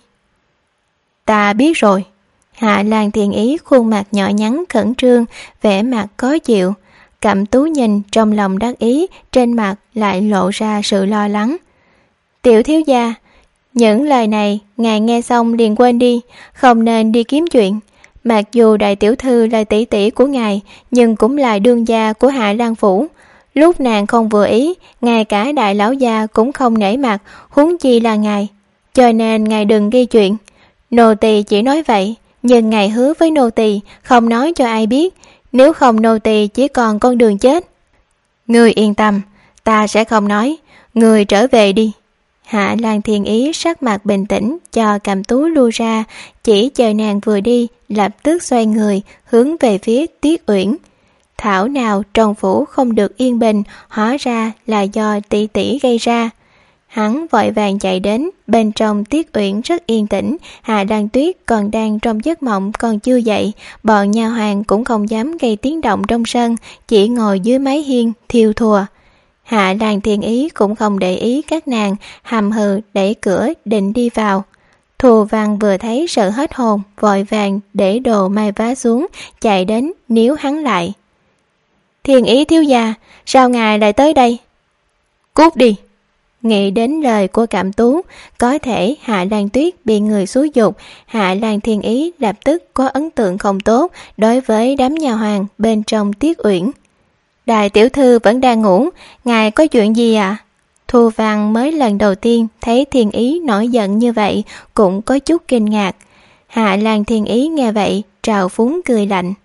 Ta biết rồi. Hạ Lan Thiên Ý khuôn mặt nhỏ nhắn khẩn trương, vẻ mặt khó chịu. Cẩm Tú nhìn trong lòng đắc ý, trên mặt lại lộ ra sự lo lắng. Tiểu thiếu gia, những lời này ngài nghe xong liền quên đi, không nên đi kiếm chuyện. Mặc dù đại tiểu thư là tỷ tỷ của ngài, nhưng cũng là đương gia của Hạ Lan Phủ. Lúc nàng không vừa ý, ngay cả đại lão gia cũng không nể mặt, huống chi là ngài. Cho nên ngài đừng gây chuyện. Nô tỳ chỉ nói vậy, nhưng ngài hứa với nô tỳ không nói cho ai biết, nếu không nô tỳ chỉ còn con đường chết. Ngươi yên tâm, ta sẽ không nói, ngươi trở về đi. Hạ Lan Thiên Ý sắc mặt bình tĩnh cho Cẩm Tú lui ra, chỉ chờ nàng vừa đi, lập tức xoay người hướng về phía Tiết Uyển. Thảo nào trong phủ không được yên bình, hóa ra là do tỷ tỷ gây ra. Hắn vội vàng chạy đến, bên trong Tiết Uyển rất yên tĩnh, Hạ Lan Tuyết còn đang trong giấc mộng còn chưa dậy, bọn nha hoàn cũng không dám gây tiếng động trong sân, chỉ ngồi dưới mái hiên thiêu thùa. Hạ Lan Thiên Ý cũng không để ý các nàng, hầm hừ đẩy cửa định đi vào. Thù Văn vừa thấy sợ hết hồn, vội vàng để đồ may vá xuống, chạy đến níu hắn lại. Thiên Ý thiếu gia, sao ngài lại tới đây? Cút đi! Nghĩ đến lời của Cẩm Tú, có thể Hạ Lan Tuyết bị người xúi dục, Hạ Lan Thiên Ý lập tức có ấn tượng không tốt đối với đám nhà hoàng bên trong Tiết Uyển. Đại tiểu thư vẫn đang ngủ, ngài có chuyện gì à? Thu Văn mới lần đầu tiên thấy Thiên Ý nổi giận như vậy, cũng có chút kinh ngạc. Hạ Lan Thiên Ý nghe vậy, trào phúng cười lạnh.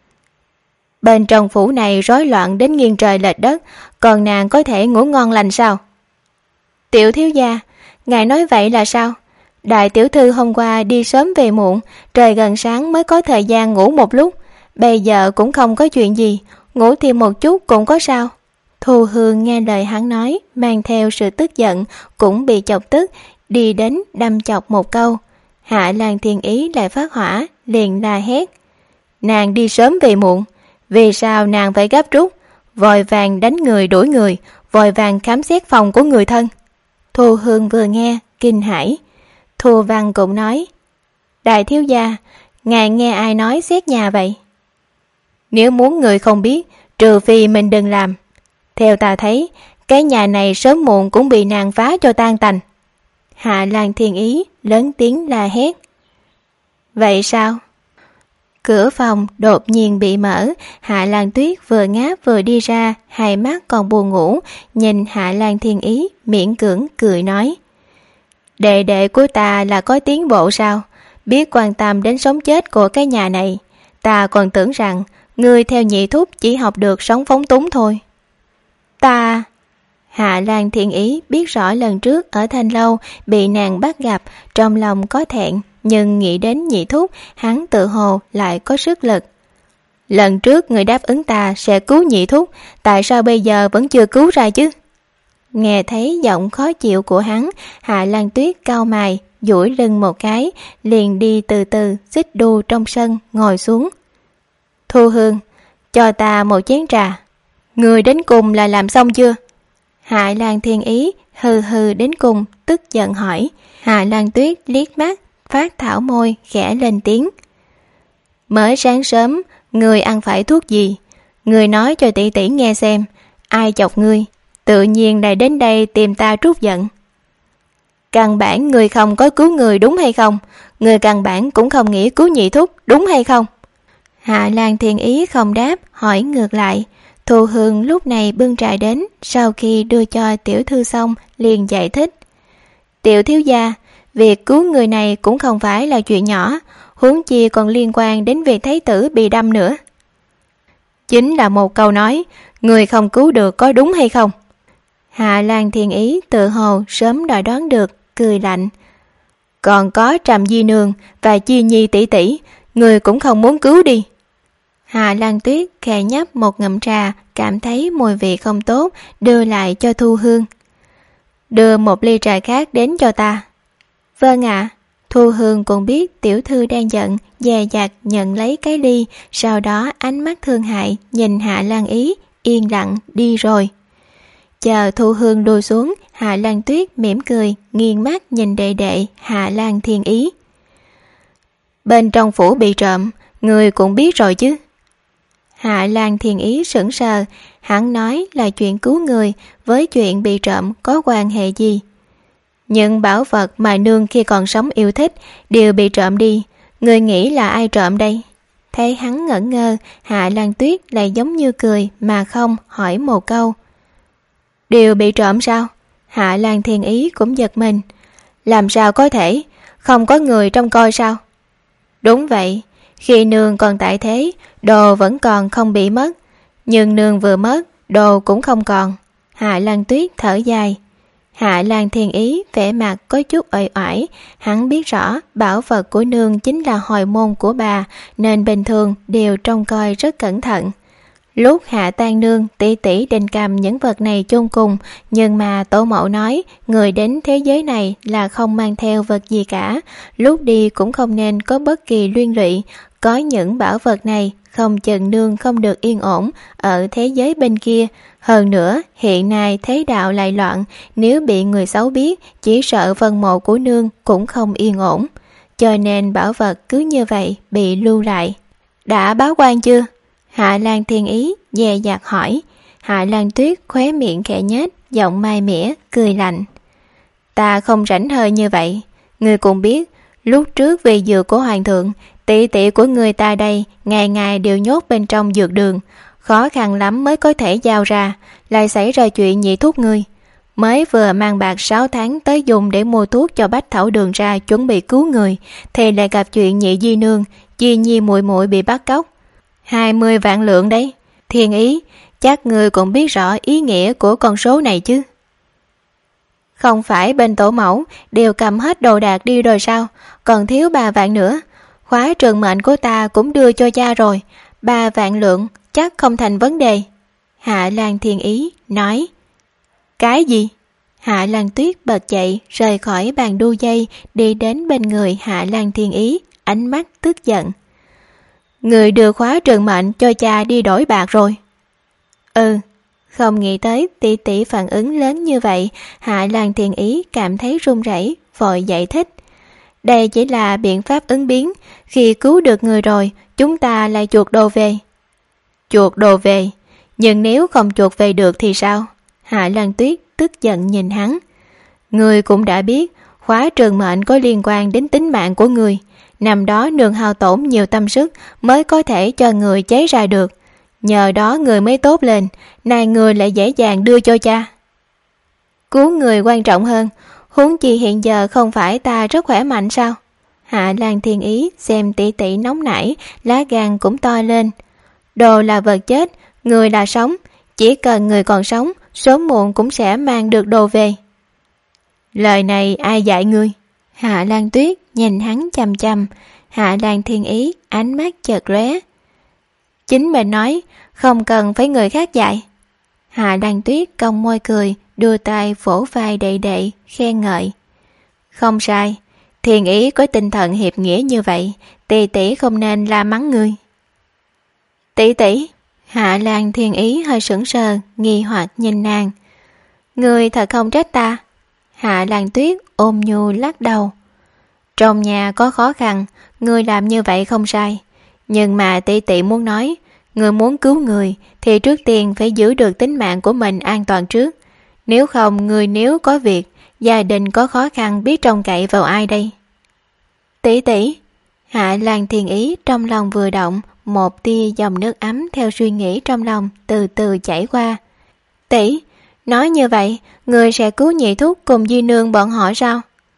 Bên trong phủ này rối loạn đến nghiêng trời lệch đất, còn nàng có thể ngủ ngon lành sao? Tiểu thiếu gia, ngài nói vậy là sao? Đại tiểu thư hôm qua đi sớm về muộn, trời gần sáng mới có thời gian ngủ một lúc. bây giờ cũng không có chuyện gì, ngủ thêm một chút cũng có sao. Thu Hương nghe lời hắn nói, mang theo sự tức giận, cũng bị chọc tức, đi đến đâm chọc một câu. Hạ Lan Thiên Ý lại phát hỏa, liền la hét. Nàng đi sớm về muộn, vì sao nàng phải gấp rút, vội vàng đánh người đuổi người, vội vàng khám xét phòng của người thân. Thu Hương vừa nghe, kinh hãi. Thu Văn cũng nói, đại thiếu gia, ngài nghe ai nói xét nhà vậy? Nếu muốn người không biết, trừ phi mình đừng làm. Theo ta thấy, cái nhà này sớm muộn cũng bị nàng phá cho tan tành. Hạ Lan Thiên Ý lớn tiếng la hét. Vậy sao? Cửa phòng đột nhiên bị mở, Hạ Lan Tuyết vừa ngáp vừa đi ra, hai mắt còn buồn ngủ, nhìn Hạ Lan Thiên Ý miễn cưỡng cười nói. Đệ đệ của ta là có tiến bộ sao? Biết quan tâm đến sống chết của cái nhà này. Ta còn tưởng rằng ngươi theo nhị thúc chỉ học được sống phóng túng thôi. Ta... Hạ Lan Thiên Ý biết rõ lần trước ở Thanh Lâu bị nàng bắt gặp, trong lòng có thẹn, nhưng nghĩ đến nhị thúc, hắn tự hồ lại có sức lực. Lần trước người đáp ứng ta sẽ cứu nhị thúc, tại sao bây giờ vẫn chưa cứu ra chứ? Nghe thấy giọng khó chịu của hắn, Hạ Lan Tuyết cau mày, duỗi lưng một cái, liền đi từ từ xích đu trong sân ngồi xuống. Thu Hương, cho ta một chén trà. Người đến cùng là làm xong chưa? Hạ Lan Thiên Ý hừ hừ đến cùng, tức giận hỏi. Hạ Lan Tuyết liếc mắt, phát thảo môi, khẽ lên tiếng. Mới sáng sớm, người ăn phải thuốc gì? Người nói cho tỷ tỷ nghe xem, ai chọc ngươi, tự nhiên lại đến đây tìm ta trút giận. Căn bản người không có cứu người đúng hay không? Người căn bản cũng không nghĩ cứu nhị thúc đúng hay không? Hạ Lan Thiên Ý không đáp, hỏi ngược lại. Thu Hương lúc này bưng trà đến, sau khi đưa cho tiểu thư xong liền giải thích. Tiểu thiếu gia, việc cứu người này cũng không phải là chuyện nhỏ, huống chi còn liên quan đến việc thái tử bị đâm nữa. Chính là một câu nói, người không cứu được có đúng hay không? Hạ Lan Thiên Ý tự hồ sớm đòi đoán được, cười lạnh. Còn có Trầm Di Nương và Chi Nhi tỷ tỷ, người cũng không muốn cứu đi. Hạ Lan Tuyết khẽ nhấp một ngụm trà, cảm thấy mùi vị không tốt, đưa lại cho Thu Hương. Đưa một ly trà khác đến cho ta. Vâng ạ. Thu Hương cũng biết tiểu thư đang giận, dè dặt nhận lấy cái ly, sau đó ánh mắt thương hại nhìn Hạ Lan Ý, yên lặng đi rồi. Chờ Thu Hương đuôi xuống, Hạ Lan Tuyết mỉm cười, nghiêng mắt nhìn đệ đệ Hạ Lan Thiên Ý. Bên trong phủ bị trộm, người cũng biết rồi chứ? Hạ Lan Thiên Ý sững sờ, hắn nói là chuyện cứu người, với chuyện bị trộm có quan hệ gì? Những bảo vật mà nương khi còn sống yêu thích đều bị trộm đi, người nghĩ là ai trộm đây? Thấy hắn ngẩn ngơ, Hạ Lan Tuyết lại giống như cười mà không, hỏi một câu. Đều bị trộm sao? Hạ Lan Thiên Ý cũng giật mình. Làm sao có thể? Không có người trông coi sao? Đúng vậy, khi nương còn tại thế, đồ vẫn còn không bị mất. Nhưng nương vừa mất, đồ cũng không còn. Hạ Lan Tuyết thở dài. Hạ Lan Thiên Ý vẻ mặt có chút uể oải, hắn biết rõ bảo vật của nương chính là hồi môn của bà, nên bình thường đều trông coi rất cẩn thận. Lúc Hạ Tang Nương tỷ tỷ định cầm những vật này chôn cùng, nhưng mà tổ mẫu nói người đến thế giới này là không mang theo vật gì cả, lúc đi cũng không nên có bất kỳ liên lụy. Có những bảo vật này không chừng nương không được yên ổn ở thế giới bên kia. Hơn nữa hiện nay thế đạo lại loạn, nếu bị người xấu biết, chỉ sợ phần mộ của nương cũng không yên ổn, cho nên bảo vật cứ như vậy bị lưu lại. Đã báo quan chưa? Hạ Lan Thiên Ý dè dặt hỏi. Hạ Lan Tuyết khóe miệng khẽ nhếch, giọng mai mỉa cười lạnh. Ta không rảnh hơi như vậy. Ngươi cũng biết, lúc trước vì dược của hoàng thượng, tỷ tỷ của người ta đây ngày ngày đều nhốt bên trong dược đường, khó khăn lắm mới có thể giao ra, lại xảy ra chuyện nhị thúc ngươi. Mới vừa mang bạc sáu tháng tới dùng để mua thuốc cho Bách Thảo Đường ra chuẩn bị cứu người, thì lại gặp chuyện nhị di nương, Chi Nhi muội muội bị bắt cóc. Hai mươi vạn lượng đấy. Thiên Ý, chắc ngươi cũng biết rõ ý nghĩa của con số này chứ? Không phải bên tổ mẫu đều cầm hết đồ đạc đi rồi sao? Còn thiếu ba vạn nữa. Khóa trường mệnh của ta cũng đưa cho cha rồi. Ba vạn lượng chắc không thành vấn đề. Hạ Lan Thiên Ý nói. Cái gì? Hạ Lan Tuyết bật dậy rời khỏi bàn đu dây, đi đến bên người Hạ Lan Thiên Ý, ánh mắt tức giận. Người đưa khóa trường mệnh cho cha đi đổi bạc rồi. Ừ, không nghĩ tới tỷ tỷ phản ứng lớn như vậy. Hạ Lan Thiên Ý cảm thấy run rẩy, vội giải thích. Đây chỉ là biện pháp ứng biến, khi cứu được người rồi, chúng ta lại chuộc đồ về. Chuộc đồ về? Nhưng nếu không chuộc về được thì sao? Hạ Lan Tuyết tức giận nhìn hắn. Người cũng đã biết, khóa trường mệnh có liên quan đến tính mạng của người. Năm đó nương hao tổn nhiều tâm sức mới có thể cho người chế ra được. Nhờ đó người mới tốt lên, nay người lại dễ dàng đưa cho cha. Cứu người quan trọng hơn, huống chi hiện giờ không phải ta rất khỏe mạnh sao? Hạ Lan Thiên Ý xem tỷ tỷ nóng nảy, lá gan cũng to lên. Đồ là vật chết, người là sống, chỉ cần người còn sống, sớm muộn cũng sẽ mang được đồ về. Lời này ai dạy ngươi? Hạ Lan Tuyết nhìn hắn chằm chằm. Hạ Lan Thiên Ý ánh mắt chợt lóe. Chính mình nói, không cần phải người khác dạy. Hạ Lan Tuyết cong môi cười, đưa tay vỗ vai đệ đệ, khen ngợi. Không sai, Thiên Ý có tinh thần hiệp nghĩa như vậy, tỷ tỷ không nên la mắng ngươi. Tỷ tỷ? Hạ Lan Thiên Ý hơi sững sờ, nghi hoặc nhìn nàng. Ngươi thật không trách ta? Hạ Lan Tuyết ôm nhu lắc đầu. Trong nhà có khó khăn, ngươi làm như vậy không sai. Nhưng mà tỷ tỷ muốn nói, ngươi muốn cứu người thì trước tiên phải giữ được tính mạng của mình an toàn trước. Nếu không, ngươi nếu có việc, gia đình có khó khăn biết trông cậy vào ai đây? Tỷ tỷ. Hạ Lan Thiên Ý trong lòng vừa động, một tia dòng nước ấm theo suy nghĩ trong lòng từ từ chảy qua. Tỷ, nói như vậy, người sẽ cứu nhị thúc cùng di nương bọn họ sao?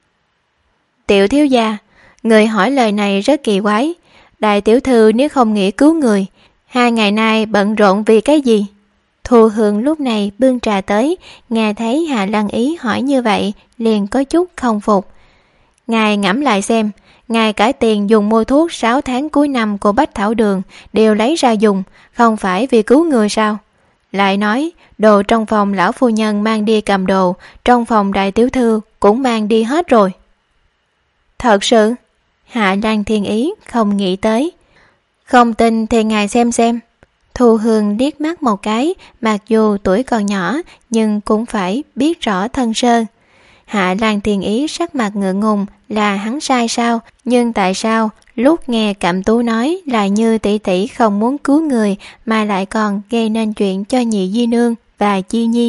Tiểu thiếu gia, người hỏi lời này rất kỳ quái. Đại tiểu thư nếu không nghĩ cứu người, hai ngày nay bận rộn vì cái gì? Thu Hương lúc này bưng trà tới, nghe thấy Hạ Lan Ý hỏi như vậy, liền có chút không phục. Ngài ngẫm lại xem, ngài cả tiền dùng mua thuốc sáu tháng cuối năm của Bách Thảo Đường đều lấy ra dùng, không phải vì cứu người sao? Lại nói, đồ trong phòng lão phu nhân mang đi cầm đồ, trong phòng đại tiểu thư cũng mang đi hết rồi. Thật sự? Hạ Lan Thiên Ý không nghĩ tới. Không tin thì ngài xem xem. Thu Hương liếc mắt một cái, mặc dù tuổi còn nhỏ nhưng cũng phải biết rõ thân sơ. Hạ Lan Thiên Ý sắc mặt ngượng ngùng, là hắn sai sao? Nhưng tại sao lúc nghe Cẩm Tú nói là như tỷ tỷ không muốn cứu người mà lại còn gây nên chuyện cho nhị di nương và Chi Nhi?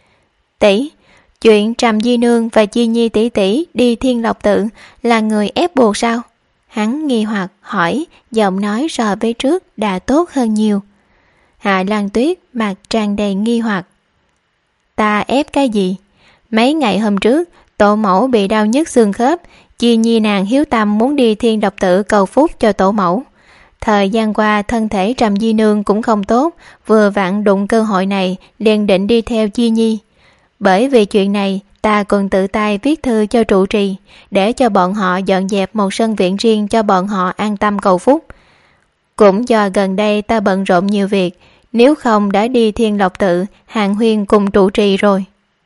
Tỷ, chuyện Trầm di nương và Chi Nhi tỷ tỷ đi Thiên Lộc Tự là người ép buộc sao? Hắn nghi hoặc hỏi, giọng nói so với trước đã tốt hơn nhiều. Hạ Lan Tuyết mặt tràn đầy nghi hoặc. Ta ép cái gì? Mấy ngày hôm trước, tổ mẫu bị đau nhức xương khớp, Chi Nhi nàng hiếu tâm muốn đi Thiên Độc Tự cầu phúc cho tổ mẫu. Thời gian qua thân thể Trầm di nương cũng không tốt, vừa vặn đụng cơ hội này liền định đi theo Chi Nhi. Bởi vì chuyện này, ta còn tự tay viết thư cho trụ trì, để cho bọn họ dọn dẹp một sân viện riêng cho bọn họ an tâm cầu phúc. Cũng do gần đây ta bận rộn nhiều việc, nếu không đã đi Thiên Lộc Tự hàng huyên cùng trụ trì rồi.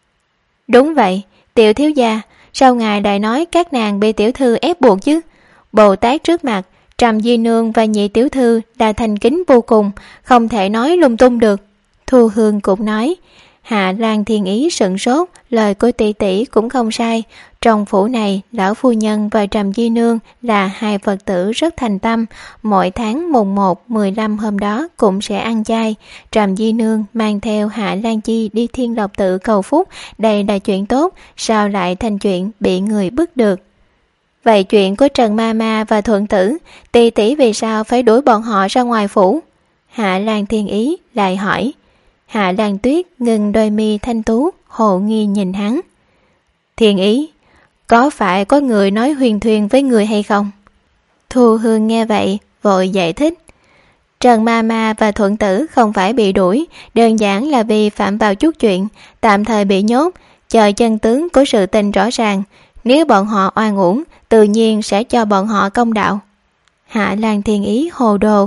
Đúng vậy, tiểu thiếu gia, sao ngài lại nói các nàng bị tiểu thư ép buộc chứ? Bồ Tát trước mặt, Trầm di nương và nhị tiểu thư là thành kính vô cùng, không thể nói lung tung được. Thu Hương cũng nói. Hạ Lan Thiên Ý sửng sốt, lời của tỷ tỷ cũng không sai. Trong phủ này, lão phu nhân và Trầm di nương là hai Phật tử rất thành tâm, mỗi tháng mùng một, mười lăm hôm đó cũng sẽ ăn chay. Trầm di nương mang theo Hạ Lan Chi đi Thiên Lộc Tự cầu phúc, đây là chuyện tốt, sao lại thành chuyện bị người bức được? Vậy chuyện của Trần Ma Ma và Thuận Tử, tỷ tỷ vì sao phải đuổi bọn họ ra ngoài phủ? Hạ Lan Thiên Ý lại hỏi. Hạ Lan Tuyết ngừng đôi mi thanh tú, hồ nghi nhìn hắn. Thiên Ý, có phải có người nói huyền thuyền với người hay không? Thu Hương nghe vậy, vội giải thích. Trần Ma Ma và Thuận Tử không phải bị đuổi, đơn giản là vì phạm vào chút chuyện, tạm thời bị nhốt, chờ chân tướng của sự tình rõ ràng. Nếu bọn họ oan uổng, tự nhiên sẽ cho bọn họ công đạo. Hạ Lan Thiên Ý hồ đồ,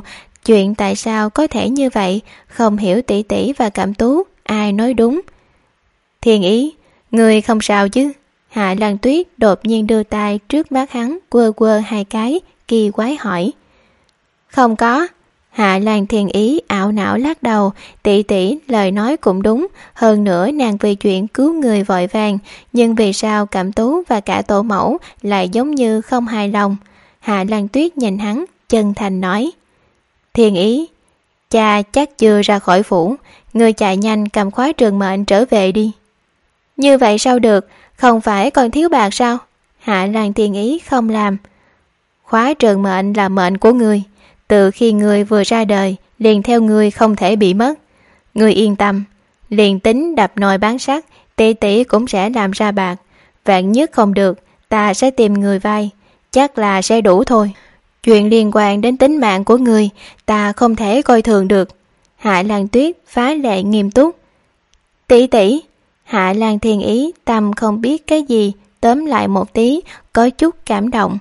Chuyện tại sao có thể như vậy, không hiểu tỷ tỷ và Cẩm Tú ai nói đúng. Thiên Ý, người không sao chứ? Hạ Lan Tuyết đột nhiên đưa tay trước mắt hắn quơ quơ hai cái, kỳ quái hỏi. Không có. Hạ Lan Thiên Ý ảo não lắc đầu, tỷ tỷ lời nói cũng đúng, hơn nữa nàng vì chuyện cứu người vội vàng, nhưng vì sao Cẩm Tú và cả tổ mẫu lại giống như không hài lòng? Hạ Lan Tuyết nhìn hắn, chân thành nói. Thiên Ý, cha chắc chưa ra khỏi phủ, ngươi chạy nhanh cầm khóa trường mệnh trở về đi. Như vậy sao được, không phải còn thiếu bạc sao? Hạ Lan Thiên Ý không làm. Khóa trường mệnh là mệnh của ngươi, từ khi ngươi vừa ra đời liền theo ngươi không thể bị mất. Ngươi yên tâm, liền tính đập nồi bán sắt, tỷ tỷ cũng sẽ làm ra bạc. Vạn nhất không được, ta sẽ tìm người vay, chắc là sẽ đủ thôi. Chuyện liên quan đến tính mạng của người, ta không thể coi thường được. Hạ Lan Tuyết phá lệ nghiêm túc. Tỷ tỷ. Hạ Lan Thiên Ý tâm không biết cái gì, tóm lại một tí, có chút cảm động.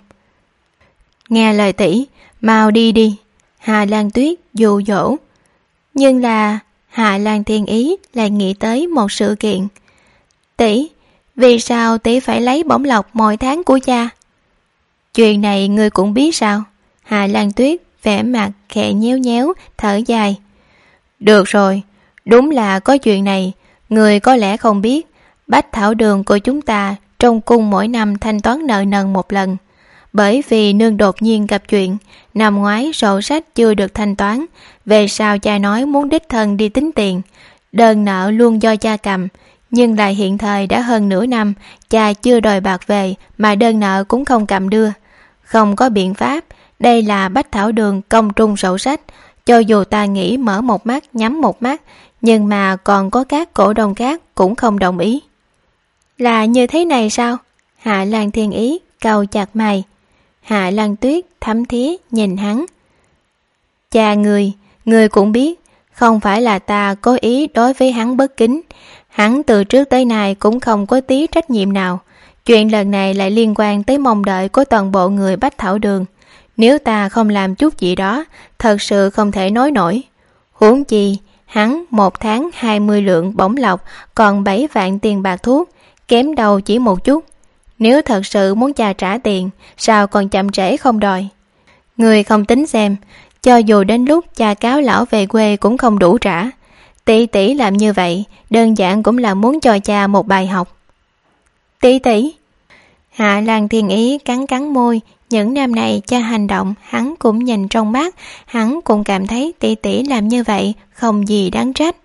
Nghe lời tỷ, mau đi đi. Hạ Lan Tuyết dụ dỗ. Nhưng là Hạ Lan Thiên Ý lại nghĩ tới một sự kiện. Tỷ, vì sao tỷ phải lấy bổng lộc mỗi tháng của cha? Chuyện này ngươi cũng biết sao? Hạ Lan Tuyết vẻ mặt khẽ nhéo nhéo, thở dài. Được rồi, đúng là có chuyện này. Người có lẽ không biết, Bách Thảo Đường của chúng ta trong cung mỗi năm thanh toán nợ nần một lần. Bởi vì nương đột nhiên gặp chuyện, năm ngoái sổ sách chưa được thanh toán, về sau cha nói muốn đích thân đi tính tiền. Đơn nợ luôn do cha cầm, nhưng lại hiện thời đã hơn nửa năm, cha chưa đòi bạc về mà đơn nợ cũng không cầm đưa. Không có biện pháp, đây là Bách Thảo Đường công trung sổ sách, cho dù ta nghĩ mở một mắt nhắm một mắt, nhưng mà còn có các cổ đông khác cũng không đồng ý. Là như thế này sao? Hạ Lan Thiên Ý cau chặt mày. Hạ Lan Tuyết thấm thía nhìn hắn. Cha người, người cũng biết, không phải là ta có ý đối với hắn bất kính. Hắn từ trước tới nay cũng không có tí trách nhiệm nào. Chuyện lần này lại liên quan tới mong đợi của toàn bộ người Bách Thảo Đường. Nếu ta không làm chút gì đó, thật sự không thể nói nổi. Huống chi, hắn một tháng hai mươi lượng bổng lộc, còn bảy vạn tiền bạc thuốc, kém đầu chỉ một chút. Nếu thật sự muốn cha trả tiền, sao còn chậm trễ không đòi? Người không tính xem, cho dù đến lúc cha cáo lão về quê cũng không đủ trả. Tỷ tỷ làm như vậy, đơn giản cũng là muốn cho cha một bài học. Tỷ tỷ. Hạ Lan Thiên Ý cắn cắn môi, những năm này cha hành động hắn cũng nhìn trong mắt, hắn cũng cảm thấy tỷ tỷ làm như vậy không gì đáng trách.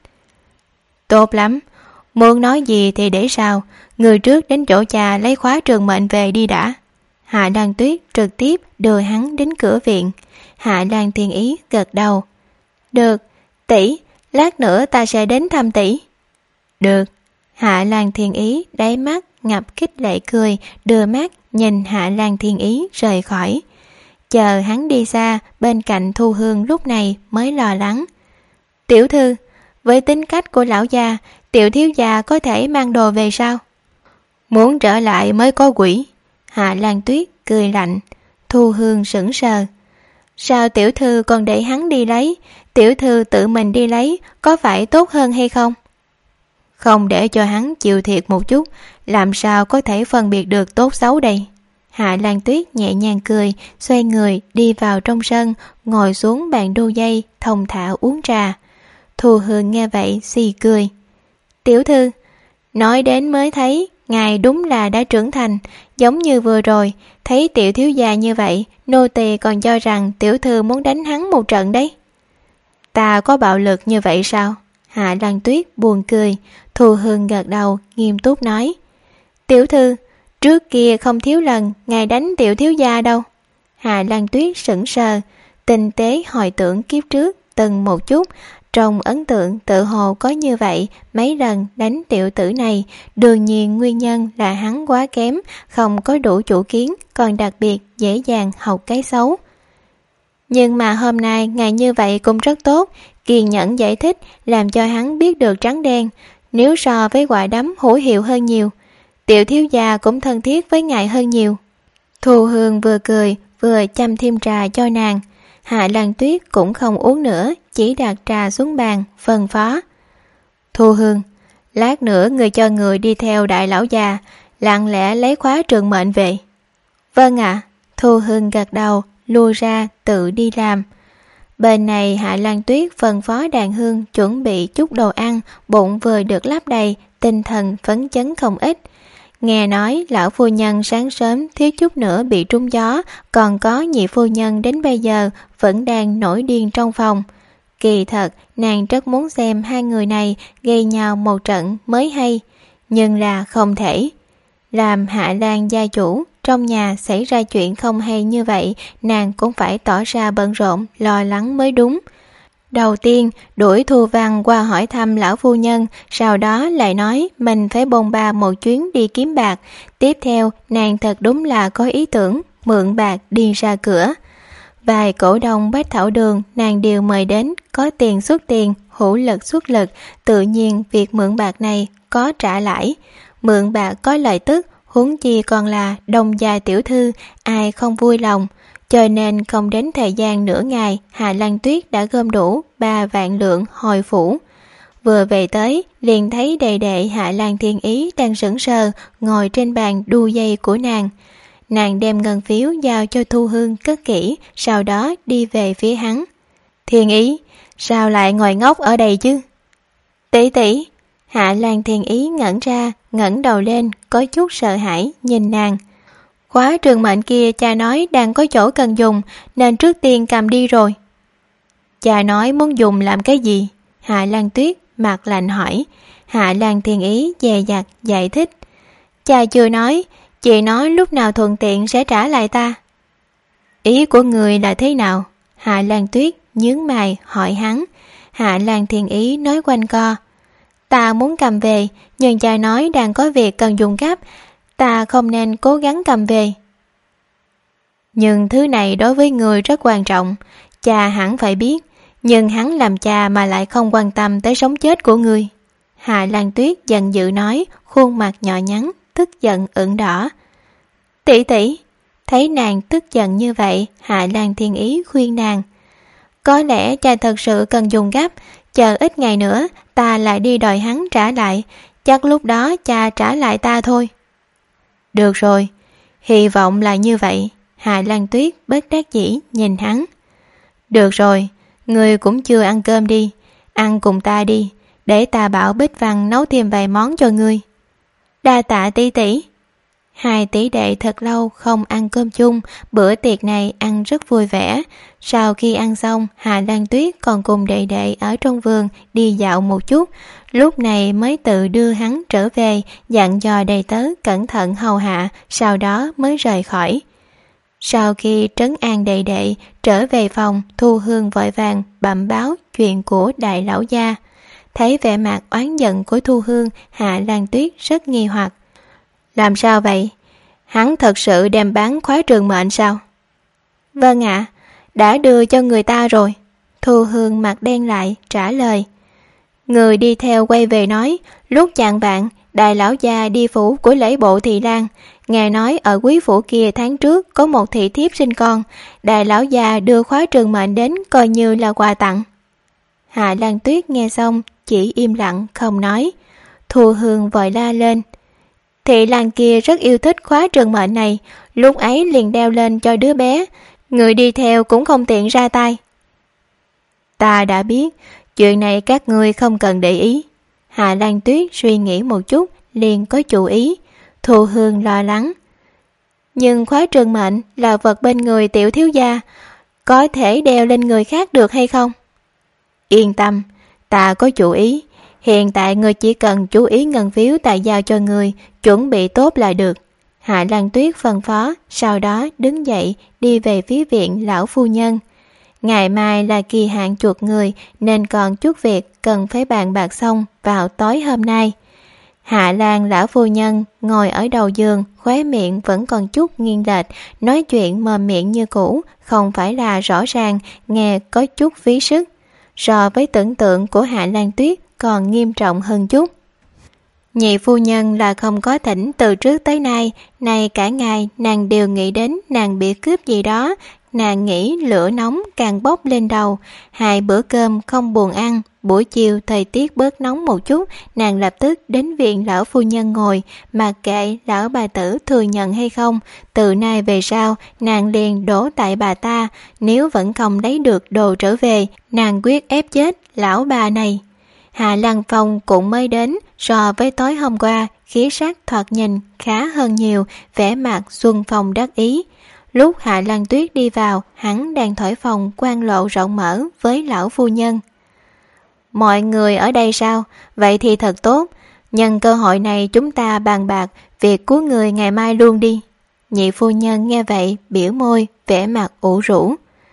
Tốt lắm, muốn nói gì thì để sau, người trước đến chỗ cha lấy khóa trường mệnh về đi đã. Hạ Lan Tuyết trực tiếp đưa hắn đến cửa viện. Hạ Lan Thiên Ý gật đầu. Được, tỷ, lát nữa ta sẽ đến thăm tỷ. Được. Hạ Lan Thiên Ý đáy mắt ngập khích lệ cười, đưa mắt nhìn Hạ Lan Thiên Ý rời khỏi. Chờ hắn đi xa, bên cạnh Thu Hương lúc này mới lo lắng. Tiểu thư, với tính cách của lão gia, tiểu thiếu gia có thể mang đồ về sao? Muốn trở lại mới có quỷ. Hạ Lan Tuyết cười lạnh. Thu Hương sững sờ. Sao tiểu thư còn để hắn đi lấy? Tiểu thư tự mình đi lấy có phải tốt hơn hay không? Không để cho hắn chịu thiệt một chút, làm sao có thể phân biệt được tốt xấu đây? Hạ Lan Tuyết nhẹ nhàng cười, xoay người đi vào trong sân, ngồi xuống bàn đu dây, thong thả uống trà. Thu Hương nghe vậy xì cười. Tiểu thư, nói đến mới thấy, ngài đúng là đã trưởng thành, giống như vừa rồi, thấy tiểu thiếu gia như vậy, nô tỳ còn cho rằng tiểu thư muốn đánh hắn một trận đấy. Ta có bạo lực như vậy sao? Hạ Lan Tuyết buồn cười. Thu Hương gật đầu, nghiêm túc nói. Tiểu thư, trước kia không thiếu lần ngài đánh tiểu thiếu gia đâu. Hạ Lan Tuyết sững sờ, tinh tế hồi tưởng kiếp trước từng một chút, trong ấn tượng tự hồ có như vậy mấy lần đánh tiểu tử này. Đương nhiên nguyên nhân là hắn quá kém, không có đủ chủ kiến, còn đặc biệt dễ dàng học cái xấu. Nhưng mà hôm nay ngài như vậy cũng rất tốt, kiên nhẫn giải thích, làm cho hắn biết được trắng đen. Nếu so với quả đấm hữu hiệu hơn nhiều, tiểu thiếu gia cũng thân thiết với ngài hơn nhiều. Thu Hương vừa cười vừa chăm thêm trà cho nàng. Hạ Lan Tuyết cũng không uống nữa, chỉ đặt trà xuống bàn, phân phó. Thu Hương, lát nữa người cho người đi theo đại lão già, lặng lẽ lấy khóa trường mệnh về. Vâng ạ. À, Thu Hương gật đầu, lui ra tự đi làm. Bên này Hạ Lan Tuyết phân phó Đàn Hương chuẩn bị chút đồ ăn, bụng vừa được lấp đầy, tinh thần phấn chấn không ít. Nghe nói lão phu nhân sáng sớm thiếu chút nữa bị trúng gió, còn có nhị phu nhân đến bây giờ vẫn đang nổi điên trong phòng. Kỳ thật, nàng rất muốn xem hai người này gây nhau một trận mới hay, nhưng là không thể. Làm Hạ Lan gia chủ, trong nhà xảy ra chuyện không hay như vậy, nàng cũng phải tỏ ra bận rộn, lo lắng mới đúng. Đầu tiên, đuổi Thu Văn qua hỏi thăm lão phu nhân, sau đó lại nói mình phải bôn ba một chuyến đi kiếm bạc. Tiếp theo, nàng thật đúng là có ý tưởng, mượn bạc đi ra cửa. Vài cổ đông Bách Thảo Đường nàng đều mời đến, có tiền xuất tiền, hữu lực xuất lực, tự nhiên việc mượn bạc này có trả lãi. Mượn bạc có lợi tức, huống chi còn là đông gia tiểu thư, ai không vui lòng. Cho nên không đến thời gian nửa ngày, Hạ Lan Tuyết đã gom đủ ba vạn lượng hồi phủ. Vừa về tới, liền thấy đệ đệ Hạ Lan Thiên Ý đang sững sờ, ngồi trên bàn đu dây của nàng. Nàng đem ngân phiếu giao cho Thu Hương cất kỹ, sau đó đi về phía hắn. Thiên Ý, sao lại ngồi ngốc ở đây chứ? Tỷ tỷ. Hạ Lan Thiên Ý ngẩn ra, ngẩng đầu lên, có chút sợ hãi, nhìn nàng. Khóa trường mệnh kia cha nói đang có chỗ cần dùng, nên trước tiên cầm đi rồi. Cha nói muốn dùng làm cái gì? Hạ Lan Tuyết mặt lạnh hỏi. Hạ Lan Thiên Ý dè dặt giải thích. Cha chưa nói, chị nói lúc nào thuận tiện sẽ trả lại ta. Ý của người là thế nào? Hạ Lan Tuyết nhướng mày hỏi hắn. Hạ Lan Thiên Ý nói quanh co. Ta muốn cầm về, nhưng cha nói đang có việc cần dùng gấp, ta không nên cố gắng cầm về. Nhưng thứ này đối với người rất quan trọng, cha hẳn phải biết, nhưng hắn làm cha mà lại không quan tâm tới sống chết của người. Hạ Lan Tuyết giận dữ nói, khuôn mặt nhỏ nhắn, tức giận ửng đỏ. Tỷ tỷ. Thấy nàng tức giận như vậy, Hạ Lan Thiên Ý khuyên nàng. Có lẽ cha thật sự cần dùng gấp, chờ ít ngày nữa ta lại đi đòi hắn trả lại, chắc lúc đó cha trả lại ta thôi. Được rồi, hy vọng là như vậy. Hạ Lan Tuyết bất đắc dĩ nhìn hắn. Được rồi, ngươi cũng chưa ăn cơm đi, ăn cùng ta đi, để ta bảo Bích Văn nấu thêm vài món cho ngươi. Đa tạ tỷ tỷ. Hai tỷ đệ thật lâu không ăn cơm chung, bữa tiệc này ăn rất vui vẻ. Sau khi ăn xong, Hạ Lan Tuyết còn cùng đệ đệ ở trong vườn đi dạo một chút, lúc này mới tự đưa hắn trở về, dặn dò đầy tớ cẩn thận hầu hạ, sau đó mới rời khỏi. Sau khi trấn an đệ đệ trở về phòng, Thu Hương vội vàng bẩm báo chuyện của đại lão gia. Thấy vẻ mặt oán giận của Thu Hương, Hạ Lan Tuyết rất nghi hoặc. Làm sao vậy? Hắn thật sự đem bán khóa trường mệnh sao? Vâng ạ, à, đã đưa cho người ta rồi. Thu Hương mặt đen lại trả lời. Người đi theo quay về nói, lúc chạng vạn đại lão gia đi phủ của lễ bộ Thị Lan, nghe nói ở quý phủ kia tháng trước có một thị thiếp sinh con, đại lão gia đưa khóa trường mệnh đến coi như là quà tặng. Hạ Lan Tuyết nghe xong chỉ im lặng không nói. Thu Hương vội la lên. Thị Lan kia rất yêu thích khóa trường mệnh này, lúc ấy liền đeo lên cho đứa bé, người đi theo cũng không tiện ra tay. Ta đã biết, chuyện này các ngươi không cần để ý. Hạ Lan Tuyết suy nghĩ một chút, liền có chủ ý. Thu Hương lo lắng. Nhưng khóa trường mệnh là vật bên người tiểu thiếu gia, có thể đeo lên người khác được hay không? Yên tâm, ta có chủ ý. Hiện tại người chỉ cần chú ý ngân phiếu ta giao cho người, chuẩn bị tốt là được. Hạ Lan Tuyết phân phó, sau đó đứng dậy đi về phía viện lão phu nhân. Ngày mai là kỳ hạn chuộc người, nên còn chút việc cần phải bàn bạc xong vào tối hôm nay. Hạ Lan lão phu nhân ngồi ở đầu giường, khóe miệng vẫn còn chút nghiêng lệch, nói chuyện mồm miệng như cũ, không phải là rõ ràng, nghe có chút phí sức. So với tưởng tượng của Hạ Lan Tuyết còn nghiêm trọng hơn chút. Nhị phu nhân là không có thỉnh từ trước tới nay, nay cả ngày nàng đều nghĩ đến nàng bị cướp gì đó, nàng nghĩ lửa nóng càng bốc lên đầu, hai bữa cơm không buồn ăn. Buổi chiều thời tiết bớt nóng một chút, nàng lập tức đến viện lão phu nhân ngồi, mặc kệ lão bà tử thừa nhận hay không. Từ nay về sau, nàng liền đổ tại bà ta, nếu vẫn không lấy được đồ trở về, nàng quyết ép chết lão bà này. Hạ Lăng Phong cũng mới đến, so với tối hôm qua, khí sắc thoạt nhìn khá hơn nhiều, vẻ mặt xuân phong đắc ý. Lúc Hạ Lăng Tuyết đi vào, hắn đang thổi phòng quan lộ rộng mở với lão phu nhân. Mọi người ở đây sao? Vậy thì thật tốt. Nhân cơ hội này chúng ta bàn bạc việc của người ngày mai luôn đi. Nhị phu nhân nghe vậy, biểu môi, vẻ mặt ủ rũ.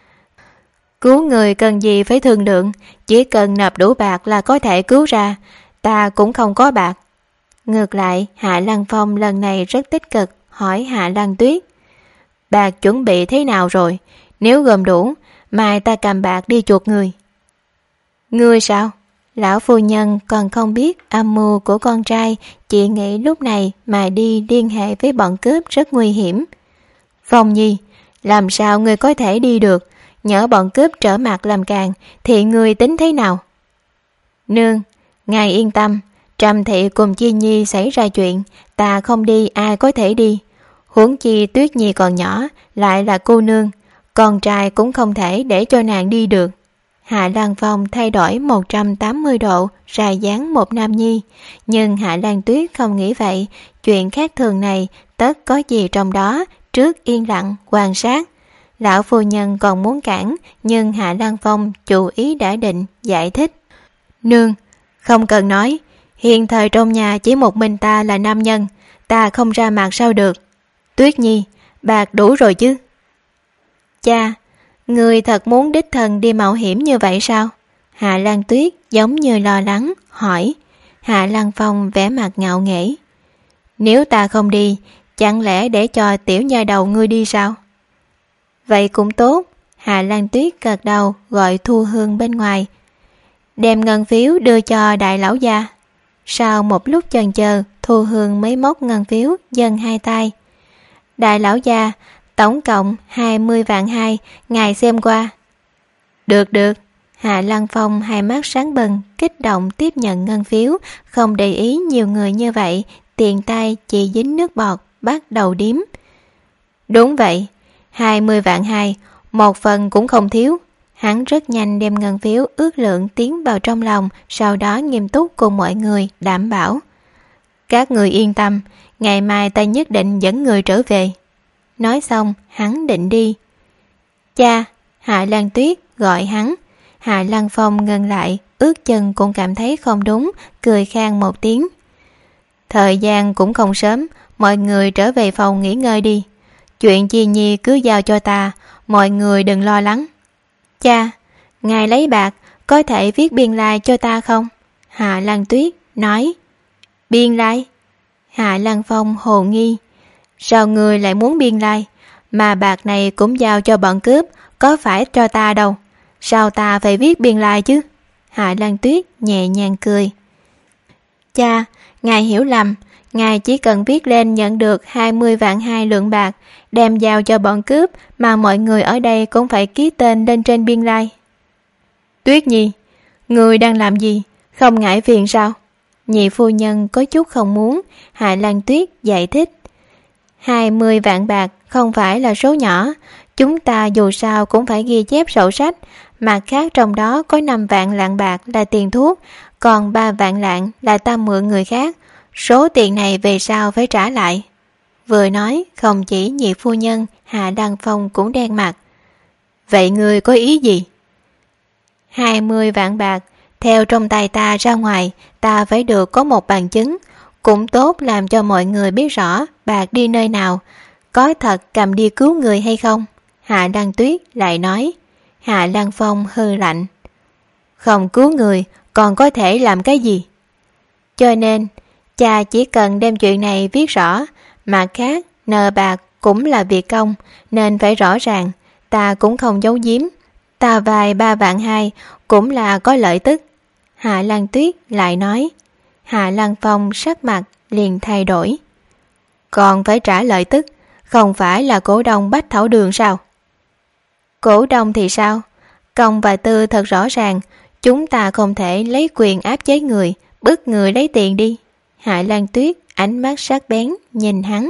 Cứu người cần gì phải thương lượng, chỉ cần nộp đủ bạc là có thể cứu ra. Ta cũng không có bạc. Ngược lại, Hạ Lăng Phong lần này rất tích cực, hỏi Hạ Lăng Tuyết. Bạc chuẩn bị thế nào rồi? Nếu gồm đủ, mai ta cầm bạc đi chuộc người. Ngươi sao? Lão phu nhân còn không biết âm mưu của con trai, chỉ nghĩ lúc này mà đi liên hệ với bọn cướp rất nguy hiểm. Phong Nhi, làm sao ngươi có thể đi được? Nhỡ bọn cướp trở mặt làm càng, thì ngươi tính thế nào? Nương, ngài yên tâm, Trầm Thị cùng Chi Nhi xảy ra chuyện, ta không đi ai có thể đi. Huống chi Tuyết Nhi còn nhỏ, lại là cô nương, con trai cũng không thể để cho nàng đi được. Hạ Lăng Phong thay đổi một trăm tám mươi độ, ra dáng một nam nhi. Nhưng Hạ Lăng Tuyết không nghĩ vậy, chuyện khác thường này tất có gì trong đó, trước yên lặng quan sát. Lão phu nhân còn muốn cản, nhưng Hạ Lăng Phong chủ ý đã định, giải thích. Nương, không cần nói, hiện thời trong nhà chỉ một mình ta là nam nhân, ta không ra mặt sao được. Tuyết Nhi, bạc đủ rồi chứ? Cha, người thật muốn đích thân đi mạo hiểm như vậy sao? Hạ Lăng Tuyết giống như lo lắng, hỏi. Hạ Lăng Phong vẻ mặt ngạo nghễ. Nếu ta không đi, chẳng lẽ để cho tiểu nha đầu ngươi đi sao? Vậy cũng tốt. Hạ Lăng Tuyết gật đầu gọi Thu Hương bên ngoài. Đem ngân phiếu đưa cho đại lão gia. Sau một lúc chần chờ, Thu Hương mới móc ngân phiếu dâng hai tay. Đại lão gia, tổng cộng hai mươi vạn hai, ngài xem qua. Được được. Hạ Lăng Phong hai mắt sáng bừng, kích động tiếp nhận ngân phiếu, không để ý nhiều người như vậy, tiền tay chỉ dính nước bọt, bắt đầu điếm. Đúng vậy, hai mươi vạn hai, một phần cũng không thiếu. Hắn rất nhanh đem ngân phiếu ước lượng tiến vào trong lòng, sau đó nghiêm túc cùng mọi người đảm bảo. Các người yên tâm, ngày mai ta nhất định dẫn người trở về. Nói xong, hắn định đi. Cha, Hạ Lăng Tuyết gọi hắn. Hạ Lăng Phong ngừng lại, ướt chân cũng cảm thấy không đúng, cười khan một tiếng. Thời gian cũng không sớm, mọi người trở về phòng nghỉ ngơi đi. Chuyện Chi Nhi cứ giao cho ta, mọi người đừng lo lắng. Cha, ngài lấy bạc, có thể viết biên lai cho ta không? Hạ Lăng Tuyết nói. Biên lai? Hạ Lăng Phong hồ nghi. Sao người lại muốn biên lai? Mà bạc này cũng giao cho bọn cướp, có phải cho ta đâu. Sao ta phải viết biên lai chứ? Hạ Lăng Tuyết nhẹ nhàng cười. Cha, ngài hiểu lầm, ngài chỉ cần viết lên nhận được hai mươi vạn hai lượng bạc, đem giao cho bọn cướp, mà mọi người ở đây cũng phải ký tên lên trên biên lai. Tuyết Nhi, người đang làm gì? Không ngại phiền sao? Nhị phu nhân có chút không muốn. Hạ Lăng Tuyết giải thích. hai mươi vạn bạc không phải là số nhỏ, chúng ta dù sao cũng phải ghi chép sổ sách, mặt khác trong đó có năm vạn lạng bạc là tiền thuốc, còn ba vạn lạng là ta mượn người khác, số tiền này về sau phải trả lại. Vừa nói, không chỉ nhị phu nhân, Hạ Lăng Phong cũng đen mặt. Vậy người có ý gì? hai mươi vạn bạc, theo trong tay ta ra ngoài, ta phải được có một bằng chứng, cũng tốt làm cho mọi người biết rõ bạc đi nơi nào, có thật cầm đi cứu người hay không. Hạ Lăng Tuyết lại nói. Hạ Lăng Phong hừ lạnh. Không cứu người, còn có thể làm cái gì? Cho nên, cha chỉ cần đem chuyện này viết rõ, mà khác, nợ bạc cũng là việc công, nên phải rõ ràng, ta cũng không giấu giếm. Ta vài ba vạn hai cũng là có lợi tức. Hạ Lăng Tuyết lại nói. Hạ Lăng Phong sắc mặt liền thay đổi. Còn phải trả lợi tức, không phải là cổ đông Bách Thảo Đường sao? Cổ đông thì sao? Công và tư thật rõ ràng, chúng ta không thể lấy quyền áp chế người, bức người lấy tiền đi. Hạ Lan Tuyết ánh mắt sắc bén nhìn hắn.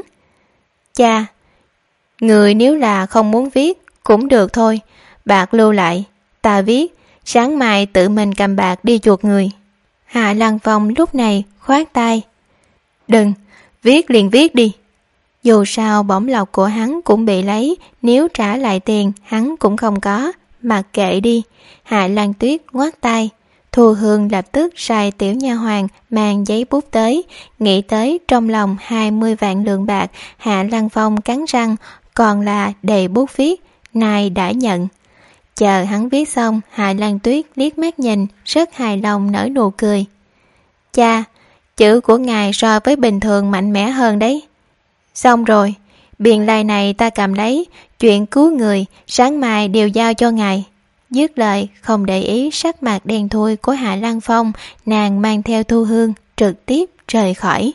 Cha, người nếu là không muốn viết cũng được thôi, bạc lưu lại, ta viết, sáng mai tự mình cầm bạc đi chuộc người. Hạ Lan Phong lúc này khoát tay. Đừng, viết liền viết đi. Dù sao bổng lộc của hắn cũng bị lấy, nếu trả lại tiền hắn cũng không có, mặc kệ đi. Hạ Lan Tuyết ngoắt tay. Thu Hương lập tức sai tiểu nha hoàn mang giấy bút tới, nghĩ tới trong lòng hai mươi vạn lượng bạc. Hạ Lan Phong cắn răng, còn là đầy bút viết, nay đã nhận. Chờ hắn viết xong, Hạ Lan Tuyết liếc mắt nhìn, rất hài lòng nở nụ cười. Cha, chữ của ngài so với bình thường mạnh mẽ hơn đấy. Xong rồi, biên lai này ta cầm lấy, chuyện cứu người sáng mai đều giao cho ngài. Dứt lời không để ý sắc mặt đen thui của Hạ Lan Phong, nàng mang theo Thu Hương trực tiếp rời khỏi.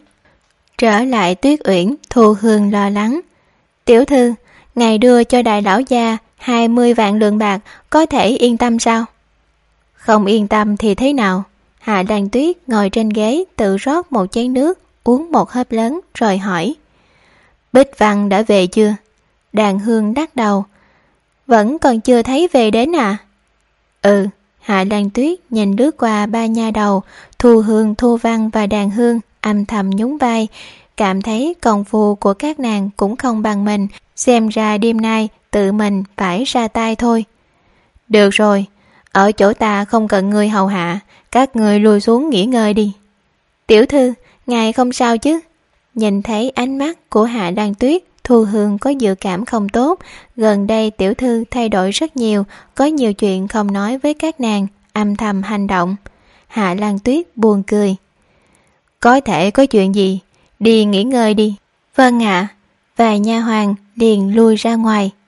Trở lại Tuyết Uyển, Thu Hương lo lắng. Tiểu thư, ngài đưa cho đại lão gia hai mươi vạn lượng bạc, có thể yên tâm sao? Không yên tâm thì thế nào? Hạ Lan Tuyết ngồi trên ghế tự rót một chén nước, uống một hớp lớn rồi hỏi. Bích Văn đã về chưa? Đàn Hương đắc đầu. Vẫn còn chưa thấy về đến à? Ừ. Hạ Lan Tuyết nhìn lướt qua ba nha đầu Thu Hương, Thu Văn và Đàn Hương, âm thầm nhún vai, cảm thấy công phu của các nàng cũng không bằng mình, xem ra đêm nay tự mình phải ra tay thôi. Được rồi, ở chỗ ta không cần người hầu hạ, các người lùi xuống nghỉ ngơi đi. Tiểu thư, ngài không sao chứ? Nhìn thấy ánh mắt của Hạ Lan Tuyết, Thu Hương có dự cảm không tốt. Gần đây tiểu thư thay đổi rất nhiều, có nhiều chuyện không nói với các nàng, âm thầm hành động. Hạ Lan Tuyết buồn cười. Có thể có chuyện gì? Đi nghỉ ngơi đi. Vâng ạ. Vài nha hoàn liền lui ra ngoài.